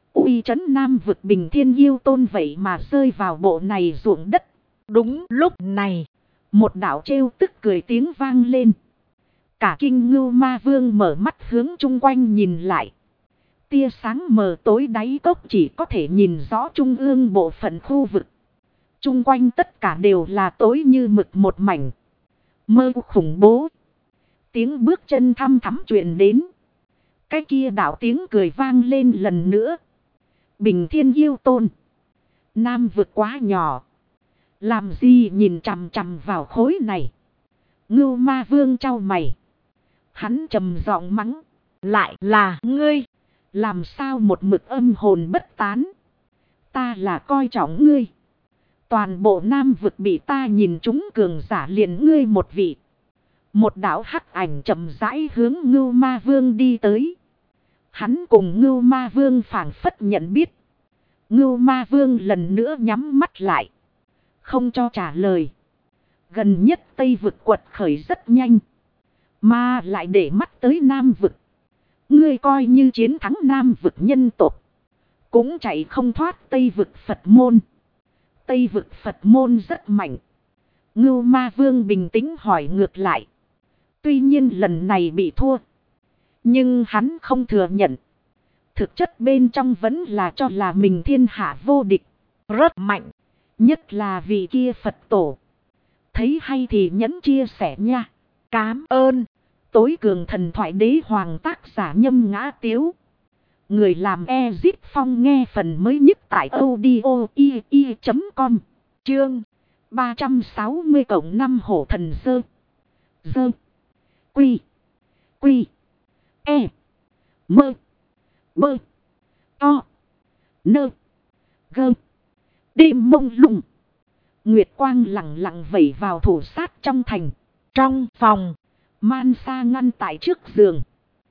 Uy trấn Nam vực Bình Thiên Yêu Tôn vậy mà rơi vào bộ này ruộng đất. Đúng lúc này, một đạo trêu tức cười tiếng vang lên. Cả kinh Ngưu Ma Vương mở mắt hướng chung quanh nhìn lại. Tia sáng mờ tối đáy cốc chỉ có thể nhìn rõ trung ương bộ phận khu vực. Chung quanh tất cả đều là tối như mực một mảnh. Mơ khủng bố. Tiếng bước chân thăm thắm truyền đến. Cái kia đạo tiếng cười vang lên lần nữa. Bình Thiên Yêu Tôn. Nam vực quá nhỏ. Làm gì nhìn chằm chằm vào khối này. Ngưu Ma Vương trao mày. Hắn trầm giọng mắng. lại là ngươi. Làm sao một mực âm hồn bất tán. Ta là coi trọng ngươi. Toàn bộ Nam vực bị ta nhìn trúng cường giả liền ngươi một vị. Một đạo hắc ảnh chậm rãi hướng Ngưu Ma Vương đi tới. Hắn cùng Ngưu Ma Vương phảng phất nhận biết. Ngưu Ma Vương lần nữa nhắm mắt lại. Không cho trả lời. Gần nhất Tây vực quật khởi rất nhanh. Mà lại để mắt tới Nam vực. Ngươi coi như chiến thắng Nam vực nhân tộc. Cũng chạy không thoát Tây vực Phật môn. Tây vực Phật môn rất mạnh. Ngưu Ma Vương bình tĩnh hỏi ngược lại. Tuy nhiên lần này bị thua. Nhưng hắn không thừa nhận. Thực chất bên trong vẫn là cho là mình thiên hạ vô địch. Rất mạnh. Nhất là vị kia Phật tổ. Thấy hay thì nhẫn chia sẻ nha. Cám ơn. Tối cường thần thoại đế hoàng tác giả Nhâm Ngã Tiếu. Người làm Ezip Phong nghe phần mới nhất tại audio.com. Chương 360+5 hổ thần dơ. Dơ. Quy. Quy. E. Mơ. Bơ. To. Nơ. Gơ. Đêm mông lung. Nguyệt quang lặng lặng vẩy vào thủ sát trong thành. Trong phòng. Man Sa ngăn tại trước giường.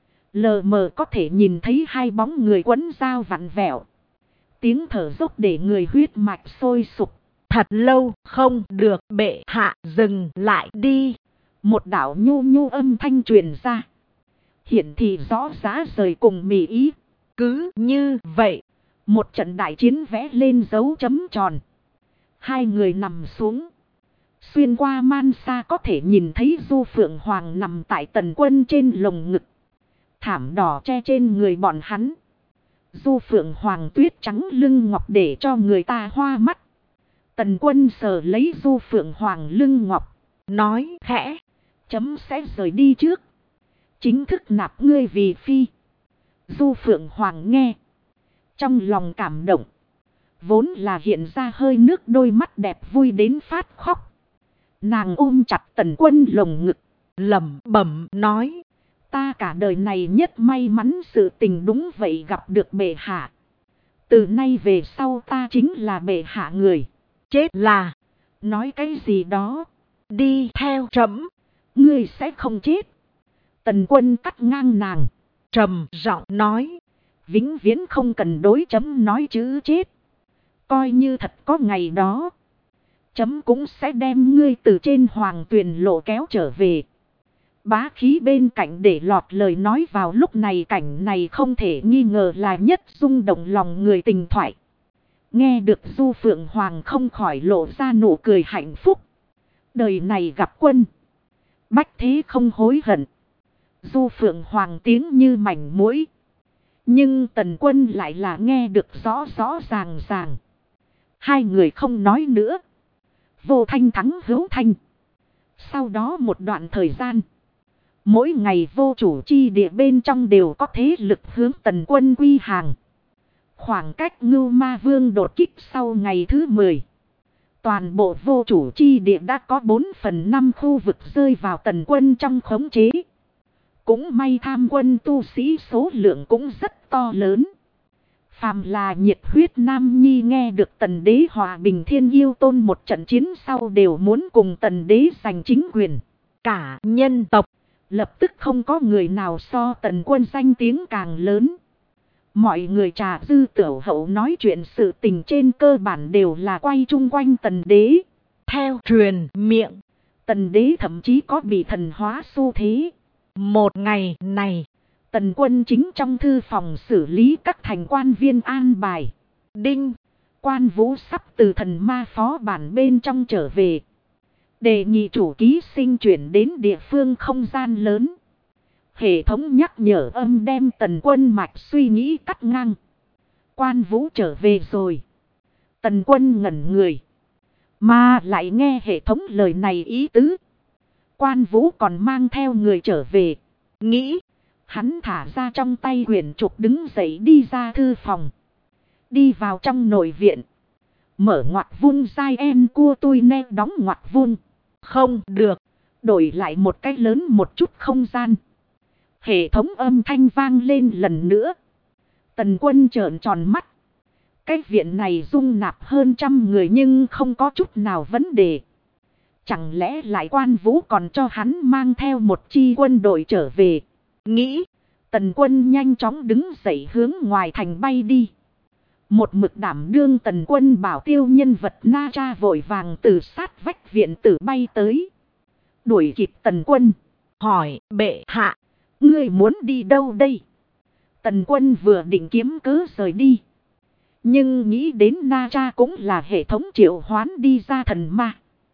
Lờ mờ có thể nhìn thấy hai bóng người quấn dao vặn vẹo. Tiếng thở dốc để người huyết mạch sôi sục. Thật lâu không được bệ hạ dừng lại đi. Một đạo nhu nhu âm thanh truyền ra. Hiện thì rõ giá rời cùng mỉ ý. Cứ như vậy. Một trận đại chiến vẽ lên dấu chấm tròn. Hai người nằm xuống. Xuyên qua Man Sa có thể nhìn thấy Du Phượng Hoàng nằm tại Tần Quân trên lồng ngực. Thảm đỏ che trên người bọn hắn. Du Phượng Hoàng tuyết trắng lưng ngọc để cho người ta hoa mắt. Tần Quân sờ lấy Du Phượng Hoàng lưng ngọc. Nói khẽ. Chấm sẽ rời đi trước. Chính thức nạp ngươi vì phi. Du Phượng Hoàng nghe. Trong lòng cảm động. Vốn là hiện ra hơi nước đôi mắt đẹp vui đến phát khóc. Nàng ôm chặt Tần Quân lồng ngực. Lẩm bẩm nói. Ta cả đời này nhất may mắn sự tình đúng vậy gặp được bệ hạ. Từ nay về sau ta chính là bệ hạ người. Chết là. Nói cái gì đó. Đi theo trẫm. Ngươi sẽ không chết. Tần Quân cắt ngang nàng. Trầm giọng nói. Vĩnh viễn không cần đối chấm nói chữ chết. Coi như thật có ngày đó. Chấm cũng sẽ đem ngươi từ trên hoàng tuyền lộ kéo trở về. Bá khí bên cạnh để lọt lời nói vào lúc này, cảnh này không thể nghi ngờ là nhất rung động lòng người tình thoại. Nghe được Du Phượng Hoàng không khỏi lộ ra nụ cười hạnh phúc. Đời này gặp quân. Bách thế không hối hận. Du Phượng Hoàng tiếng như mảnh mũi. Nhưng Tần Quân lại là nghe được rõ rõ ràng ràng. Hai người không nói nữa. Vô thanh thắng hữu thanh. Sau đó một đoạn thời gian. Mỗi ngày vô chủ chi địa bên trong đều có thế lực hướng Tần Quân quy hàng. Khoảng cách Ngưu Ma Vương đột kích sau ngày thứ 10. Toàn bộ vô chủ chi địa đã có 4/5 khu vực rơi vào Tần Quân trong khống chế. Cũng may tham quân tu sĩ số lượng cũng rất to lớn. Phàm là nhiệt huyết nam nhi nghe được Tần Đế hòa Bình Thiên Yêu Tôn một trận chiến sau đều muốn cùng Tần Đế giành chính quyền. Cả nhân tộc. Lập tức không có người nào so Tần Quân danh tiếng càng lớn. Mọi người trà dư tiểu hậu nói chuyện sự tình trên cơ bản đều là quay chung quanh Tần Đế. Theo truyền miệng, Tần Đế thậm chí có bị thần hóa xu thế. Một ngày này, Tần Quân chính trong thư phòng xử lý các thành quan viên an bài. Đinh, Quan Vũ sắp từ thần ma phó bản bên trong trở về. Đề nghị chủ ký sinh chuyển đến địa phương không gian lớn. Hệ thống nhắc nhở âm đem Tần Quân mạch suy nghĩ cắt ngang. Quan Vũ trở về rồi. Tần Quân ngẩn người. Mà lại nghe hệ thống lời này ý tứ. Quan Vũ còn mang theo người trở về. Nghĩ. Hắn thả ra trong tay quyển trục đứng dậy đi ra thư phòng. Đi vào trong nội viện. Mở ngoặc vuông dai en cua tui ne đóng ngoặc vuông. Không được. Đổi lại một cách lớn một chút không gian. Hệ thống âm thanh vang lên lần nữa. Tần Quân trợn tròn mắt. Cái viện này dung nạp hơn 100 người nhưng không có chút nào vấn đề. Chẳng lẽ lại Quan Vũ còn cho hắn mang theo một chi quân đội trở về. Nghĩ. Tần Quân nhanh chóng đứng dậy hướng ngoài thành bay đi. Một mực đảm đương Tần Quân bảo tiêu nhân vật Na Tra vội vàng từ sát vách viện tử bay tới. Đuổi kịp Tần Quân. Hỏi bệ hạ. Ngươi muốn đi đâu đây? Tần Quân vừa định kiếm cớ rời đi. Nhưng nghĩ đến Na Tra cũng là hệ thống triệu hoán đi ra thần ma.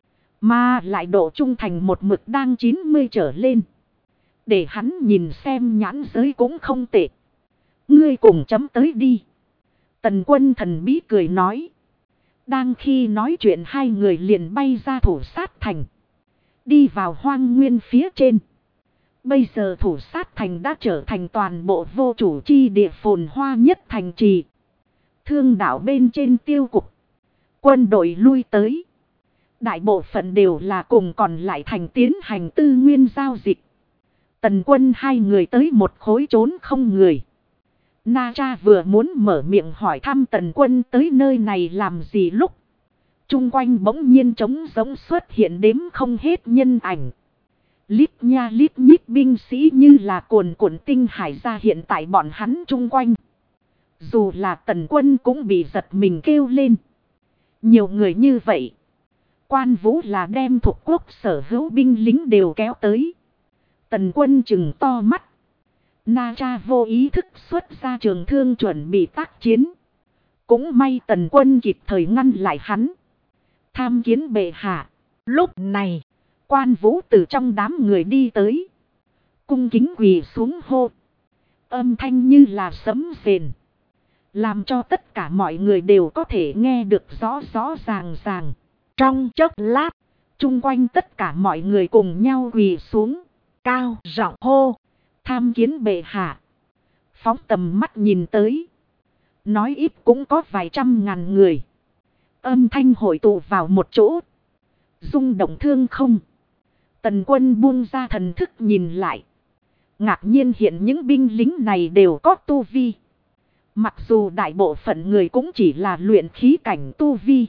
Mà lại độ trung thành một mực đang 90 trở lên. Để hắn nhìn xem nhãn giới cũng không tệ. Ngươi cùng chấm tới đi. Tần Quân thần bí cười nói. Đang khi nói chuyện hai người liền bay ra thủ sát thành. Đi vào hoang nguyên phía trên. Bây giờ thủ sát thành đã trở thành toàn bộ vô chủ chi địa phồn hoa nhất thành trì. Thương đảo bên trên tiêu cục. Quân đội lui tới. Đại bộ phận đều là cùng còn lại thành tiến hành tư nguyên giao dịch. Tần Quân hai người tới một khối trốn không người. Na Tra vừa muốn mở miệng hỏi thăm Tần Quân tới nơi này làm gì lúc. Trung quanh bỗng nhiên trống giống xuất hiện đếm không hết nhân ảnh. Lít nha lít nhít binh sĩ như là cuồn cuộn tinh hải ra hiện tại bọn hắn trung quanh. Dù là Tần Quân cũng bị giật mình kêu lên. Nhiều người như vậy. Quan Vũ là đem thuộc quốc sở hữu binh lính đều kéo tới. Tần Quân trừng to mắt. Na Tra vô ý thức xuất ra trường thương chuẩn bị tác chiến. Cũng may Tần Quân kịp thời ngăn lại hắn. Tham kiến bệ hạ. Lúc này, Quan Vũ từ trong đám người đi tới. Cung kính quỳ xuống hô. Âm thanh như là sấm rền. Làm cho tất cả mọi người đều có thể nghe được rõ rõ ràng ràng. Trong chốc lát, chung quanh tất cả mọi người cùng nhau quỳ xuống. Cao giọng hô. Tham kiến bệ hạ. Phóng tầm mắt nhìn tới. Nói ít cũng có vài trăm ngàn người. Âm thanh hội tụ vào một chỗ. Rung động thương không. Tần Quân buông ra thần thức nhìn lại. Ngạc nhiên hiện những binh lính này đều có tu vi. Mặc dù đại bộ phận người cũng chỉ là luyện khí cảnh tu vi.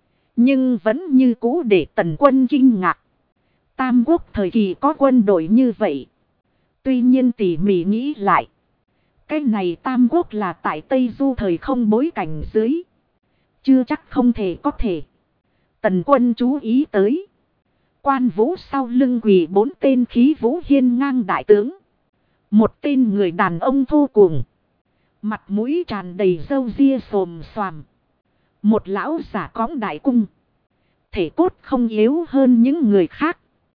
Nhưng vẫn như cũ để Tần Quân kinh ngạc. Tam Quốc thời kỳ có quân đội như vậy. Tuy nhiên tỉ mỉ nghĩ lại. Cái này Tam Quốc là tại Tây Du thời không bối cảnh dưới. Chưa chắc không thể có thể. Tần Quân chú ý tới. Quan Vũ sau lưng quỳ 4 tên khí vũ hiên ngang đại tướng. Một tên người đàn ông thô cuồng. Mặt mũi tràn đầy râu ria xồm xoàm. Một lão giả cõng đại cung. Thể cốt không yếu hơn những người khác.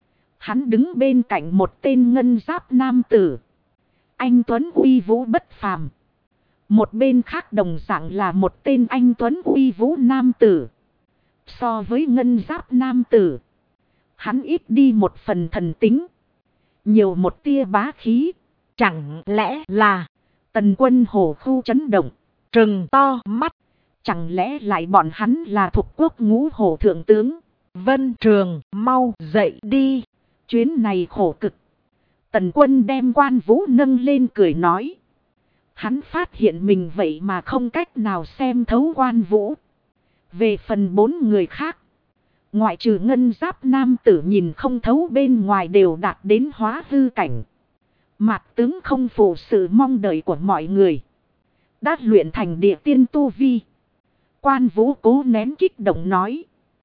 Hắn đứng bên cạnh một tên ngân giáp nam tử. Anh Tuấn uy vũ bất phàm. Một bên khác đồng dạng là một tên anh Tuấn uy vũ nam tử. So với ngân giáp nam tử, hắn ít đi một phần thần tính. Nhiều một tia bá khí. Chẳng lẽ là Tần Quân hổ khu chấn động. Trừng to mắt. Chẳng lẽ lại bọn hắn là thuộc quốc ngũ hổ thượng tướng. Vân Trường mau dậy đi. Chuyến này khổ cực. Tần Quân đem Quan Vũ nâng lên cười nói. Hắn phát hiện mình vậy mà không cách nào xem thấu Quan Vũ. Về phần 4 người khác. Ngoại trừ ngân giáp nam tử nhìn không thấu bên ngoài đều đạt đến hóa hư cảnh. Mạc tướng không phụ sự mong đợi của mọi người. Đã luyện thành địa tiên tu vi. Quan Vũ cố nén kích động nói.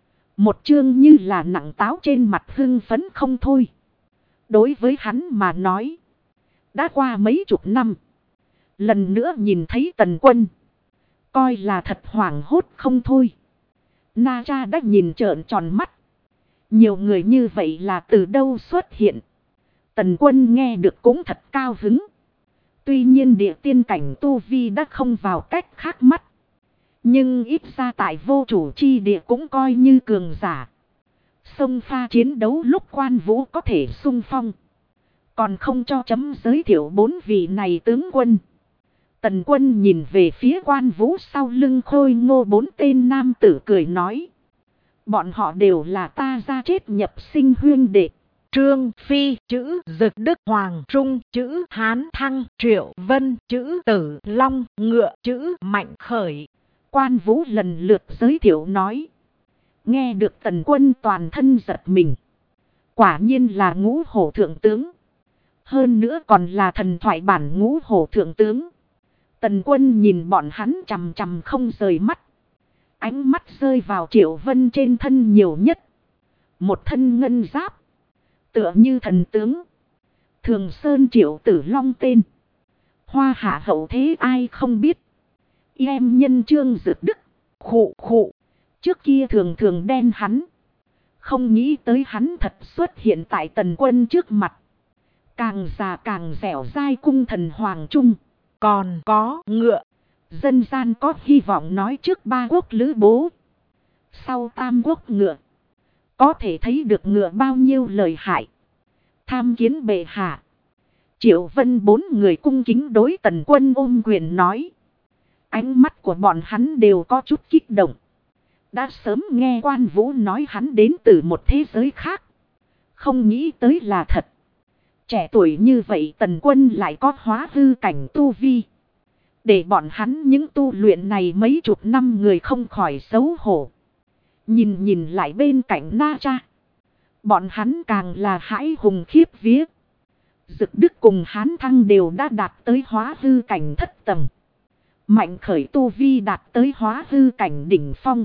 Một chương như là nặng táo trên mặt hưng phấn không thôi. Đối với hắn mà nói. Đã qua mấy chục năm. Lần nữa nhìn thấy Tần Quân. Coi là thật hoảng hốt không thôi. Na Cha đã nhìn trợn tròn mắt. Nhiều người như vậy là từ đâu xuất hiện. Tần Quân nghe được cũng thật cao hứng. Tuy nhiên địa tiên cảnh tu vi đã không vào cách khác mắt. Nhưng ít ra tại vô chủ chi địa cũng coi như cường giả. Xông pha chiến đấu lúc Quan Vũ có thể xung phong. Còn không cho chấm giới thiệu 4 vị này tướng quân. Tần Quân nhìn về phía Quan Vũ sau lưng khôi ngô 4 tên nam tử cười nói. Bọn họ đều là ta ra chết nhập sinh huyên đệ. Trương Phi chữ Dực Đức, Hoàng Trung chữ Hán Thăng, Triệu Vân chữ Tử Long, Ngựa chữ Mạnh Khởi. Quan Vũ lần lượt giới thiệu nói. Nghe được Tần Quân toàn thân giật mình. Quả nhiên là Ngũ Hổ thượng tướng. Hơn nữa còn là thần thoại bản Ngũ Hổ thượng tướng. Tần Quân nhìn bọn hắn chằm chằm không rời mắt. Ánh mắt rơi vào Triệu Vân trên thân nhiều nhất. Một thân ngân giáp. Tựa như thần tướng. Thường Sơn Triệu Tử Long tên. Hoa hạ hậu thế ai không biết. Em nhân Trương Dực Đức. Khụ khụ. Trước kia thường thường đen hắn. Không nghĩ tới hắn thật xuất hiện tại Tần Quân trước mặt. Càng già càng dẻo dai cung thần Hoàng Trung. Còn có Ngựa. Dân gian có hy vọng nói trước 3 quốc lữ bố. Sau tam quốc Ngựa. Có thể thấy được Ngựa bao nhiêu lợi hại. Tham kiến bệ hạ. Triệu Vân 4 người cung kính đối Tần Quân ôm quyền nói. Ánh mắt của bọn hắn đều có chút kích động. Đã sớm nghe Quan Vũ nói hắn đến từ một thế giới khác. Không nghĩ tới là thật. Trẻ tuổi như vậy Tần Quân lại có hóa hư cảnh tu vi. Để bọn hắn những tu luyện này mấy chục năm người không khỏi xấu hổ. Nhìn lại bên cạnh Na Cha. Bọn hắn càng là hãi hùng khiếp vía. Dực Đức cùng Hán Thăng đều đã đạt tới hóa hư cảnh thất tầng. Mạnh Khởi tu vi đạt tới hóa hư cảnh đỉnh phong.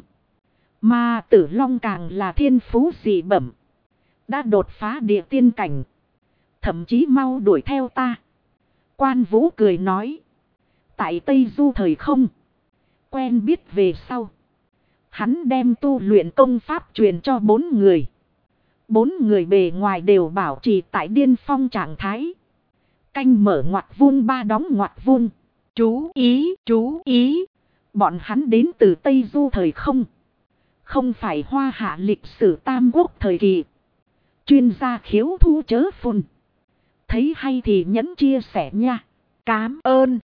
Mà Tử Long càng là thiên phú dị bẩm. Đã đột phá địa tiên cảnh. Thậm chí mau đuổi theo ta. Quan Vũ cười nói. Tại Tây Du thời không. Quen biết về sau. Hắn đem tu luyện công pháp truyền cho 4 người. 4 người bề ngoài đều bảo trì tại điên phong trạng thái. Canh mở ngoặc vuông 3 đóng ngoặc vuông. Chú ý, chú ý. Bọn hắn đến từ Tây Du thời không. Không phải hoa hạ lịch sử tam quốc thời kỳ. Chuyên gia khiếu thu chớ phun. Thấy hay thì nhấn chia sẻ nha. Cám ơn.